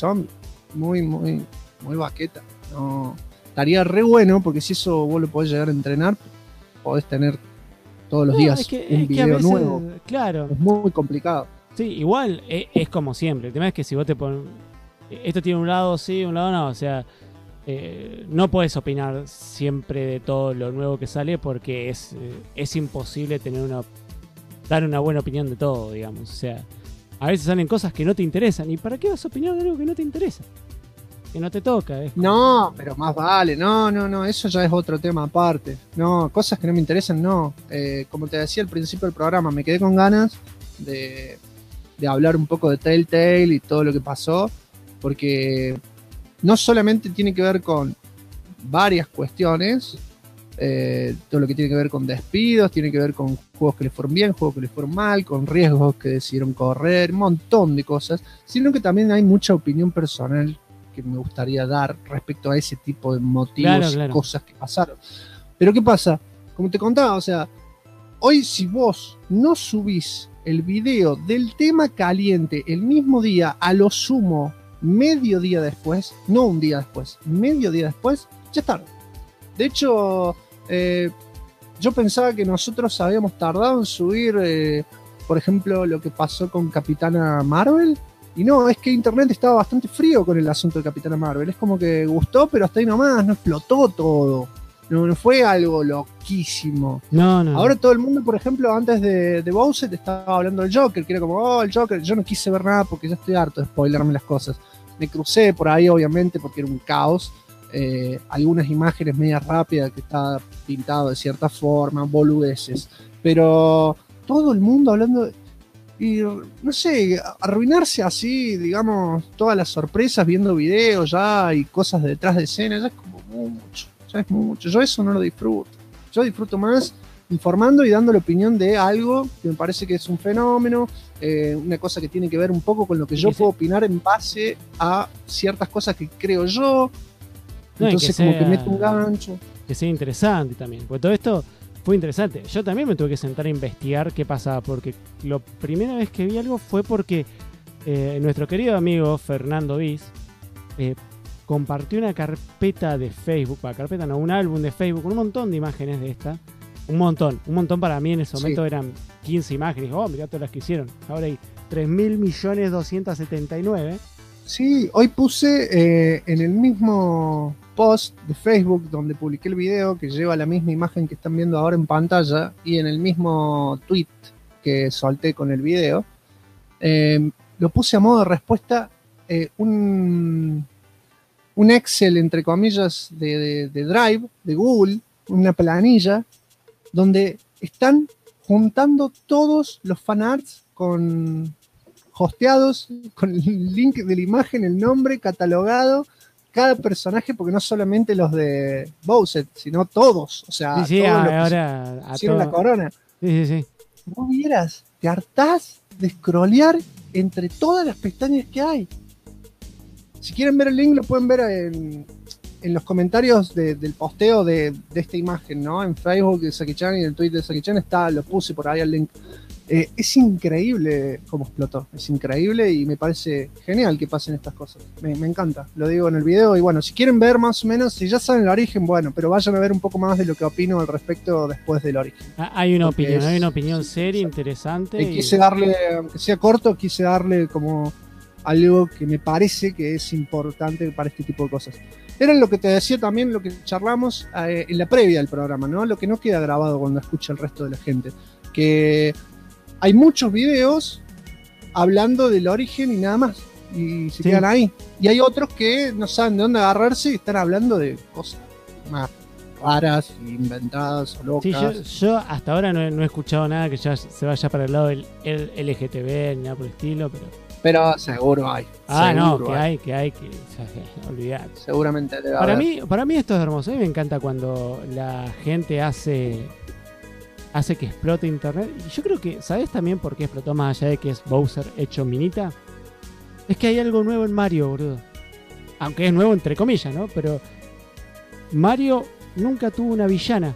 muy baqueta. No, estaría re bueno, porque si eso vos lo podés llegar a entrenar, podés tener todos los días un video nuevo. Claro. Es muy complicado. Sí, igual es como siempre. El tema es que si vos te pones... Esto tiene un lado sí, un lado no. O sea, no podés opinar siempre de todo lo nuevo que sale porque es imposible dar una buena opinión de todo, digamos. O sea, A veces salen cosas que no te interesan. ¿Y para qué vas a opinar de algo que no te interesa? Que no te toca. No, pero más vale. No, eso ya es otro tema aparte. No, cosas que no me interesan, no. Como te decía al principio del programa, me quedé con ganas de hablar un poco de Telltale y todo lo que pasó, porque no solamente tiene que ver con varias cuestiones, todo lo que tiene que ver con despidos, tiene que ver con juegos que les fueron bien, juegos que les fueron mal, con riesgos que decidieron correr, un montón de cosas, sino que también hay mucha opinión personal que me gustaría dar respecto a ese tipo de motivos y cosas que pasaron. Pero ¿qué pasa? Como te contaba, o sea, hoy si vos no subís el video del tema caliente el mismo día, a lo sumo medio día después, no un día después, medio día después, ya es tarde. De hecho, yo pensaba que nosotros habíamos tardado en subir, por ejemplo, lo que pasó con Capitana Marvel. Y no, es que internet estaba bastante frío con el asunto de Capitana Marvel. Es como que gustó, pero hasta ahí nomás, no explotó todo. No fue algo loquísimo. No. Ahora todo el mundo, por ejemplo, antes de Bowser estaba hablando del Joker, que era como, oh, el Joker. Yo no quise ver nada porque ya estoy harto de spoilerme las cosas. Me crucé por ahí, obviamente, porque era un caos. Algunas imágenes medias rápidas que estaba pintado de cierta forma, boludeces. Pero todo el mundo hablando... Y no sé, arruinarse así, digamos, todas las sorpresas viendo videos ya y cosas detrás de escena, ya es como mucho, ya es mucho. Yo eso no lo disfruto. Yo disfruto más informando y dando la opinión de algo que me parece que es un fenómeno, una cosa que tiene que ver un poco con lo que yo puedo opinar en base a ciertas cosas que creo yo. Entonces como que meto un gancho. Que sea interesante también, porque todo esto fue interesante. Yo también me tuve que sentar a investigar qué pasaba, porque la primera vez que vi algo fue porque nuestro querido amigo Fernando Viz compartió una carpeta de Facebook, un álbum de Facebook con un montón de imágenes de esta. Un montón para mí en ese momento eran 15 imágenes. Oh, mirá todas las que hicieron. Ahora hay 3.279.000. Sí, hoy puse en el mismo post de Facebook donde publiqué el video, que lleva la misma imagen que están viendo ahora en pantalla, y en el mismo tweet que solté con el video, lo puse a modo de respuesta un Excel, entre comillas, de Drive, de Google, una planilla, donde están juntando todos los fanarts hosteados, con el link de la imagen, el nombre, catalogado, cada personaje, porque no solamente los de Bowser, sino todos. O sea, sí, todos ahora los que hicieron la corona. Sí. Vos vieras, te hartás de scrollear entre todas las pestañas que hay. Si quieren ver el link, lo pueden ver en los comentarios del posteo de esta imagen, ¿no? En Facebook de Saki-chan y en el tweet de Saki-chan lo puse por ahí el link. Es increíble cómo explotó, es increíble y me parece genial que pasen estas cosas. Me encanta, lo digo en el video. Y bueno, si quieren ver más o menos, si ya saben el origen, bueno, pero vayan a ver un poco más de lo que opino al respecto después del origen. Hay una opinión seria, interesante. Quise darle, aunque sea corto, quise darle como algo que me parece que es importante para este tipo de cosas. Era lo que te decía también, lo que charlamos en la previa del programa, ¿no? Lo que no queda grabado cuando escucha el resto de la gente. Que hay muchos videos hablando del origen y nada más. Y se quedan ahí. Y hay otros que no saben de dónde agarrarse y están hablando de cosas más raras, inventadas o locas. Sí, yo hasta ahora no he escuchado nada que ya se vaya para el lado del LGTB ni nada por el estilo, pero seguro hay. Que hay que olvidar. Seguramente debe haber. Para mí esto es hermoso. A mí me encanta cuando la gente hace que explote internet. Y yo creo que, ¿sabes también por qué explotó más allá de que es Bowser hecho minita? Es que hay algo nuevo en Mario, boludo. Aunque es nuevo entre comillas, ¿no? Pero Mario nunca tuvo una villana.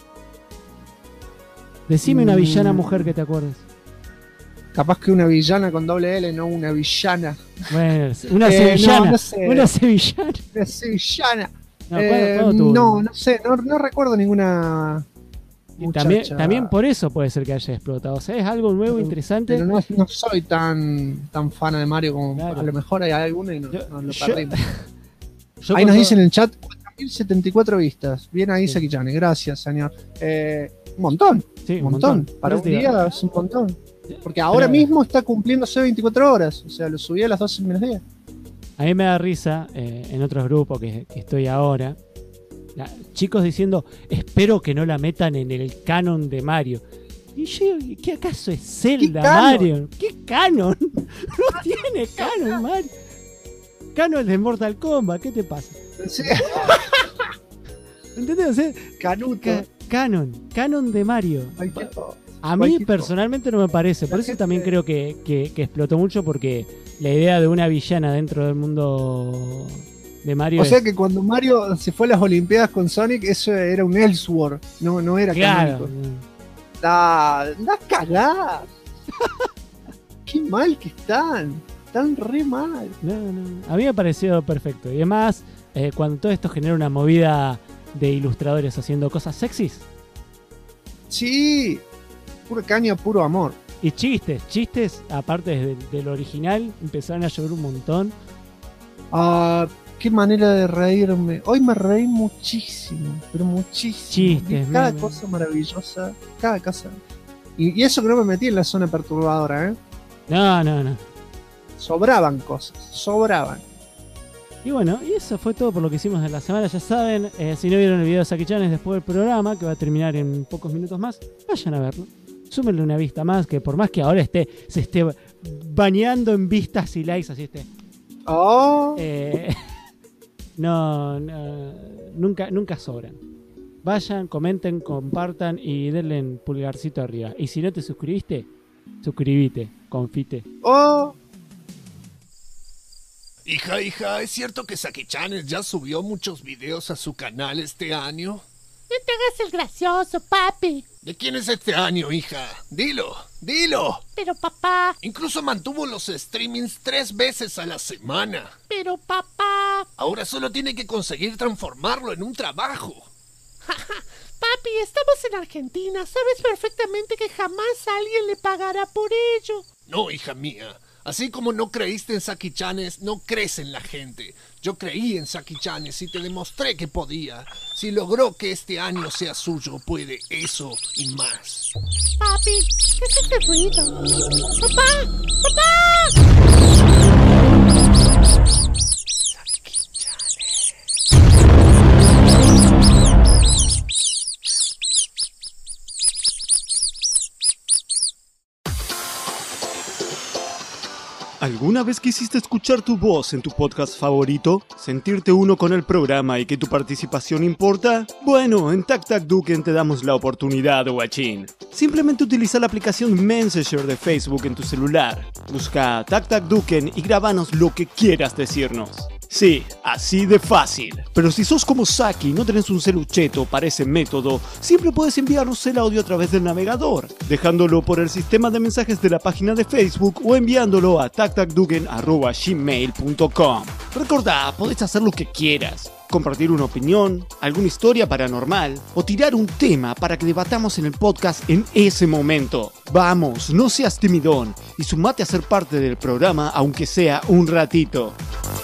Decime una villana mujer que te acuerdes. Capaz que una villana con doble L, no una villana. Bueno, una sevillana. No sé. Una sevillana. Una sevillana. No sé, no recuerdo ninguna muchacha. También por eso puede ser que haya explotado. O sea, es algo nuevo, interesante. Pero no soy tan fan de Mario como a lo mejor hay alguna y no lo perdimos. Ahí nos dicen en el chat 4.074 vistas. Bien ahí, Saki-chan. Gracias, señor. Un montón. Sí, un montón. Para un día es un montón. Porque ahora Pero- mismo está cumpliéndose 24 horas. O sea, lo subí a las 12 menos 10. A mí me da risa en otros grupos que estoy ahora. Chicos diciendo, espero que no la metan en el canon de Mario. Y yo, ¿qué acaso es Zelda, ¿Qué canon? Mario? ¿Qué canon? No tiene canon, Mario. Canon de Mortal Kombat, ¿qué te pasa? Sí. ¿Entendés? O sea, Canuto. canon de Mario. A mí Cualquier personalmente no me parece. Por eso también creo que explotó mucho, porque la idea de una villana dentro del mundo de Mario O es... sea que cuando Mario se fue a las Olimpiadas con Sonic, eso era un Elseworld, no era Claro. canónico. Las cagás. Qué mal que están re mal. No. A mí me pareció perfecto. Y además, cuando todo esto genera una movida de ilustradores haciendo cosas sexys. Sí, pura caña, puro amor. Y chistes, aparte del original, empezaron a llover un montón. Ah, qué manera de reírme. Hoy me reí muchísimo, pero muchísimo. Chistes, Cada memes. cosa maravillosa, cada cosa. Y eso que no me metí en la zona perturbadora, ¿eh? No. Sobraban cosas, sobraban. Y bueno, y eso fue todo por lo que hicimos en la semana. Ya saben, si no vieron el video de Saki-chan es después del programa, que va a terminar en pocos minutos más, vayan a verlo. Súmenle una vista más, que por más que ahora se esté bañando en vistas y likes, así esté. Oh. Nunca sobran. Vayan, comenten, compartan y denle en pulgarcito arriba. Y si no te suscribiste, suscribite, confite. Oh. Hija, ¿es cierto que Saki-chan ya subió muchos videos a su canal este año? No te hagas el gracioso, papi. ¿De quién es este año, hija? Dilo. Pero papá, Incluso mantuvo los streamings 3 veces a la semana. pero papá. Ahora solo tiene que conseguir transformarlo en un trabajo. Papi, estamos en Argentina. Sabes perfectamente que jamás alguien le pagará por ello. No, hija mía. Así como no creíste en Saki-chanes, no crees en la gente. Yo creí en Saki-chanes y te demostré que podía. Si logró que este año sea suyo, puede eso y más. Papi, ¿qué es este ruido? ¡Papá! ¿Alguna vez quisiste escuchar tu voz en tu podcast favorito? ¿Sentirte uno con el programa y que tu participación importa? Bueno, en Tac Tac Duken te damos la oportunidad, guachín. Simplemente utiliza la aplicación Messenger de Facebook en tu celular. Busca Tac Tac Duken y grabanos lo que quieras decirnos. Sí, así de fácil. Pero si sos como Saki y no tenés un celucheto para ese método, siempre puedes enviarnos el audio a través del navegador, dejándolo por el sistema de mensajes de la página de Facebook o enviándolo a tactacduken@gmail.com. Recordá, podés hacer lo que quieras. Compartir una opinión, alguna historia paranormal o tirar un tema para que debatamos en el podcast en ese momento. Vamos, no seas timidón y sumate a ser parte del programa aunque sea un ratito.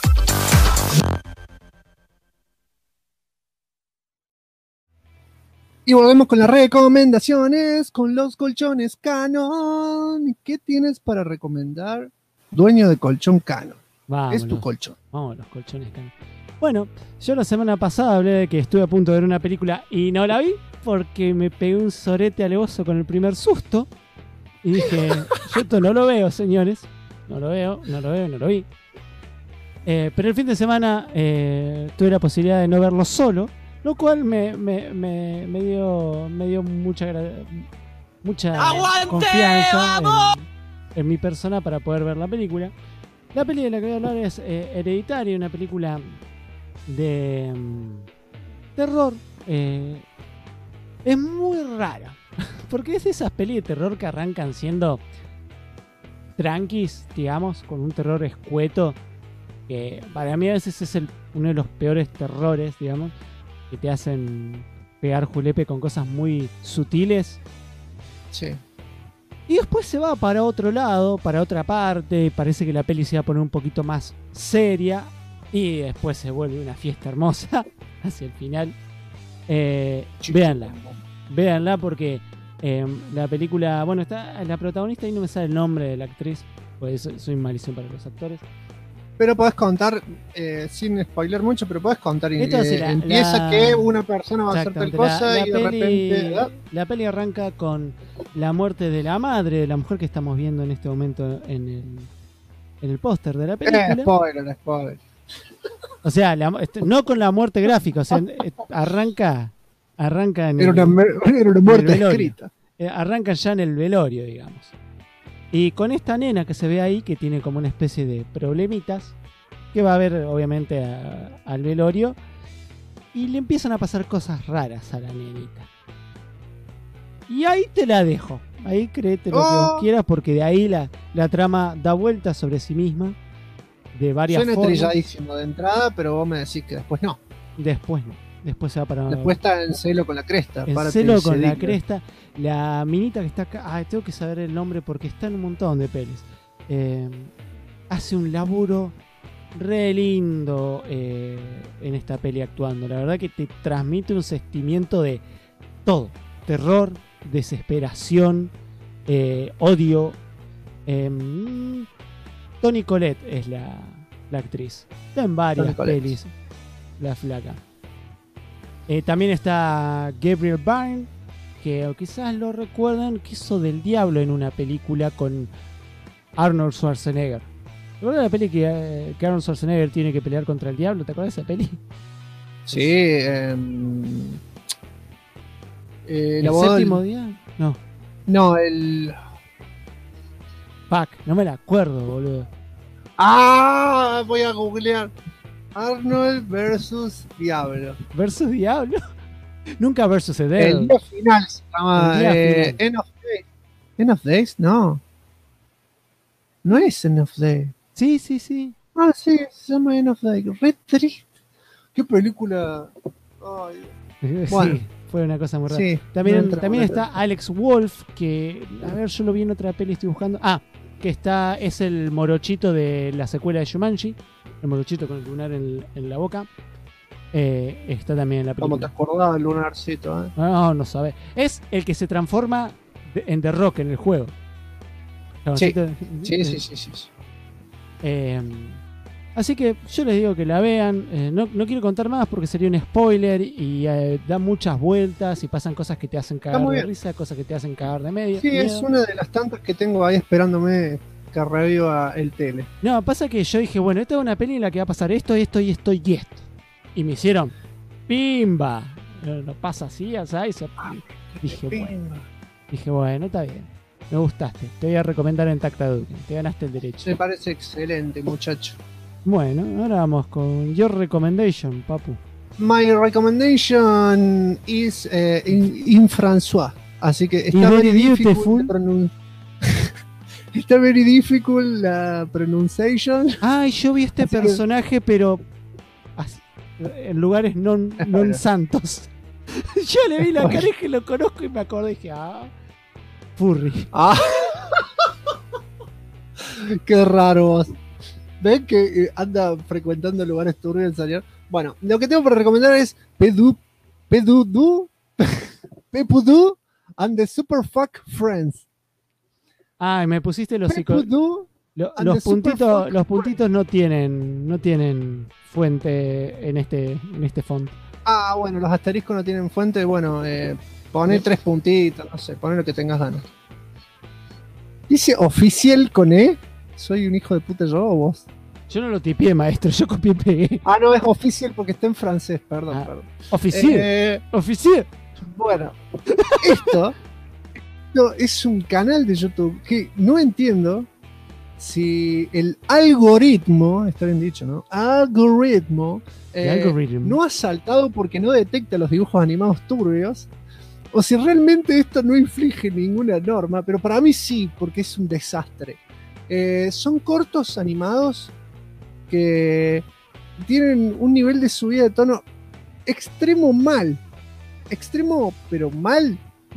Y volvemos con las recomendaciones, con los colchones Canon. ¿Qué tienes para recomendar, dueño de colchón Canon? Vámonos. Es tu colchón. Vamos, los colchones Canon. Bueno, yo la semana pasada hablé de que estuve a punto de ver una película y no la vi porque me pegué un sorete alevoso con el primer susto. Y dije, yo esto no lo veo, señores. No lo vi. Pero el fin de semana tuve la posibilidad de no verlo solo, lo cual me dio mucha confianza en mi persona para poder ver la película. La peli de la que voy a hablar es Hereditario, una película de terror. Es muy rara, porque es de esas pelis de terror que arrancan siendo tranquis, digamos, con un terror escueto, que para mí a veces es uno de los peores terrores, digamos, que te hacen pegar julepe con cosas muy sutiles. Sí. Y después se va para otro lado, para otra parte, y parece que la peli se va a poner un poquito más seria, y después se vuelve una fiesta hermosa hacia el final. Véanla porque La película, bueno, está la protagonista y no me sale el nombre de la actriz, pues soy malísimo para los actores. Pero podés contar, sin spoiler mucho, pero podés contar. Entonces, empieza que una persona va a hacer tal cosa y de repente... La peli arranca con la muerte de la madre, de la mujer que estamos viendo en este momento en el póster de la película. Spoiler. O sea, no con la muerte gráfica, o sea, arranca en era una muerte escrita. Arranca ya en el velorio, digamos. Y con esta nena que se ve ahí, que tiene como una especie de problemitas, que va a ver obviamente al velorio, y le empiezan a pasar cosas raras a la nenita. Y ahí te la dejo. Ahí créete lo que vos quieras, porque de ahí la trama da vueltas sobre sí misma de varias formas. Suena trilladísimo de entrada, pero vos me decís que después no. Después no. Después se va para... Después está en celo con la cresta. En celo con la cresta. La minita que está acá... tengo que saber el nombre porque está en un montón de pelis. Hace un laburo re lindo en esta peli actuando. La verdad que te transmite un sentimiento de todo. Terror, desesperación, odio. Toni Collette es la actriz. Está en varias pelis. La flaca. También está Gabriel Byrne, que quizás lo recuerdan, que hizo del diablo en una película con Arnold Schwarzenegger. ¿Te acuerdas de la peli que Arnold Schwarzenegger tiene que pelear contra el diablo? ¿Te acuerdas de esa peli? Sí. ¿El séptimo día? No. No, el... Fuck, no me la acuerdo, boludo. Voy a googlear. Arnold versus Diablo. ¿Versus Diablo? Nunca versus The Devil. El día final se llama End of Days. ¿End of Days? No. No es End of Days. Sí. Sí, se llama End of Days. Red triste. ¿Qué película? Bueno. Sí, fue una cosa muy rara. Sí, también está Alex Wolff, que, a ver, yo lo vi en otra peli, estoy buscando. Que es el morochito de la secuela de Jumanji. El morochito con el lunar en la boca. Está también en la película. ¿Cómo te acordás del lunarcito? No sabés. Es el que se transforma en The Rock en el juego. Sí. Así que yo les digo que la vean. No quiero contar más porque sería un spoiler. Y da muchas vueltas y pasan cosas que te hacen cagar de risa, cosas que te hacen cagar de medio. Sí, es una de las tantas que tengo ahí esperándome que reviva el tele. No, pasa que yo dije, bueno, esta es una peli en la que va a pasar esto. Y me hicieron ¡pimba! No pasa así, ¿sabes? Dije, bueno, está bien. Me gustaste. Te voy a recomendar en Tactaduque. Te ganaste el derecho. Me parece excelente, muchacho. Bueno, ahora vamos con Your Recommendation, papu. My recommendation is in François. Así que está very difficult. Está very difficult la pronunciation. Yo vi este personaje, pero en lugares non santos. Yo le vi la cara y que lo conozco y me acordé y dije, Furry. Qué raro vos. ¿Ven que anda frecuentando lugares turbios el señor? Bueno, lo que tengo para recomendar es Pepudu and the Super Fuck Friends. Me pusiste los puntitos no tienen fuente en este font. Bueno, los asteriscos no tienen fuente. Bueno, poné 3 puntitos, no sé, poné lo que tengas ganas. Dice oficial con E. ¿Soy un hijo de puta yo o vos? Yo no lo tipié, maestro, yo copié y pegué. No, es oficial porque está en francés, perdón. Oficial. Bueno, esto es un canal de YouTube que no entiendo si el algoritmo, está bien dicho, ¿no? Algoritmo no ha saltado porque no detecta los dibujos animados turbios, o si realmente esto no inflige ninguna norma, pero para mí sí, porque es un desastre. Son cortos animados que tienen un nivel de subida de tono extremo pero mal.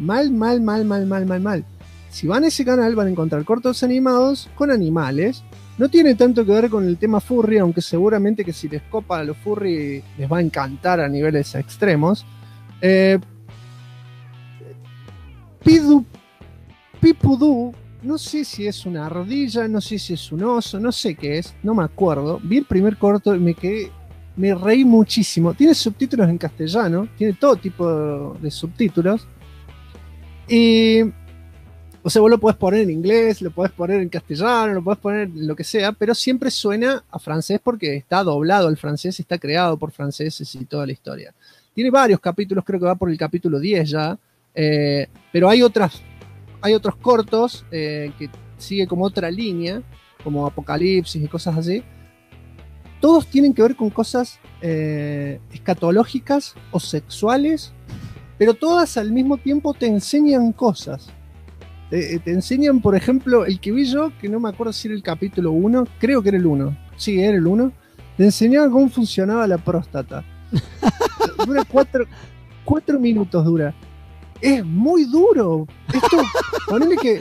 Si van a ese canal van a encontrar cortos animados con animales. No tiene tanto que ver con el tema furry, aunque seguramente que si les copa a los furry les va a encantar a niveles extremos. Pipudú, no sé si es una ardilla, no sé si es un oso, no sé qué es, no me acuerdo. Vi el primer corto y me reí muchísimo. Tiene subtítulos en castellano, tiene todo tipo de subtítulos. Y, o sea, vos lo podés poner en inglés, lo podés poner en castellano, lo podés poner en lo que sea, pero siempre suena a francés porque está doblado al francés, está creado por franceses y toda la historia. Tiene varios capítulos, creo que va por el capítulo 10 ya, pero hay otros cortos que sigue como otra línea, como Apocalipsis y cosas así. Todos tienen que ver con cosas escatológicas o sexuales, pero todas al mismo tiempo te enseñan cosas. Te enseñan, por ejemplo, el que vi yo, que no me acuerdo si era el capítulo 1, creo que era el 1. Sí, era el 1. Te enseñaba cómo funcionaba la próstata. Dura 4 minutos dura. Es muy duro. Esto, ponele que...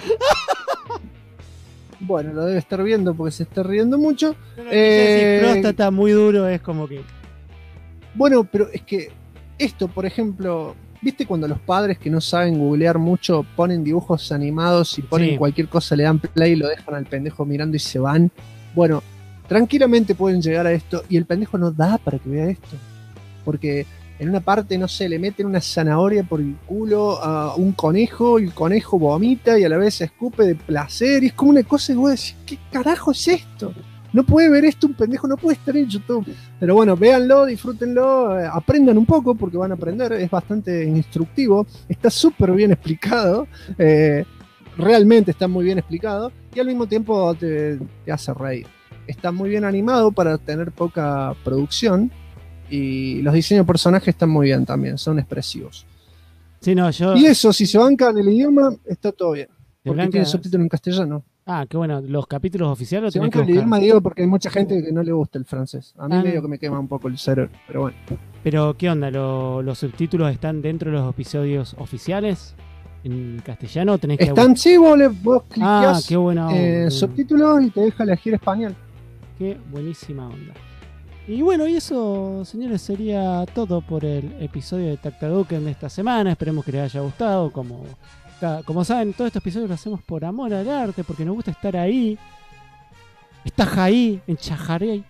Bueno, lo debe estar viendo porque se está riendo mucho. Próstata muy duro es como que... Bueno, pero es que esto, por ejemplo, ¿viste cuando los padres que no saben googlear mucho ponen dibujos animados y ponen cualquier cosa, le dan play y lo dejan al pendejo mirando y se van? Bueno, tranquilamente pueden llegar a esto y el pendejo no da para que vea esto. Porque en una parte, no sé, le meten una zanahoria por el culo a un conejo y el conejo vomita y a la vez se escupe de placer y es como una cosa y vos decís, ¿qué carajo es esto? No puede ver esto un pendejo, no puede estar en YouTube. Pero bueno, véanlo, disfrútenlo, aprendan un poco porque van a aprender, es bastante instructivo, está súper bien explicado, realmente está muy bien explicado y al mismo tiempo te hace reír. Está muy bien animado para tener poca producción. Y los diseños de personajes están muy bien también, son expresivos. Sí, no, y eso, si se bancan el idioma, está todo bien. Porque tiene subtítulo en castellano. Ah, qué bueno. ¿Los capítulos oficiales? Se bancan el idioma, digo, porque hay mucha gente que no le gusta el francés. A mí medio que me quema un poco el cerebro, pero bueno. Pero, ¿qué onda? ¿Los subtítulos están dentro de los episodios oficiales? ¿En castellano? ¿Tenés que están, sí, vos clicás qué buena onda. Subtítulos y te deja elegir español. Qué buenísima onda. Y bueno, y eso, señores, sería todo por el episodio de Tactaduken de esta semana. Esperemos que les haya gustado. Como saben, todos estos episodios los hacemos por amor al arte, porque nos gusta estar ahí. Estás ahí, en Chajarey.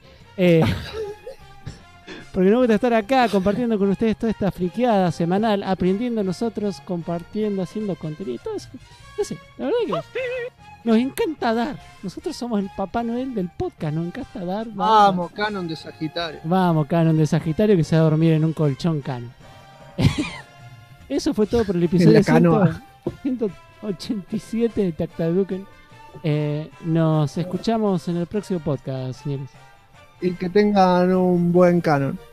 Porque nos gusta estar acá compartiendo con ustedes toda esta friqueada semanal, aprendiendo nosotros, compartiendo, haciendo contenido. Todo eso. No sé, la verdad que nos encanta dar. Nosotros somos el Papá Noel del podcast, nos encanta dar. Vamos, Canon de Sagitario. Vamos, Canon de Sagitario que se va a dormir en un colchón Canon. Eso fue todo por el episodio 187 de Tactaduken. Nos escuchamos en el próximo podcast, señores. Y que tengan un buen Canon.